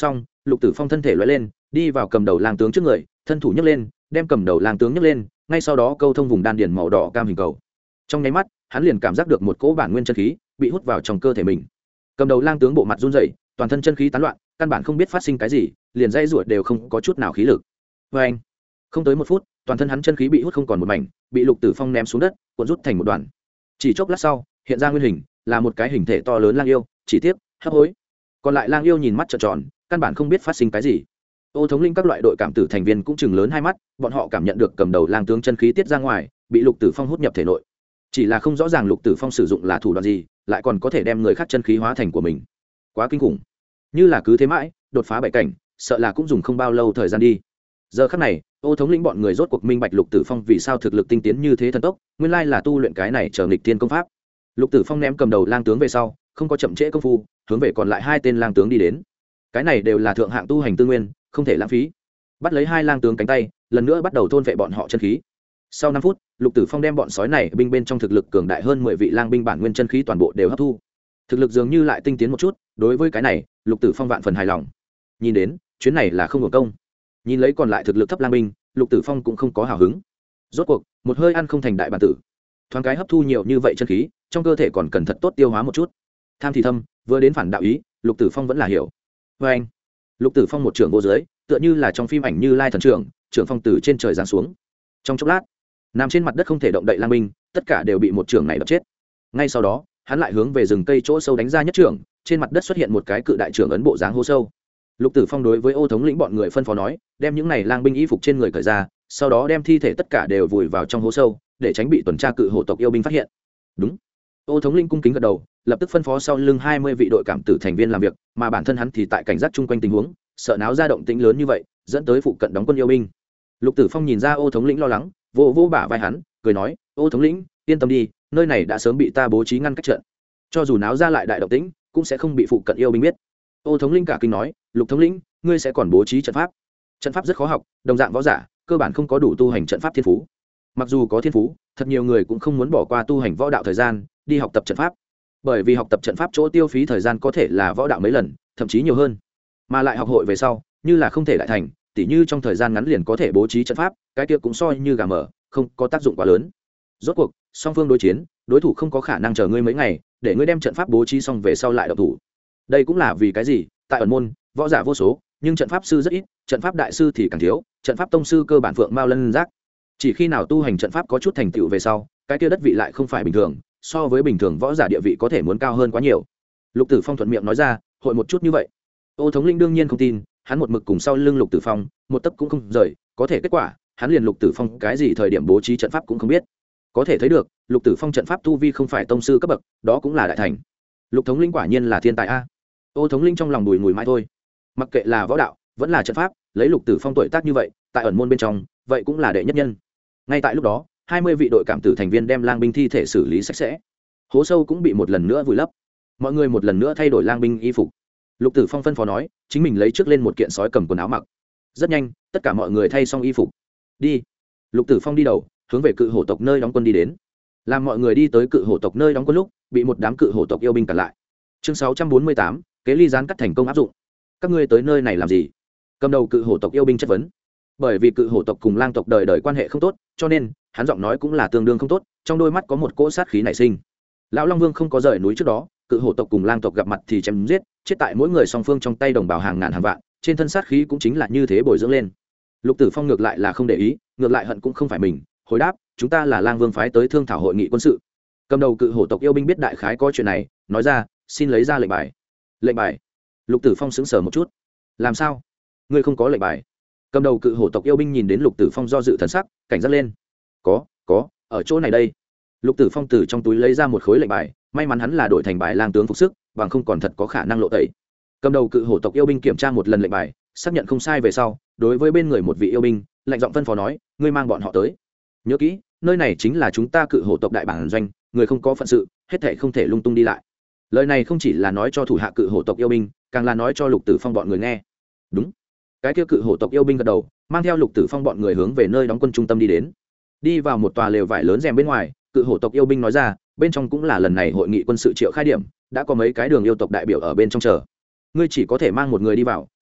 S1: Lục Tử Phong thân thể lóe lên, đi vào cầm đầu lang tướng trước người, thân thủ nhấc lên, đem cầm đầu lang tướng nhấc lên, ngay sau đó câu thông vùng đan điền màu đỏ cam hình cầu. Trong nháy mắt, hắn liền cảm giác được một cỗ bản nguyên chân khí bị hút vào trong cơ thể mình. Cầm đầu lang tướng bộ mặt run rẩy, toàn thân chân khí tán loạn, căn bản không biết phát sinh cái gì, liền dây ruột đều không có chút nào khí lực. Và anh, không tới một phút, toàn thân hắn chân khí bị hút không còn một mảnh, bị Lục Tử Phong ném xuống đất, cuộn rút thành một đoàn. Chỉ chốc lát sau, hiện ra nguyên hình, là một cái hình thể to lớn lang yêu, chỉ tiếc, hấp hối. Còn lại lang yêu nhìn mắt trợn tròn, căn bản không biết phát sinh cái gì. Ô thống linh các loại đội cảm tử thành viên cũng chừng lớn hai mắt, bọn họ cảm nhận được cầm đầu lang tướng chân khí tiết ra ngoài, bị Lục Tử Phong hút nhập thể nội. Chỉ là không rõ ràng Lục Tử Phong sử dụng là thủ đoạn gì, lại còn có thể đem người khác chân khí hóa thành của mình. Quá kinh khủng. Như là cứ thế mãi, đột phá bảy cảnh, sợ là cũng dùng không bao lâu thời gian đi. Giờ khắc này, Ô thống lĩnh bọn người rốt cuộc minh bạch Lục Tử Phong vì sao thực lực tinh tiến như thế thần tốc, nguyên lai là tu luyện cái này trở nghịch thiên công pháp. Lục Tử Phong ném cầm đầu lang tướng về sau, không có chậm trễ công phu, hướng về còn lại hai tên lang tướng đi đến. Cái này đều là thượng hạng tu hành tư nguyên, không thể lãng phí. Bắt lấy hai lang tướng cánh tay, lần nữa bắt đầu thôn vệ bọn họ chân khí. Sau năm phút, Lục Tử Phong đem bọn sói này binh bên trong thực lực cường đại hơn mười vị lang binh bản nguyên chân khí toàn bộ đều hấp thu. Thực lực dường như lại tinh tiến một chút, đối với cái này, Lục Tử Phong vạn phần hài lòng. Nhìn đến, chuyến này là không hưởng công. Nhìn lấy còn lại thực lực thấp lang binh, Lục Tử Phong cũng không có hào hứng. Rốt cuộc, một hơi ăn không thành đại bản tử. Thoáng cái hấp thu nhiều như vậy chân khí, trong cơ thể còn cần thật tốt tiêu hóa một chút. Tham thì thâm, vừa đến phản đạo ý, Lục Tử Phong vẫn là hiểu. Và anh, Lục Tử Phong một trường vô dưới, tựa như là trong phim ảnh Như Lai thần trưởng, trưởng phong từ trên trời giáng xuống. Trong chốc lát, nằm trên mặt đất không thể động đậy lang binh, tất cả đều bị một trường này đập chết. Ngay sau đó, hắn lại hướng về rừng cây chỗ sâu đánh ra nhất trường, trên mặt đất xuất hiện một cái cự đại trưởng ấn bộ dáng hố sâu. Lục Tử Phong đối với Ô thống lĩnh bọn người phân phó nói, đem những này lang binh y phục trên người cởi ra, sau đó đem thi thể tất cả đều vùi vào trong hố sâu, để tránh bị tuần tra cự hổ tộc yêu binh phát hiện. Đúng. Ô thống lĩnh cung kính gật đầu, lập tức phân phó sau lưng hai mươi vị đội cảm tử thành viên làm việc, mà bản thân hắn thì tại cảnh giác chung quanh tình huống, sợ náo ra động tĩnh lớn như vậy, dẫn tới phụ cận đóng quân yêu binh. Lục Tử Phong nhìn ra Ô thống lĩnh lo lắng, vỗ vỗ bả vai hắn, cười nói, Ô thống lĩnh, yên tâm đi, nơi này đã sớm bị ta bố trí ngăn cách trận, cho dù náo ra lại đại động tĩnh, cũng sẽ không bị phụ cận yêu binh biết. Ô thống lĩnh cả kinh nói, Lục thống lĩnh, ngươi sẽ còn bố trí trận pháp? Trận pháp rất khó học, đồng dạng võ giả, cơ bản không có đủ tu hành trận pháp thiên phú. Mặc dù có thiên phú, thật nhiều người cũng không muốn bỏ qua tu hành võ đạo thời gian đi học tập trận pháp, bởi vì học tập trận pháp chỗ tiêu phí thời gian có thể là võ đạo mấy lần, thậm chí nhiều hơn. Mà lại học hội về sau, như là không thể lại thành, tỉ như trong thời gian ngắn liền có thể bố trí trận pháp, cái kia cũng soi như gà mở, không có tác dụng quá lớn. Rốt cuộc, song phương đối chiến, đối thủ không có khả năng chờ ngươi mấy ngày, để ngươi đem trận pháp bố trí xong về sau lại động thủ. Đây cũng là vì cái gì, tại ẩn môn, võ giả vô số, nhưng trận pháp sư rất ít, trận pháp đại sư thì càng thiếu, trận pháp tông sư cơ bản phượng mao lân giác. Chỉ khi nào tu hành trận pháp có chút thành tựu về sau, cái kia đất vị lại không phải bình thường, so với bình thường võ giả địa vị có thể muốn cao hơn quá nhiều. Lục Tử Phong thuận miệng nói ra, hội một chút như vậy. Ô thống linh đương nhiên không tin, hắn một mực cùng sau lưng Lục Tử Phong, một tấc cũng không rời, có thể kết quả, hắn liền Lục Tử Phong cái gì thời điểm bố trí trận pháp cũng không biết. Có thể thấy được, Lục Tử Phong trận pháp tu vi không phải tông sư cấp bậc, đó cũng là đại thành. Lục thống linh quả nhiên là thiên tài a. Ô thống linh trong lòng bùi ngùi mãi thôi. Mặc kệ là võ đạo, vẫn là trận pháp, lấy Lục Tử Phong tuổi tác như vậy, tại ẩn môn bên trong, vậy cũng là đệ nhất nhân. Ngay tại lúc đó, hai mươi vị đội cảm tử thành viên đem lang binh thi thể xử lý sạch sẽ. Hố sâu cũng bị một lần nữa vùi lấp. Mọi người một lần nữa thay đổi lang binh y phục. Lục Tử Phong phân phó nói, chính mình lấy trước lên một kiện sói cầm quần áo mặc. Rất nhanh, tất cả mọi người thay xong y phục. Đi. Lục Tử Phong đi đầu, hướng về cự hổ tộc nơi đóng quân đi đến. Làm mọi người đi tới cự hổ tộc nơi đóng quân lúc, bị một đám cự hổ tộc yêu binh cản lại. Chương sáu trăm bốn mươi tám, kế ly gián cắt thành công áp dụng. Các ngươi tới nơi này làm gì? Cầm đầu cự hổ tộc yêu binh chất vấn. Bởi vì cự hổ tộc cùng lang tộc đời đời quan hệ không tốt, cho nên hắn giọng nói cũng là tương đương không tốt, trong đôi mắt có một cỗ sát khí nảy sinh. Lão Long Vương không có rời núi trước đó, cự hổ tộc cùng lang tộc gặp mặt thì chém giết, chết tại mỗi người song phương trong tay đồng bào hàng ngàn hàng vạn, trên thân sát khí cũng chính là như thế bồi dưỡng lên. Lục Tử Phong ngược lại là không để ý, ngược lại hận cũng không phải mình, hồi đáp, chúng ta là Lang Vương phái tới thương thảo hội nghị quân sự. Cầm đầu cự hổ tộc yêu binh biết đại khái có chuyện này, nói ra, xin lấy ra lệnh bài. Lệnh bài? Lục Tử Phong sững sờ một chút. Làm sao? Ngươi không có lệnh bài? Cầm đầu cự hổ tộc yêu binh nhìn đến Lục Tử Phong do dự thần sắc, cảnh giác lên. Có, có, ở chỗ này đây. Lục Tử Phong từ trong túi lấy ra một khối lệnh bài, may mắn hắn là đổi thành bài lang tướng phục sức, bằng không còn thật có khả năng lộ tẩy. Cầm đầu cự hổ tộc yêu binh kiểm tra một lần lệnh bài, xác nhận không sai về sau, đối với bên người một vị yêu binh, lạnh giọng phân phó nói, ngươi mang bọn họ tới. Nhớ kỹ, nơi này chính là chúng ta cự hổ tộc đại bản doanh, người không có phận sự, hết thảy không thể lung tung đi lại. Lời này không chỉ là nói cho thủ hạ cự hổ tộc yêu binh, càng là nói cho Lục Tử Phong bọn người nghe. Đúng. Cái kia cự hổ tộc yêu binh gật đầu, mang theo Lục Tử Phong bọn người hướng về nơi đóng quân trung tâm đi đến. Đi vào một tòa lều vải lớn rèm bên ngoài, cự hổ tộc yêu binh nói ra, bên trong cũng là lần này hội nghị quân sự triệu khai điểm, đã có mấy cái đường yêu tộc đại biểu ở bên trong chờ. Ngươi chỉ có thể mang một người đi vào,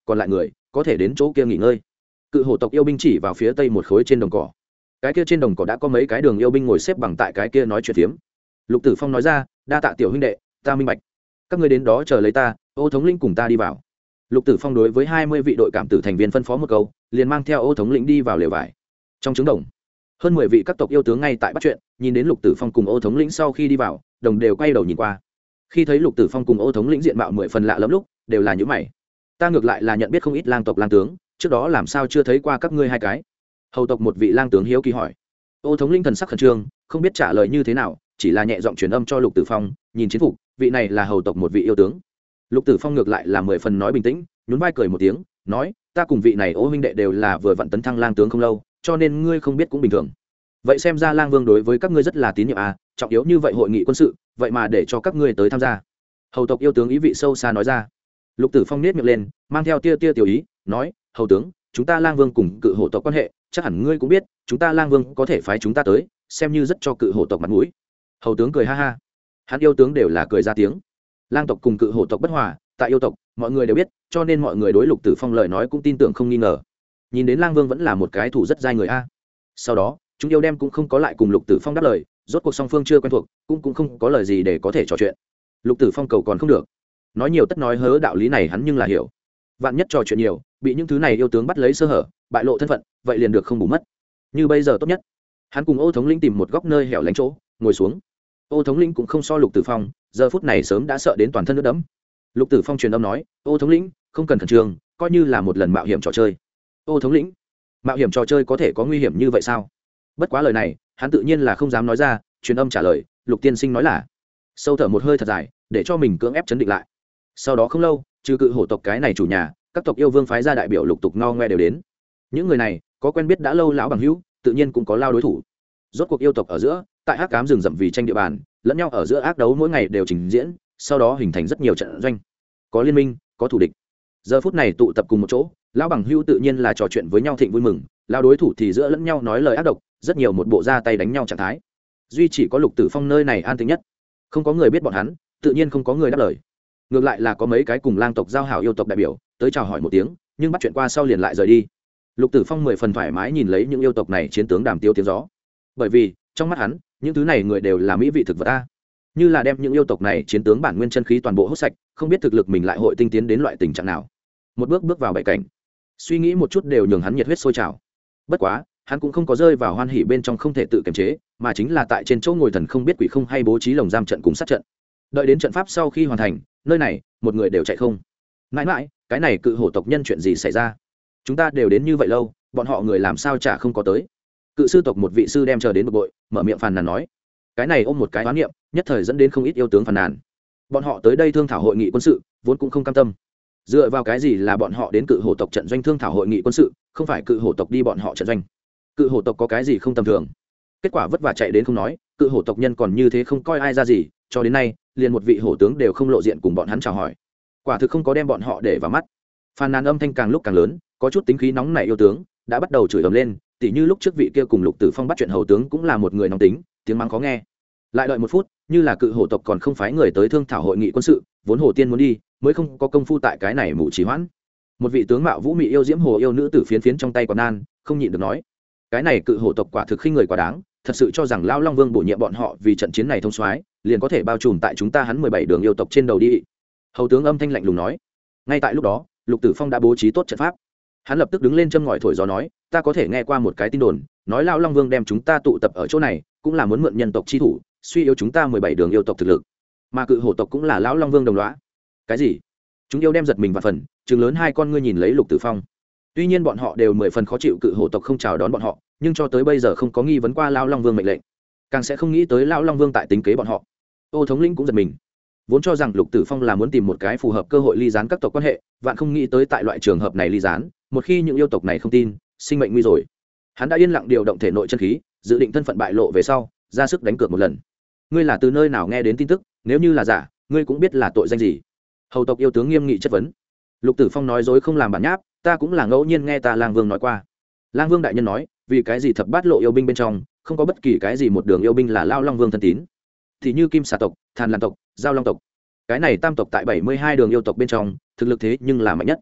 S1: còn lại người có thể đến chỗ kia nghỉ ngơi. Cự hổ tộc yêu binh chỉ vào phía tây một khối trên đồng cỏ. Cái kia trên đồng cỏ đã có mấy cái đường yêu binh ngồi xếp bằng tại cái kia nói chuyện phiếm. Lục Tử Phong nói ra, đa tạ tiểu huynh đệ, ta minh bạch. Các ngươi đến đó chờ lấy ta, Ô thống lĩnh cùng ta đi vào. Lục Tử Phong đối với hai mươi vị đội cảm tử thành viên phân phó một câu, liền mang theo Ô thống lĩnh đi vào lều vải. Trong trứng đồng, hơn mười vị các tộc yêu tướng ngay tại bắt chuyện, nhìn đến Lục Tử Phong cùng Ô thống lĩnh sau khi đi vào, đồng đều quay đầu nhìn qua. Khi thấy Lục Tử Phong cùng Ô thống lĩnh diện mạo mười phần lạ lẫm lúc, đều là nhíu mày. Ta ngược lại là nhận biết không ít lang tộc lang tướng, trước đó làm sao chưa thấy qua các ngươi hai cái? Hầu tộc một vị lang tướng hiếu kỳ hỏi. Ô thống lĩnh thần sắc khẩn trương, không biết trả lời như thế nào, chỉ là nhẹ giọng truyền âm cho Lục Tử Phong, nhìn chiến phục, vị này là hầu tộc một vị yêu tướng. Lục Tử Phong ngược lại là mười phần nói bình tĩnh, nhún vai cười một tiếng, nói, ta cùng vị này Ô huynh đệ đều là vừa vặn tấn thăng lang tướng không lâu, cho nên ngươi không biết cũng bình thường. Vậy xem ra lang vương đối với các ngươi rất là tín nhiệm à, trọng yếu như vậy hội nghị quân sự, vậy mà để cho các ngươi tới tham gia. Hầu tộc yêu tướng ý vị sâu xa nói ra. Lục Tử Phong nhếch miệng lên, mang theo tia tia tiểu ý, nói, hầu tướng, chúng ta lang vương cùng cự hổ tộc quan hệ, chắc hẳn ngươi cũng biết, chúng ta lang vương có thể phái chúng ta tới, xem như rất cho cự hổ tộc mặt mũi. Hầu tướng cười ha ha, hắn yêu tướng đều là cười ra tiếng. Lang tộc cùng cự hổ tộc bất hòa, tại yêu tộc mọi người đều biết, cho nên mọi người đối Lục Tử Phong lời nói cũng tin tưởng không nghi ngờ. Nhìn đến lang vương vẫn là một cái thủ rất dai người a. Sau đó chúng yêu đem cũng không có lại cùng Lục Tử Phong đáp lời, rốt cuộc song phương chưa quen thuộc, cũng cũng không có lời gì để có thể trò chuyện. Lục Tử Phong cầu còn không được, nói nhiều tất nói hớ, đạo lý này hắn nhưng là hiểu. Vạn nhất trò chuyện nhiều, bị những thứ này yêu tướng bắt lấy sơ hở, bại lộ thân phận, vậy liền được không bù mất. Như bây giờ tốt nhất, hắn cùng Ô thống lĩnh tìm một góc nơi hẻo lánh chỗ ngồi xuống. Ô thống lĩnh cũng không so Lục Tử Phong, giờ phút này sớm đã sợ đến toàn thân nước đẫm. Lục Tử Phong truyền âm nói, Ô thống lĩnh, không cần khẩn trương, coi như là một lần mạo hiểm trò chơi. Ô thống lĩnh, mạo hiểm trò chơi có thể có nguy hiểm như vậy sao? Bất quá lời này hắn tự nhiên là không dám nói ra, truyền âm trả lời, Lục tiên sinh nói là. Sâu thở một hơi thật dài, để cho mình cưỡng ép chấn định lại. Sau đó không lâu, trừ cự hổ tộc cái này chủ nhà, các tộc yêu vương phái ra đại biểu lục tục no ngoe đều đến. Những người này có quen biết đã lâu lão bằng hữu, tự nhiên cũng có lao đối thủ. Rốt cuộc yêu tộc ở giữa, tại hắc ám rừng rậm vì tranh địa bàn, lẫn nhau ở giữa ác đấu mỗi ngày đều trình diễn, sau đó hình thành rất nhiều trận doanh, có liên minh, có thù địch. Giờ phút này tụ tập cùng một chỗ, lão bằng hữu tự nhiên là trò chuyện với nhau thịnh vui mừng, lao đối thủ thì giữa lẫn nhau nói lời ác độc, rất nhiều một bộ ra tay đánh nhau trạng thái. Duy chỉ có Lục Tử Phong nơi này an tĩnh nhất, không có người biết bọn hắn, tự nhiên không có người đáp lời. Ngược lại là có mấy cái cùng lang tộc giao hảo yêu tộc đại biểu tới chào hỏi một tiếng, nhưng bắt chuyện qua sau liền lại rời đi. Lục Tử Phong mười phần thoải mái nhìn lấy những yêu tộc này chiến tướng đàm tiêu tiếng gió, bởi vì trong mắt hắn những thứ này người đều là mỹ vị thực vật a, như là đem những yêu tộc này chiến tướng bản nguyên chân khí toàn bộ hút sạch, không biết thực lực mình lại hội tinh tiến đến loại tình trạng nào. Một bước bước vào bảy cảnh, suy nghĩ một chút đều nhường hắn nhiệt huyết sôi trào. Bất quá hắn cũng không có rơi vào hoan hỉ bên trong không thể tự kiềm chế, mà chính là tại trên chỗ ngồi thần không biết quỷ không hay bố trí lồng giam trận cùng sát trận. Đợi đến trận pháp sau khi hoàn thành, nơi này một người đều chạy không. Mãi mãi, cái này cự hổ tộc nhân chuyện gì xảy ra? Chúng ta đều đến như vậy lâu, bọn họ người làm sao chả không có tới? Cự sư tộc một vị sư đem chờ đến bực bội, mở miệng phàn nàn nói. Cái này ôm một cái oán niệm, nhất thời dẫn đến không ít yêu tướng phàn nàn. Bọn họ tới đây thương thảo hội nghị quân sự, vốn cũng không cam tâm. Dựa vào cái gì là bọn họ đến cự hổ tộc trận doanh thương thảo hội nghị quân sự, không phải cự hổ tộc đi bọn họ trận doanh? Cự hổ tộc có cái gì không tầm thường? Kết quả vất vả chạy đến không nói, cự hổ tộc nhân còn như thế không coi ai ra gì, cho đến nay liền một vị hổ tướng đều không lộ diện cùng bọn hắn chào hỏi, quả thực không có đem bọn họ để vào mắt. Phàn nàn âm thanh càng lúc càng lớn, có chút tính khí nóng nảy yêu tướng đã bắt đầu chửi ầm lên, tỉ như lúc trước vị kia cùng Lục Tử Phong bắt chuyện hầu tướng cũng là một người nóng tính, tiếng mắng khó nghe. Lại đợi một phút, như là cự hổ tộc còn không phái người tới thương thảo hội nghị quân sự, vốn hổ tiên muốn đi mới không có công phu tại cái này mù trì hoãn. Một vị tướng mạo vũ mị yêu diễm hồ yêu nữ tử phiến phiến trong tay quạt nan, không nhịn được nói, cái này cự hổ tộc quả thực khinh người quá đáng, thật sự cho rằng lão long vương bổ nhiệm bọn họ vì trận chiến này thông soái liền có thể bao trùm tại chúng ta hắn mười bảy đường yêu tộc trên đầu đi. Hầu tướng âm thanh lạnh lùng nói. Ngay tại lúc đó, Lục Tử Phong đã bố trí tốt trận pháp, hắn lập tức đứng lên châm ngòi thổi gió nói, ta có thể nghe qua một cái tin đồn, nói lão long vương đem chúng ta tụ tập ở chỗ này cũng là muốn mượn nhân tộc chi thủ suy yếu chúng ta mười bảy đường yêu tộc thực lực, mà cự hổ tộc cũng là lão long vương đồng lõa. Cái gì? Chúng yêu đem giật mình và phần, trừng lớn hai con ngươi nhìn lấy Lục Tử Phong. Tuy nhiên bọn họ đều mười phần khó chịu cự hổ tộc không chào đón bọn họ, nhưng cho tới bây giờ không có nghi vấn qua lão long vương mệnh lệnh, càng sẽ không nghĩ tới lão long vương tại tính kế bọn họ. Ô thống lĩnh cũng giật mình, vốn cho rằng Lục Tử Phong là muốn tìm một cái phù hợp cơ hội ly gián các tộc quan hệ, vạn không nghĩ tới tại loại trường hợp này ly gián, một khi những yêu tộc này không tin, sinh mệnh nguy rồi. Hắn đã yên lặng điều động thể nội chân khí, dự định thân phận bại lộ về sau, ra sức đánh cược một lần. Ngươi là từ nơi nào nghe đến tin tức, nếu như là giả, ngươi cũng biết là tội danh gì. Hầu tộc yêu tướng nghiêm nghị chất vấn. Lục Tử Phong nói dối không làm bản nháp, ta cũng là ngẫu nhiên nghe ta Lang Vương nói qua. Lang Vương đại nhân nói, vì cái gì thập bát lộ yêu binh bên trong không có bất kỳ cái gì một đường yêu binh là lao long vương thân tín, thì như kim xà tộc, Thàn Lan tộc, Giao Long tộc, cái này tam tộc tại bảy mươi hai đường yêu tộc bên trong thực lực thế nhưng là mạnh nhất.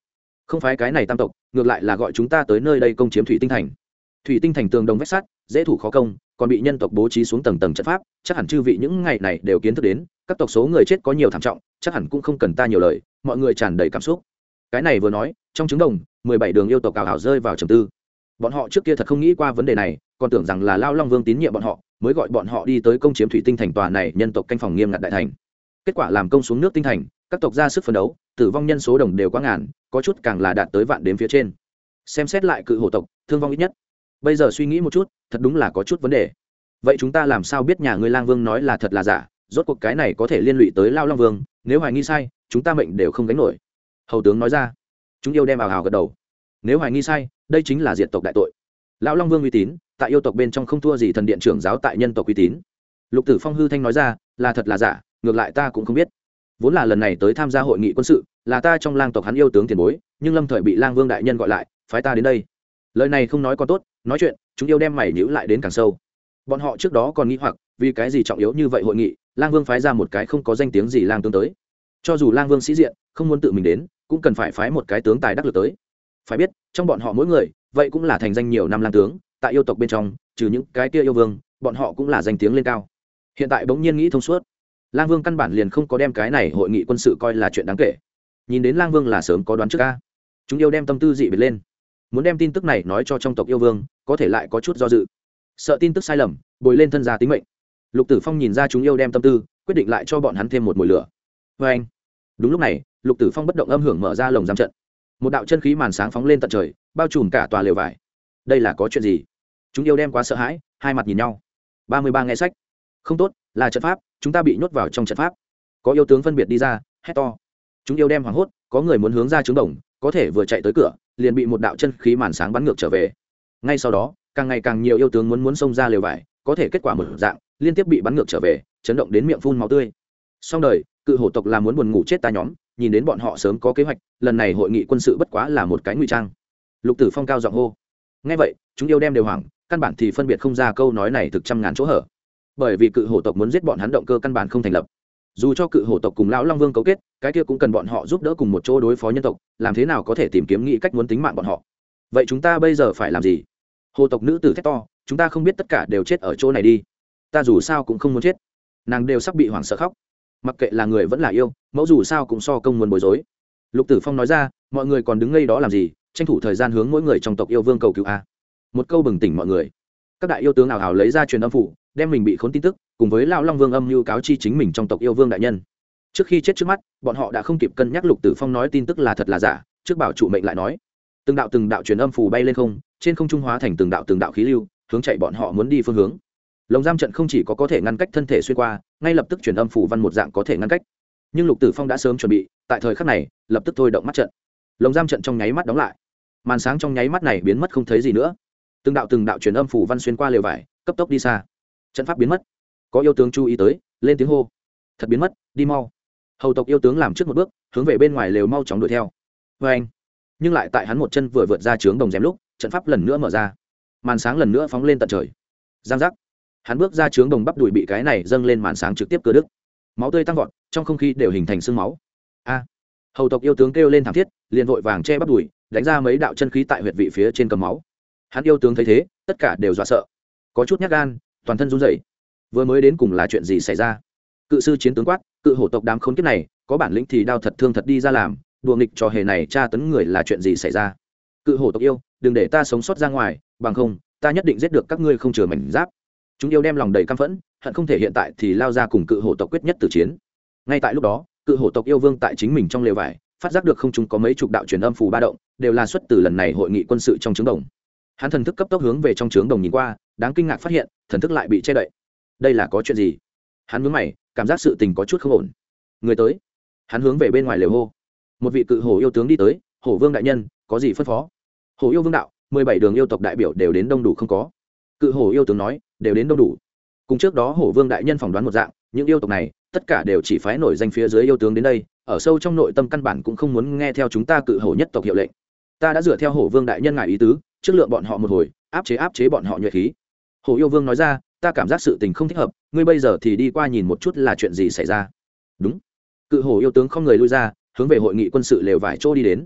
S1: không phải cái này tam tộc, ngược lại là gọi chúng ta tới nơi đây công chiếm thủy tinh thành. Thủy tinh thành tường đồng vách sắt, dễ thủ khó công, còn bị nhân tộc bố trí xuống tầng tầng trận pháp, chắc hẳn chư vị những ngày này đều kiến thức đến, các tộc số người chết có nhiều thảm trọng, chắc hẳn cũng không cần ta nhiều lời, mọi người tràn đầy cảm xúc. Cái này vừa nói, trong trứng đồng, mười bảy đường yêu tộc cào hào rơi vào trầm tư. Bọn họ trước kia thật không nghĩ qua vấn đề này, còn tưởng rằng là Lao Long Vương tín nhiệm bọn họ, mới gọi bọn họ đi tới công chiếm thủy tinh thành tòa này nhân tộc canh phòng nghiêm ngặt đại thành. Kết quả làm công xuống nước tinh thành, các tộc ra sức phấn đấu, tử vong nhân số đồng đều quá ngàn, có chút càng là đạt tới vạn đến phía trên. Xem xét lại cự hổ tộc, thương vong ít nhất. Bây giờ suy nghĩ một chút, thật đúng là có chút vấn đề. Vậy chúng ta làm sao biết nhà ngươi Lang Vương nói là thật là giả? Rốt cuộc cái này có thể liên lụy tới Lao Long Vương, nếu hoài nghi sai, chúng ta mệnh đều không gánh nổi. Hầu tướng nói ra. Chúng yêu đem ào ào gật đầu. Nếu hoài nghi sai, đây chính là diệt tộc đại tội. Lão Long Vương uy tín, tại yêu tộc bên trong không thua gì thần điện trưởng giáo tại nhân tộc uy tín. Lục Tử Phong hư thanh nói ra, là thật là giả, ngược lại ta cũng không biết. Vốn là lần này tới tham gia hội nghị quân sự, là ta trong lang tộc hắn yêu tướng tiền bối, nhưng lâm thời bị Lang Vương đại nhân gọi lại, phái ta đến đây. Lời này không nói còn tốt, nói chuyện, chúng yêu đem mày nhíu lại đến càng sâu. Bọn họ trước đó còn nghĩ hoặc, vì cái gì trọng yếu như vậy hội nghị, Lang Vương phái ra một cái không có danh tiếng gì lang tướng tới. Cho dù Lang Vương sĩ diện, không muốn tự mình đến, cũng cần phải phái một cái tướng tài đắc lực tới. Phải biết, trong bọn họ mỗi người, vậy cũng là thành danh nhiều năm lang tướng, tại yêu tộc bên trong, trừ những cái kia yêu vương, bọn họ cũng là danh tiếng lên cao. Hiện tại bỗng nhiên nghĩ thông suốt, Lang Vương căn bản liền không có đem cái này hội nghị quân sự coi là chuyện đáng kể. Nhìn đến Lang Vương là sớm có đoán trước a. Chúng yêu đem tâm tư dị biệt lên, muốn đem tin tức này nói cho trong tộc yêu vương, có thể lại có chút do dự, sợ tin tức sai lầm bồi lên thân gia tính mệnh. Lục Tử Phong nhìn ra chúng yêu đem tâm tư, quyết định lại cho bọn hắn thêm một mùi lửa. Vê anh. Đúng lúc này, Lục Tử Phong bất động âm hưởng mở ra lồng giam trận, một đạo chân khí màn sáng phóng lên tận trời, bao trùm cả tòa lều vải. Đây là có chuyện gì? Chúng yêu đem quá sợ hãi, hai mặt nhìn nhau. ba mươi ba nghe sách. Không tốt, là trận pháp, chúng ta bị nhốt vào trong trận pháp. Có yêu tướng phân biệt đi ra, hét to. Chúng yêu đem hoảng hốt, có người muốn hướng ra trướng đồng, có thể vừa chạy tới cửa, liền bị một đạo chân khí màn sáng bắn ngược trở về. Ngay sau đó, càng ngày càng nhiều yêu tướng muốn muốn xông ra lều vải, có thể kết quả một dạng, liên tiếp bị bắn ngược trở về, chấn động đến miệng phun máu tươi. Xong đời, cự hổ tộc là muốn buồn ngủ chết ta nhóm, nhìn đến bọn họ sớm có kế hoạch, lần này hội nghị quân sự bất quá là một cái ngụy trang. Lục Tử Phong cao giọng hô. Nghe vậy, chúng yêu đem đều hoảng, căn bản thì phân biệt không ra câu nói này thực trăm ngàn chỗ hở. Bởi vì cự hổ tộc muốn giết bọn hắn động cơ căn bản không thành lập. Dù cho cự hổ tộc cùng lão Long Vương cấu kết, cái kia cũng cần bọn họ giúp đỡ cùng một chỗ đối phó nhân tộc, làm thế nào có thể tìm kiếm nghĩ cách muốn tính mạng bọn họ. Vậy chúng ta bây giờ phải làm gì? Hồ tộc nữ tử thét to, chúng ta không biết tất cả đều chết ở chỗ này đi. Ta dù sao cũng không muốn chết. Nàng đều sắp bị hoảng sợ khóc. Mặc kệ là người vẫn là yêu, mẫu dù sao cũng so công muốn bối rối. Lục Tử Phong nói ra, mọi người còn đứng ngây đó làm gì, tranh thủ thời gian hướng mỗi người trong tộc yêu vương cầu cứu a. Một câu bừng tỉnh mọi người. Các đại yêu tướng ảo ảo lấy ra truyền âm phủ, đem mình bị khốn tin tức, cùng với lão Long Vương âm mưu cáo chi chính mình trong tộc yêu vương đại nhân. Trước khi chết trước mắt, bọn họ đã không kịp cân nhắc Lục Tử Phong nói tin tức là thật là giả, trước bảo chủ mệnh lại nói. Từng đạo từng đạo truyền âm phủ bay lên không, trên không trung hóa thành từng đạo từng đạo khí lưu, hướng chạy bọn họ muốn đi phương hướng. Lồng giam trận không chỉ có có thể ngăn cách thân thể xuyên qua, ngay lập tức truyền âm phủ văn một dạng có thể ngăn cách. Nhưng Lục Tử Phong đã sớm chuẩn bị, tại thời khắc này, lập tức thôi động mắt trận. Lồng giam trận trong nháy mắt đóng lại, màn sáng trong nháy mắt này biến mất không thấy gì nữa. Từng đạo từng đạo truyền âm phủ văn xuyên qua lều vải, cấp tốc đi xa. Trận pháp biến mất. Có yêu tướng chú ý tới, lên tiếng hô. Thật biến mất, đi mau. Hầu tộc yêu tướng làm trước một bước, hướng về bên ngoài lều mau chóng đuổi theo. Và anh, nhưng lại tại hắn một chân vừa vượt ra trướng đồng rèm lúc, trận pháp lần nữa mở ra, màn sáng lần nữa phóng lên tận trời. Giang giác, hắn bước ra trướng đồng bắp đùi bị cái này dâng lên màn sáng trực tiếp cưa đứt, máu tươi tăng vọt, trong không khí đều hình thành sương máu. A, hầu tộc yêu tướng kêu lên thảm thiết, liền vội vàng che bắp đùi, đánh ra mấy đạo chân khí tại huyệt vị phía trên cầm máu. Hắn yêu tướng thấy thế, tất cả đều dọa sợ, có chút nhát gan, toàn thân run rẩy. Vừa mới đến cùng là chuyện gì xảy ra? Cự sư chiến tướng quát, cự hổ tộc đám khốn kiếp này, có bản lĩnh thì đao thật thương thật đi ra làm, đùa nghịch trò hề này tra tấn người là chuyện gì xảy ra? Cự hổ tộc yêu, đừng để ta sống sót ra ngoài, bằng không, ta nhất định giết được các ngươi không chừa mảnh giáp. Chúng yêu đem lòng đầy căm phẫn, hận không thể hiện tại thì lao ra cùng cự hổ tộc quyết nhất tử chiến. Ngay tại lúc đó, cự hổ tộc yêu vương tại chính mình trong lều vải, phát giác được không trung có mấy chục đạo truyền âm phù ba động, đều là xuất từ lần này hội nghị quân sự trong trướng đồng. Hắn thần thức cấp tốc hướng về trong trướng đồng nhìn qua, đáng kinh ngạc phát hiện, thần thức lại bị che đậy. Đây là có chuyện gì? Hắn nhướng mày, cảm giác sự tình có chút không ổn. Người tới. Hắn hướng về bên ngoài lều hô. Một vị cự hổ yêu tướng đi tới, hổ vương đại nhân, có gì phân phó? Hổ yêu vương đạo, mười bảy đường yêu tộc đại biểu đều đến đông đủ không có? Cự hổ yêu tướng nói, đều đến đông đủ. Cùng trước đó hổ vương đại nhân phỏng đoán một dạng, những yêu tộc này tất cả đều chỉ phái nổi danh phía dưới yêu tướng đến đây, ở sâu trong nội tâm căn bản cũng không muốn nghe theo chúng ta cự hổ nhất tộc hiệu lệnh. Ta đã dựa theo hổ vương đại nhân ngài ý tứ, trước lượng bọn họ một hồi, áp chế áp chế bọn họ nhuệ khí. Hổ yêu vương nói ra, ta cảm giác sự tình không thích hợp, ngươi bây giờ thì đi qua nhìn một chút là chuyện gì xảy ra. Đúng. Cự hổ yêu tướng không người lui ra, hướng về hội nghị quân sự lều vải chỗ đi đến.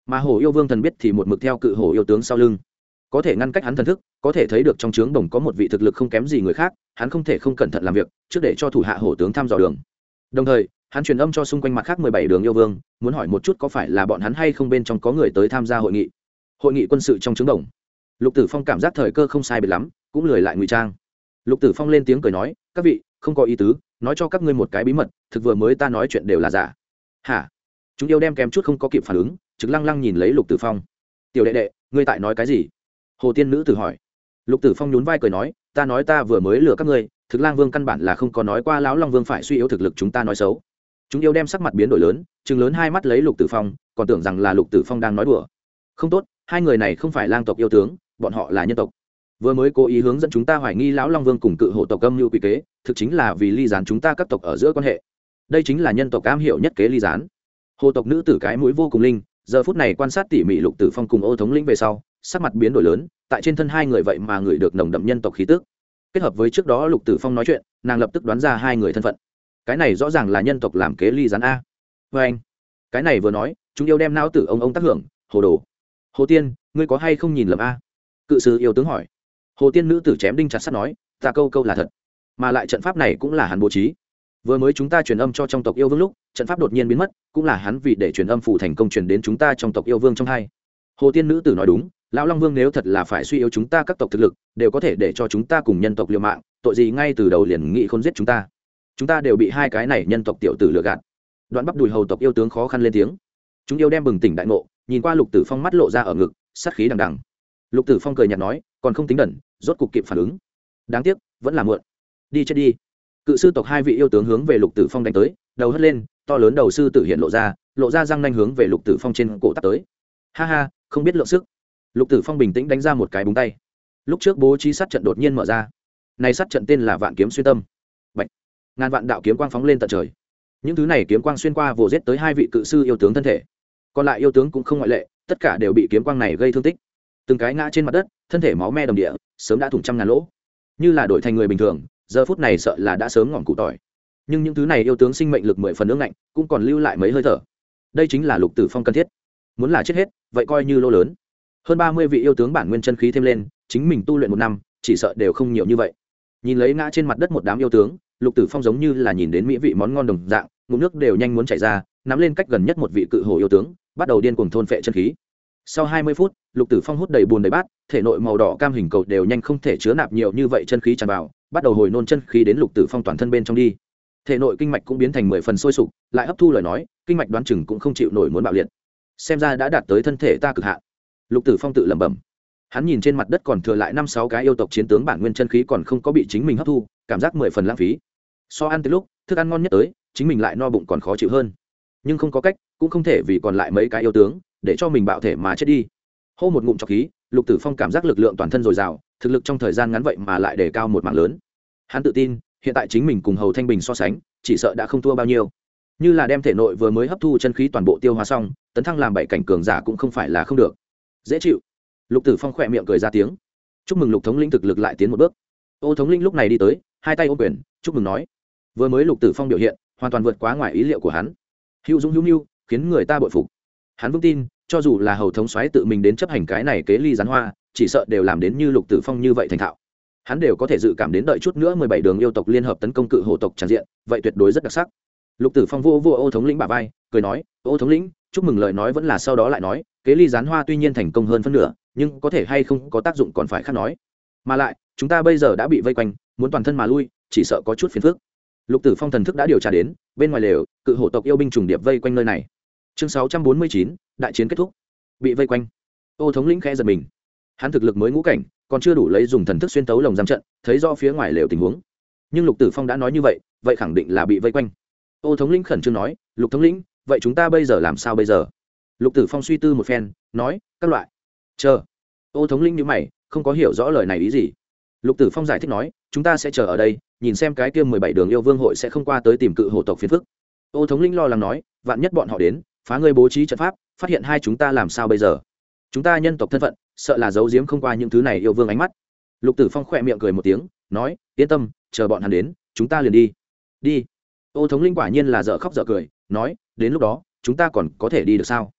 S1: mà hổ yêu vương thần biết thì một mực theo cự hổ yêu tướng sau lưng, có thể ngăn cách hắn thần thức, có thể thấy được trong trướng đồng có một vị thực lực không kém gì người khác, hắn không thể không cẩn thận làm việc trước để cho thủ hạ hổ tướng thăm dò đường. Đồng thời hắn truyền âm cho xung quanh mặt khác mười bảy đường yêu vương, muốn hỏi một chút có phải là bọn hắn hay không bên trong có người tới tham gia hội nghị hội nghị quân sự trong trướng đồng. Lục Tử Phong cảm giác thời cơ không sai biệt lắm, cũng lười lại ngụy trang. Lục Tử Phong lên tiếng cười nói, các vị không có ý tứ, nói cho các ngươi một cái bí mật, thực vừa mới ta nói chuyện đều là giả. Hả? Chúng yêu đem kém chút không có kịp phản ứng, trực lăng lăng nhìn lấy Lục Tử Phong. Tiểu đệ đệ, ngươi tại nói cái gì? Hồ tiên nữ tử hỏi. Lục Tử Phong nhún vai cười nói, ta nói ta vừa mới lừa các ngươi, thực lang vương căn bản là không có nói qua lão long vương phải suy yếu thực lực chúng ta nói xấu. Chúng yêu đem sắc mặt biến đổi lớn, trừng lớn hai mắt lấy Lục Tử Phong, còn tưởng rằng là Lục Tử Phong đang nói đùa. Không tốt, hai người này không phải lang tộc yêu tướng, bọn họ là nhân tộc. Vừa mới cố ý hướng dẫn chúng ta hoài nghi lão long vương cùng cự hổ tộc âm mưu quỷ kế, thực chính là vì ly gián chúng ta các tộc ở giữa quan hệ. Đây chính là nhân tộc am hiểu nhất kế ly gián. Hồ tộc nữ tử cái mũi vô cùng linh, giờ phút này quan sát tỉ mỉ Lục Tử Phong cùng Ô thống lĩnh về sau, sắc mặt biến đổi lớn, tại trên thân hai người vậy mà người được nồng đậm nhân tộc khí tức. Kết hợp với trước đó Lục Tử Phong nói chuyện, nàng lập tức đoán ra hai người thân phận. Cái này rõ ràng là nhân tộc làm kế ly gián a. Với anh, cái này vừa nói, chúng yêu đem não tử ông ông tác hưởng, hồ đồ. Hồ tiên, ngươi có hay không nhìn lầm a? Cự sư yêu tướng hỏi. Hồ tiên nữ tử chém đinh chặt sắt nói, ta câu câu là thật, mà lại trận pháp này cũng là hắn bố trí. Vừa mới chúng ta truyền âm cho trong tộc yêu vương lúc, trận pháp đột nhiên biến mất, cũng là hắn vì để truyền âm phủ thành công truyền đến chúng ta trong tộc yêu vương trong hai. Hồ tiên nữ tử nói đúng, lão long vương nếu thật là phải suy yếu chúng ta các tộc thực lực, đều có thể để cho chúng ta cùng nhân tộc liều mạng, tội gì ngay từ đầu liền nghị khôn giết chúng ta. Chúng ta đều bị hai cái này nhân tộc tiểu tử lừa gạt. Đoạn bắp đùi hầu tộc yêu tướng khó khăn lên tiếng. Chúng yêu đem bừng tỉnh đại ngộ, nhìn qua Lục Tử Phong mắt lộ ra ở ngực, sát khí đằng đằng. Lục Tử Phong cười nhạt nói, còn không tính đần, rốt cục kịp phản ứng. Đáng tiếc, vẫn là muộn. Đi chết đi. Cự sư tộc hai vị yêu tướng hướng về Lục Tử Phong đánh tới, đầu hất lên, to lớn đầu sư tử hiện lộ ra, lộ ra răng nanh hướng về Lục Tử Phong trên cổ tát tới. Ha ha, không biết lượng sức. Lục Tử Phong bình tĩnh đánh ra một cái búng tay. Lúc trước bố trí sát trận đột nhiên mở ra. Này sát trận tên là Vạn Kiếm Xuyên Tâm. Bạch. Ngàn vạn đạo kiếm quang phóng lên tận trời. Những thứ này kiếm quang xuyên qua vồ giết tới hai vị cự sư yêu tướng thân thể. Còn lại yêu tướng cũng không ngoại lệ, tất cả đều bị kiếm quang này gây thương tích. Từng cái ngã trên mặt đất, thân thể máu me đầm địa, sớm đã thủng trăm ngàn lỗ. Như là đổi thành người bình thường, giờ phút này sợ là đã sớm ngọn cụ tỏi. Nhưng những thứ này yêu tướng sinh mệnh lực mười phần ương ngạnh, cũng còn lưu lại mấy hơi thở. Đây chính là Lục Tử Phong cần thiết. Muốn là chết hết, vậy coi như lô lớn. Hơn ba mươi vị yêu tướng bản nguyên chân khí thêm lên, chính mình tu luyện một năm, chỉ sợ đều không nhiều như vậy. Nhìn lấy ngã trên mặt đất một đám yêu tướng, Lục Tử Phong giống như là nhìn đến mỹ vị món ngon đồng dạng, ngụm nước đều nhanh muốn chảy ra, nắm lên cách gần nhất một vị cự hổ yêu tướng, bắt đầu điên cuồng thôn phệ chân khí. Sau hai mươi phút, Lục Tử Phong hút đầy buồn đầy bát, thể nội màu đỏ cam hình cầu đều nhanh không thể chứa nạp nhiều như vậy chân khí tràn vào, bắt đầu hồi nôn chân khí đến Lục Tử Phong toàn thân bên trong đi. Thể nội kinh mạch cũng biến thành mười phần sôi sục, lại hấp thu lời nói, kinh mạch đoán chừng cũng không chịu nổi muốn bạo liệt. Xem ra đã đạt tới thân thể ta cực hạn. Lục Tử Phong tự lẩm bẩm. Hắn nhìn trên mặt đất còn thừa lại năm sáu cái yêu tộc chiến tướng bản nguyên chân khí còn không có bị chính mình hấp thu, cảm giác mười phần lãng phí. So ăn từ lúc, thức ăn ngon nhất tới, chính mình lại no bụng còn khó chịu hơn. Nhưng không có cách, cũng không thể vì còn lại mấy cái yêu tướng, để cho mình bạo thể mà chết đi. Hô một ngụm trọc khí, Lục Tử Phong cảm giác lực lượng toàn thân dồi dào, thực lực trong thời gian ngắn vậy mà lại đề cao một mảng lớn. Hắn tự tin, hiện tại chính mình cùng Hầu Thanh Bình so sánh, chỉ sợ đã không thua bao nhiêu. Như là đem thể nội vừa mới hấp thu chân khí toàn bộ tiêu hóa xong, tấn thăng làm bảy cảnh cường giả cũng không phải là không được. Dễ chịu. Lục Tử Phong khẽ miệng cười ra tiếng. Chúc mừng Lục thống lĩnh thực lực lại tiến một bước. Ô thống lĩnh lúc này đi tới, hai tay ôm quyền, chúc mừng nói. Vừa mới Lục Tử Phong biểu hiện, hoàn toàn vượt quá ngoài ý liệu của hắn. Hữu dũng hữu nhu, khiến người ta bội phục. Hắn vững tin, cho dù là Hầu thống soái tự mình đến chấp hành cái này kế ly gián hoa, chỉ sợ đều làm đến như Lục Tử Phong như vậy thành thạo. Hắn đều có thể dự cảm đến đợi chút nữa mười bảy đường yêu tộc liên hợp tấn công cự hổ tộc tràn diện, vậy tuyệt đối rất đặc sắc. Lục Tử Phong vô vô Ô thống lĩnh bả vai, cười nói, Ô thống lĩnh, chúc mừng lời nói vẫn là sau đó lại nói, kế ly gián hoa tuy nhiên thành công hơn phân nửa, nhưng có thể hay không có tác dụng còn phải khác nói. Mà lại, chúng ta bây giờ đã bị vây quanh, muốn toàn thân mà lui, chỉ sợ có chút phiền phức. Lục Tử Phong thần thức đã điều tra đến, bên ngoài lều, cự hổ tộc yêu binh trùng điệp vây quanh nơi này. Chương sáu trăm bốn mươi chín, đại chiến kết thúc. Bị vây quanh. Ô thống lĩnh khẽ giật mình. Hắn thực lực mới ngũ cảnh, còn chưa đủ lấy dùng thần thức xuyên tấu lồng giam trận, thấy rõ phía ngoài lều tình huống. Nhưng Lục Tử Phong đã nói như vậy, vậy khẳng định là bị vây quanh. Ô thống lĩnh khẩn trương nói, Lục thống lĩnh, vậy chúng ta bây giờ làm sao bây giờ? Lục Tử Phong suy tư một phen, nói, các loại. Chờ. Ô thống lĩnh nhíu mày, không có hiểu rõ lời này ý gì. Lục Tử Phong giải thích nói, chúng ta sẽ chờ ở đây, nhìn xem cái kia mười bảy đường yêu vương hội sẽ không qua tới tìm cự hổ tộc phiền phức. Ô thống lĩnh lo lắng nói, vạn nhất bọn họ đến, phá ngươi bố trí trận pháp, phát hiện hai chúng ta làm sao bây giờ? Chúng ta nhân tộc thân phận, sợ là giấu giếm không qua những thứ này yêu vương ánh mắt. Lục Tử Phong khẽ miệng cười một tiếng, nói, yên tâm, chờ bọn hắn đến, chúng ta liền đi. Đi. Ô thống lĩnh quả nhiên là dở khóc dở cười, nói, đến lúc đó, chúng ta còn có thể đi được sao?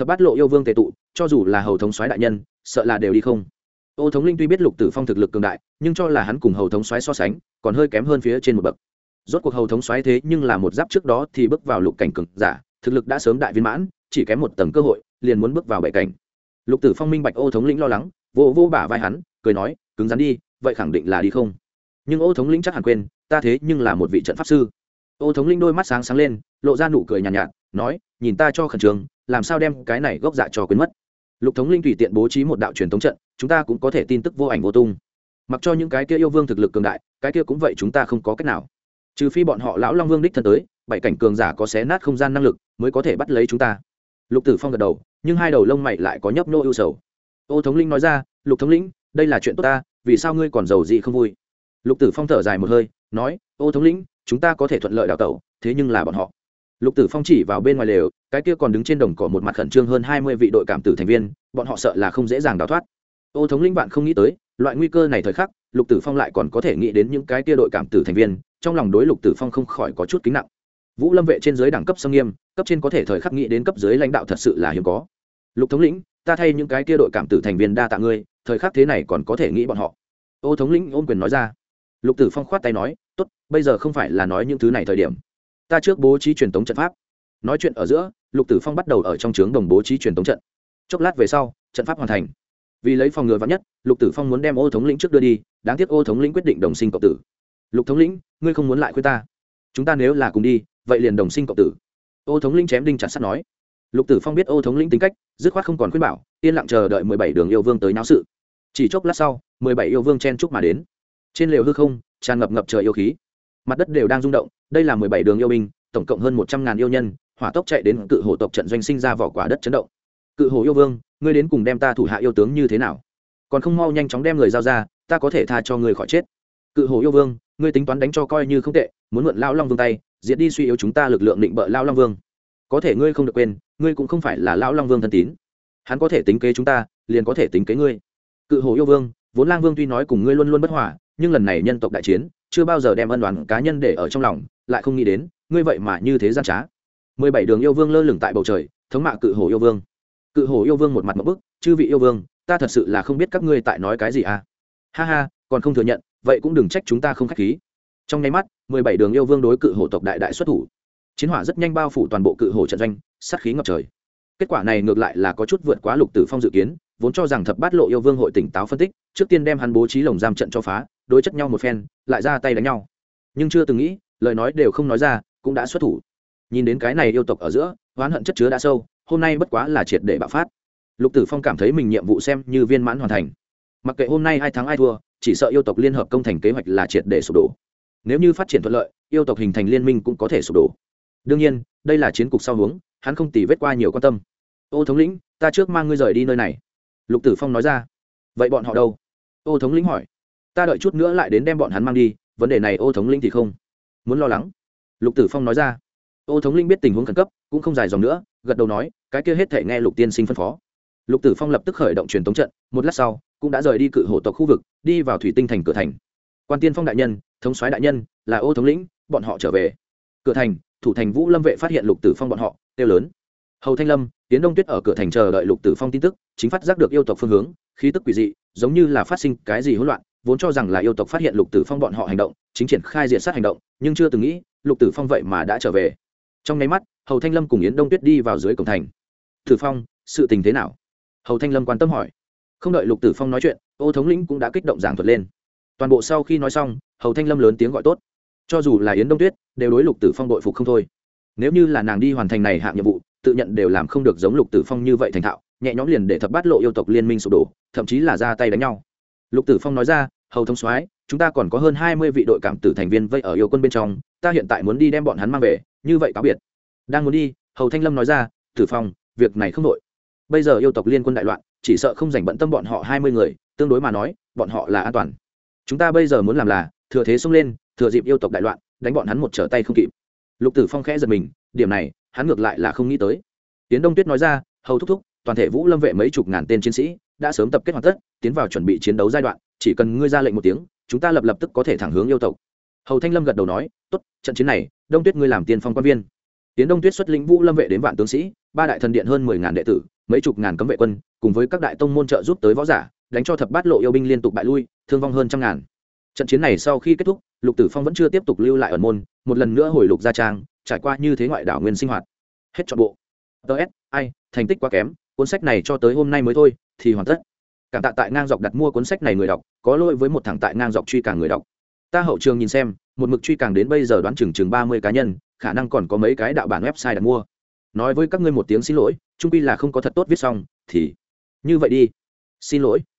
S1: thập bát lộ yêu vương tề tụ, cho dù là hầu thống soái đại nhân sợ là đều đi không. Ô thống linh tuy biết Lục Tử Phong thực lực cường đại, nhưng cho là hắn cùng hầu thống soái so sánh còn hơi kém hơn phía trên một bậc. Rốt cuộc hầu thống soái thế nhưng là một giáp trước đó thì bước vào lục cảnh cường giả, thực lực đã sớm đại viên mãn, chỉ kém một tầng cơ hội liền muốn bước vào bảy cảnh. Lục Tử Phong minh bạch Ô thống lĩnh lo lắng, vô vô bả vai hắn, cười nói, cứng rắn đi, vậy khẳng định là đi không. Nhưng Ô thống lĩnh chắc hẳn quên, ta thế nhưng là một vị trận pháp sư. Ô thống lĩnh đôi mắt sáng sáng lên, lộ ra nụ cười nhàn nhạt, nhạt, nói, nhìn ta cho khẩn trương, làm sao đem cái này gốc dạ cho quên mất. Lục thống linh tùy tiện bố trí một đạo truyền thống trận, chúng ta cũng có thể tin tức vô ảnh vô tung. Mặc cho những cái kia yêu vương thực lực cường đại, cái kia cũng vậy, chúng ta không có cách nào. Trừ phi bọn họ lão long vương đích thân tới, bảy cảnh cường giả có xé nát không gian năng lực, mới có thể bắt lấy chúng ta. Lục Tử Phong gật đầu, nhưng hai đầu lông mày lại có nhấp nhô ưu sầu. Ô thống linh nói ra, Lục thống lĩnh, đây là chuyện tốt ta, vì sao ngươi còn giàu gì không vui? Lục Tử Phong thở dài một hơi, nói, Ô thống lĩnh, chúng ta có thể thuận lợi đào tẩu, thế nhưng là bọn họ. Lục Tử Phong chỉ vào bên ngoài lều, cái kia còn đứng trên đồng cỏ một mặt khẩn trương hơn hai mươi vị đội cảm tử thành viên, bọn họ sợ là không dễ dàng đào thoát. Ô thống lĩnh bạn không nghĩ tới, loại nguy cơ này thời khắc, Lục Tử Phong lại còn có thể nghĩ đến những cái kia đội cảm tử thành viên, trong lòng đối Lục Tử Phong không khỏi có chút kính nặng. Vũ Lâm vệ trên dưới đẳng cấp sông nghiêm, cấp trên có thể thời khắc nghĩ đến cấp dưới lãnh đạo thật sự là hiếm có. Lục thống lĩnh, ta thay những cái kia đội cảm tử thành viên đa tạ ngươi, thời khắc thế này còn có thể nghĩ bọn họ. Ô thống lĩnh ôm quyền nói ra. Lục Tử Phong khoát tay nói, tốt, bây giờ không phải là nói những thứ này thời điểm. Ta trước bố trí truyền tống trận pháp. Nói chuyện ở giữa, Lục Tử Phong bắt đầu ở trong trướng đồng bố trí truyền tống trận. Chốc lát về sau, trận pháp hoàn thành. Vì lấy phòng ngừa vạn nhất, Lục Tử Phong muốn đem Ô thống lĩnh trước đưa đi, đáng tiếc Ô thống lĩnh quyết định đồng sinh cộng tử. Lục thống lĩnh, ngươi không muốn lại khuyên ta? Chúng ta nếu là cùng đi, vậy liền đồng sinh cộng tử. Ô thống lĩnh chém đinh chặt sắt nói. Lục Tử Phong biết Ô thống lĩnh tính cách, dứt khoát không còn khuyên bảo, yên lặng chờ đợi mười bảy đường yêu vương tới náo sự. Chỉ chốc lát sau, mười bảy yêu vương chen chúc mà đến. Trên lều hư không tràn ngập ngập trời yêu khí, mặt đất đều đang rung động. Đây là mười bảy đường yêu binh, tổng cộng hơn một trăm ngàn yêu nhân, hỏa tốc chạy đến cự hổ tộc trận doanh sinh ra vỏ quả đất chấn động. Cự hổ yêu vương, ngươi đến cùng đem ta thủ hạ yêu tướng như thế nào? Còn không mau nhanh chóng đem người giao ra, ta có thể tha cho ngươi khỏi chết. Cự hổ yêu vương, ngươi tính toán đánh cho coi như không tệ, muốn mượn lão long vương tay diệt đi suy yếu chúng ta lực lượng định bợ lão long vương. Có thể ngươi không được quên, ngươi cũng không phải là lão long vương thân tín, hắn có thể tính kế chúng ta, liền có thể tính kế ngươi. Cự hổ yêu vương, vốn lang vương tuy nói cùng ngươi luôn luôn bất hòa, nhưng lần này nhân tộc đại chiến, chưa bao giờ đem ân oán cá nhân để ở trong lòng, lại không nghĩ đến ngươi vậy mà như thế gian trá. Mười bảy đường yêu vương lơ lửng tại bầu trời, thống mạ cự hổ yêu vương. Cự hổ yêu vương một mặt ngộp bức, chư vị yêu vương, ta thật sự là không biết các ngươi tại nói cái gì à? Ha ha, còn không thừa nhận, vậy cũng đừng trách chúng ta không khách khí. Trong nháy mắt, mười bảy đường yêu vương đối cự hổ tộc đại đại xuất thủ. Chiến hỏa rất nhanh bao phủ toàn bộ cự hổ trận doanh, sát khí ngập trời. Kết quả này ngược lại là có chút vượt quá Lục Tử Phong dự kiến, vốn cho rằng thập bát lộ yêu vương hội tỉnh táo phân tích, trước tiên đem hắn bố trí lồng giam trận cho phá, đối chất nhau một phen, lại ra tay đánh nhau. Nhưng chưa từng nghĩ, lời nói đều không nói ra, cũng đã xuất thủ. Nhìn đến cái này yêu tộc ở giữa, oán hận chất chứa đã sâu, hôm nay bất quá là triệt để bạo phát. Lục Tử Phong cảm thấy mình nhiệm vụ xem như viên mãn hoàn thành. Mặc kệ hôm nay ai thắng ai thua, chỉ sợ yêu tộc liên hợp công thành kế hoạch là triệt để sụp đổ. Nếu như phát triển thuận lợi, yêu tộc hình thành liên minh cũng có thể sụp đổ. Đương nhiên, đây là chiến cục sau hướng, hắn không tì vết qua nhiều quan tâm. Ô thống lĩnh, ta trước mang ngươi rời đi nơi này. Lục Tử Phong nói ra. Vậy bọn họ đâu? Ô thống lĩnh hỏi. Ta đợi chút nữa lại đến đem bọn hắn mang đi, vấn đề này Ô thống lĩnh thì không muốn lo lắng. Lục Tử Phong nói ra. Ô thống lĩnh biết tình huống khẩn cấp, cũng không dài dòng nữa, gật đầu nói, cái kia hết thể nghe Lục tiên sinh phân phó. Lục Tử Phong lập tức khởi động truyền tống trận, một lát sau, cũng đã rời đi cự hổ tộc khu vực, đi vào thủy tinh thành cửa thành. Quan Tiên Phong đại nhân, thống soái đại nhân, là Ô thống lĩnh, bọn họ trở về. Cửa thành, thủ thành Vũ Lâm vệ phát hiện Lục Tử Phong bọn họ, kêu lớn. Hầu Thanh Lâm, Tiến Đông Tuyết ở cửa thành chờ đợi Lục Tử Phong tin tức, chính phát giác được yêu tộc phương hướng, khí tức quỷ dị, giống như là phát sinh cái gì hỗn loạn, vốn cho rằng là yêu tộc phát hiện Lục Tử Phong bọn họ hành động, chính triển khai diệt sát hành động, nhưng chưa từng nghĩ, Lục Tử Phong vậy mà đã trở về. Trong nháy mắt, Hầu Thanh Lâm cùng Yến Đông Tuyết đi vào dưới cổng thành. Tử Phong, sự tình thế nào? Hầu Thanh Lâm quan tâm hỏi. Không đợi Lục Tử Phong nói chuyện, Ô thống lĩnh cũng đã kích động giảng thuật lên. Toàn bộ sau khi nói xong, Hầu Thanh Lâm lớn tiếng gọi tốt. Cho dù là Yến Đông Tuyết, đều đối Lục Tử Phong đội phục không thôi. Nếu như là nàng đi hoàn thành này hạng nhiệm vụ, tự nhận đều làm không được giống Lục Tử Phong như vậy thành thạo, nhẹ nhõm liền để thập bát lộ yêu tộc liên minh sụp đổ, thậm chí là ra tay đánh nhau. Lục Tử Phong nói ra, Hầu thống soái, chúng ta còn có hơn hai mươi vị đội cảm tử thành viên vây ở yêu quân bên trong, ta hiện tại muốn đi đem bọn hắn mang về, như vậy cáo biệt. Đang muốn đi, Hầu Thanh Lâm nói ra, Tử Phong, việc này không đội. Bây giờ yêu tộc liên quân đại loạn, chỉ sợ không dành bận tâm bọn họ hai mươi người, tương đối mà nói, bọn họ là an toàn. Chúng ta bây giờ muốn làm là thừa thế xông lên, thừa dịp yêu tộc đại loạn, đánh bọn hắn một trở tay không kịp. Lục Tử Phong khẽ giật mình, điểm này, hắn ngược lại là không nghĩ tới. Tiến Đông Tuyết nói ra, Hầu thúc thúc, toàn thể Vũ Lâm vệ mấy chục ngàn tên chiến sĩ đã sớm tập kết hoàn tất, tiến vào chuẩn bị chiến đấu giai đoạn, chỉ cần ngươi ra lệnh một tiếng, chúng ta lập lập tức có thể thẳng hướng yêu tộc. Hầu Thanh Lâm gật đầu nói, tốt, trận chiến này, Đông Tuyết ngươi làm tiên phong quan viên. Tiến Đông Tuyết xuất lĩnh Vũ Lâm vệ đến vạn tướng sĩ, ba đại thần điện hơn mười ngàn đệ tử mấy chục ngàn cấm vệ quân cùng với các đại tông môn trợ giúp tới võ giả đánh cho thập bát lộ yêu binh liên tục bại lui, thương vong hơn trăm ngàn. Trận chiến này sau khi kết thúc, Lục Tử Phong vẫn chưa tiếp tục lưu lại ẩn môn, một lần nữa hồi Lục gia trang, trải qua như thế ngoại đảo nguyên sinh hoạt. Hết trọn bộ. ts ai thành tích quá kém, cuốn sách này cho tới hôm nay mới thôi thì hoàn tất. Cảm tạ tại ngang dọc đặt mua cuốn sách này người đọc, có lỗi với một thằng tại ngang dọc truy càng người đọc. Ta hậu trường nhìn xem, một mực truy càng đến bây giờ đoán chừng chừng ba mươi cá nhân, khả năng còn có mấy cái đạo bản website đặt mua. Nói với các ngươi một tiếng xin lỗi, chung quy là không có thật tốt viết xong, thì như vậy đi. Xin lỗi.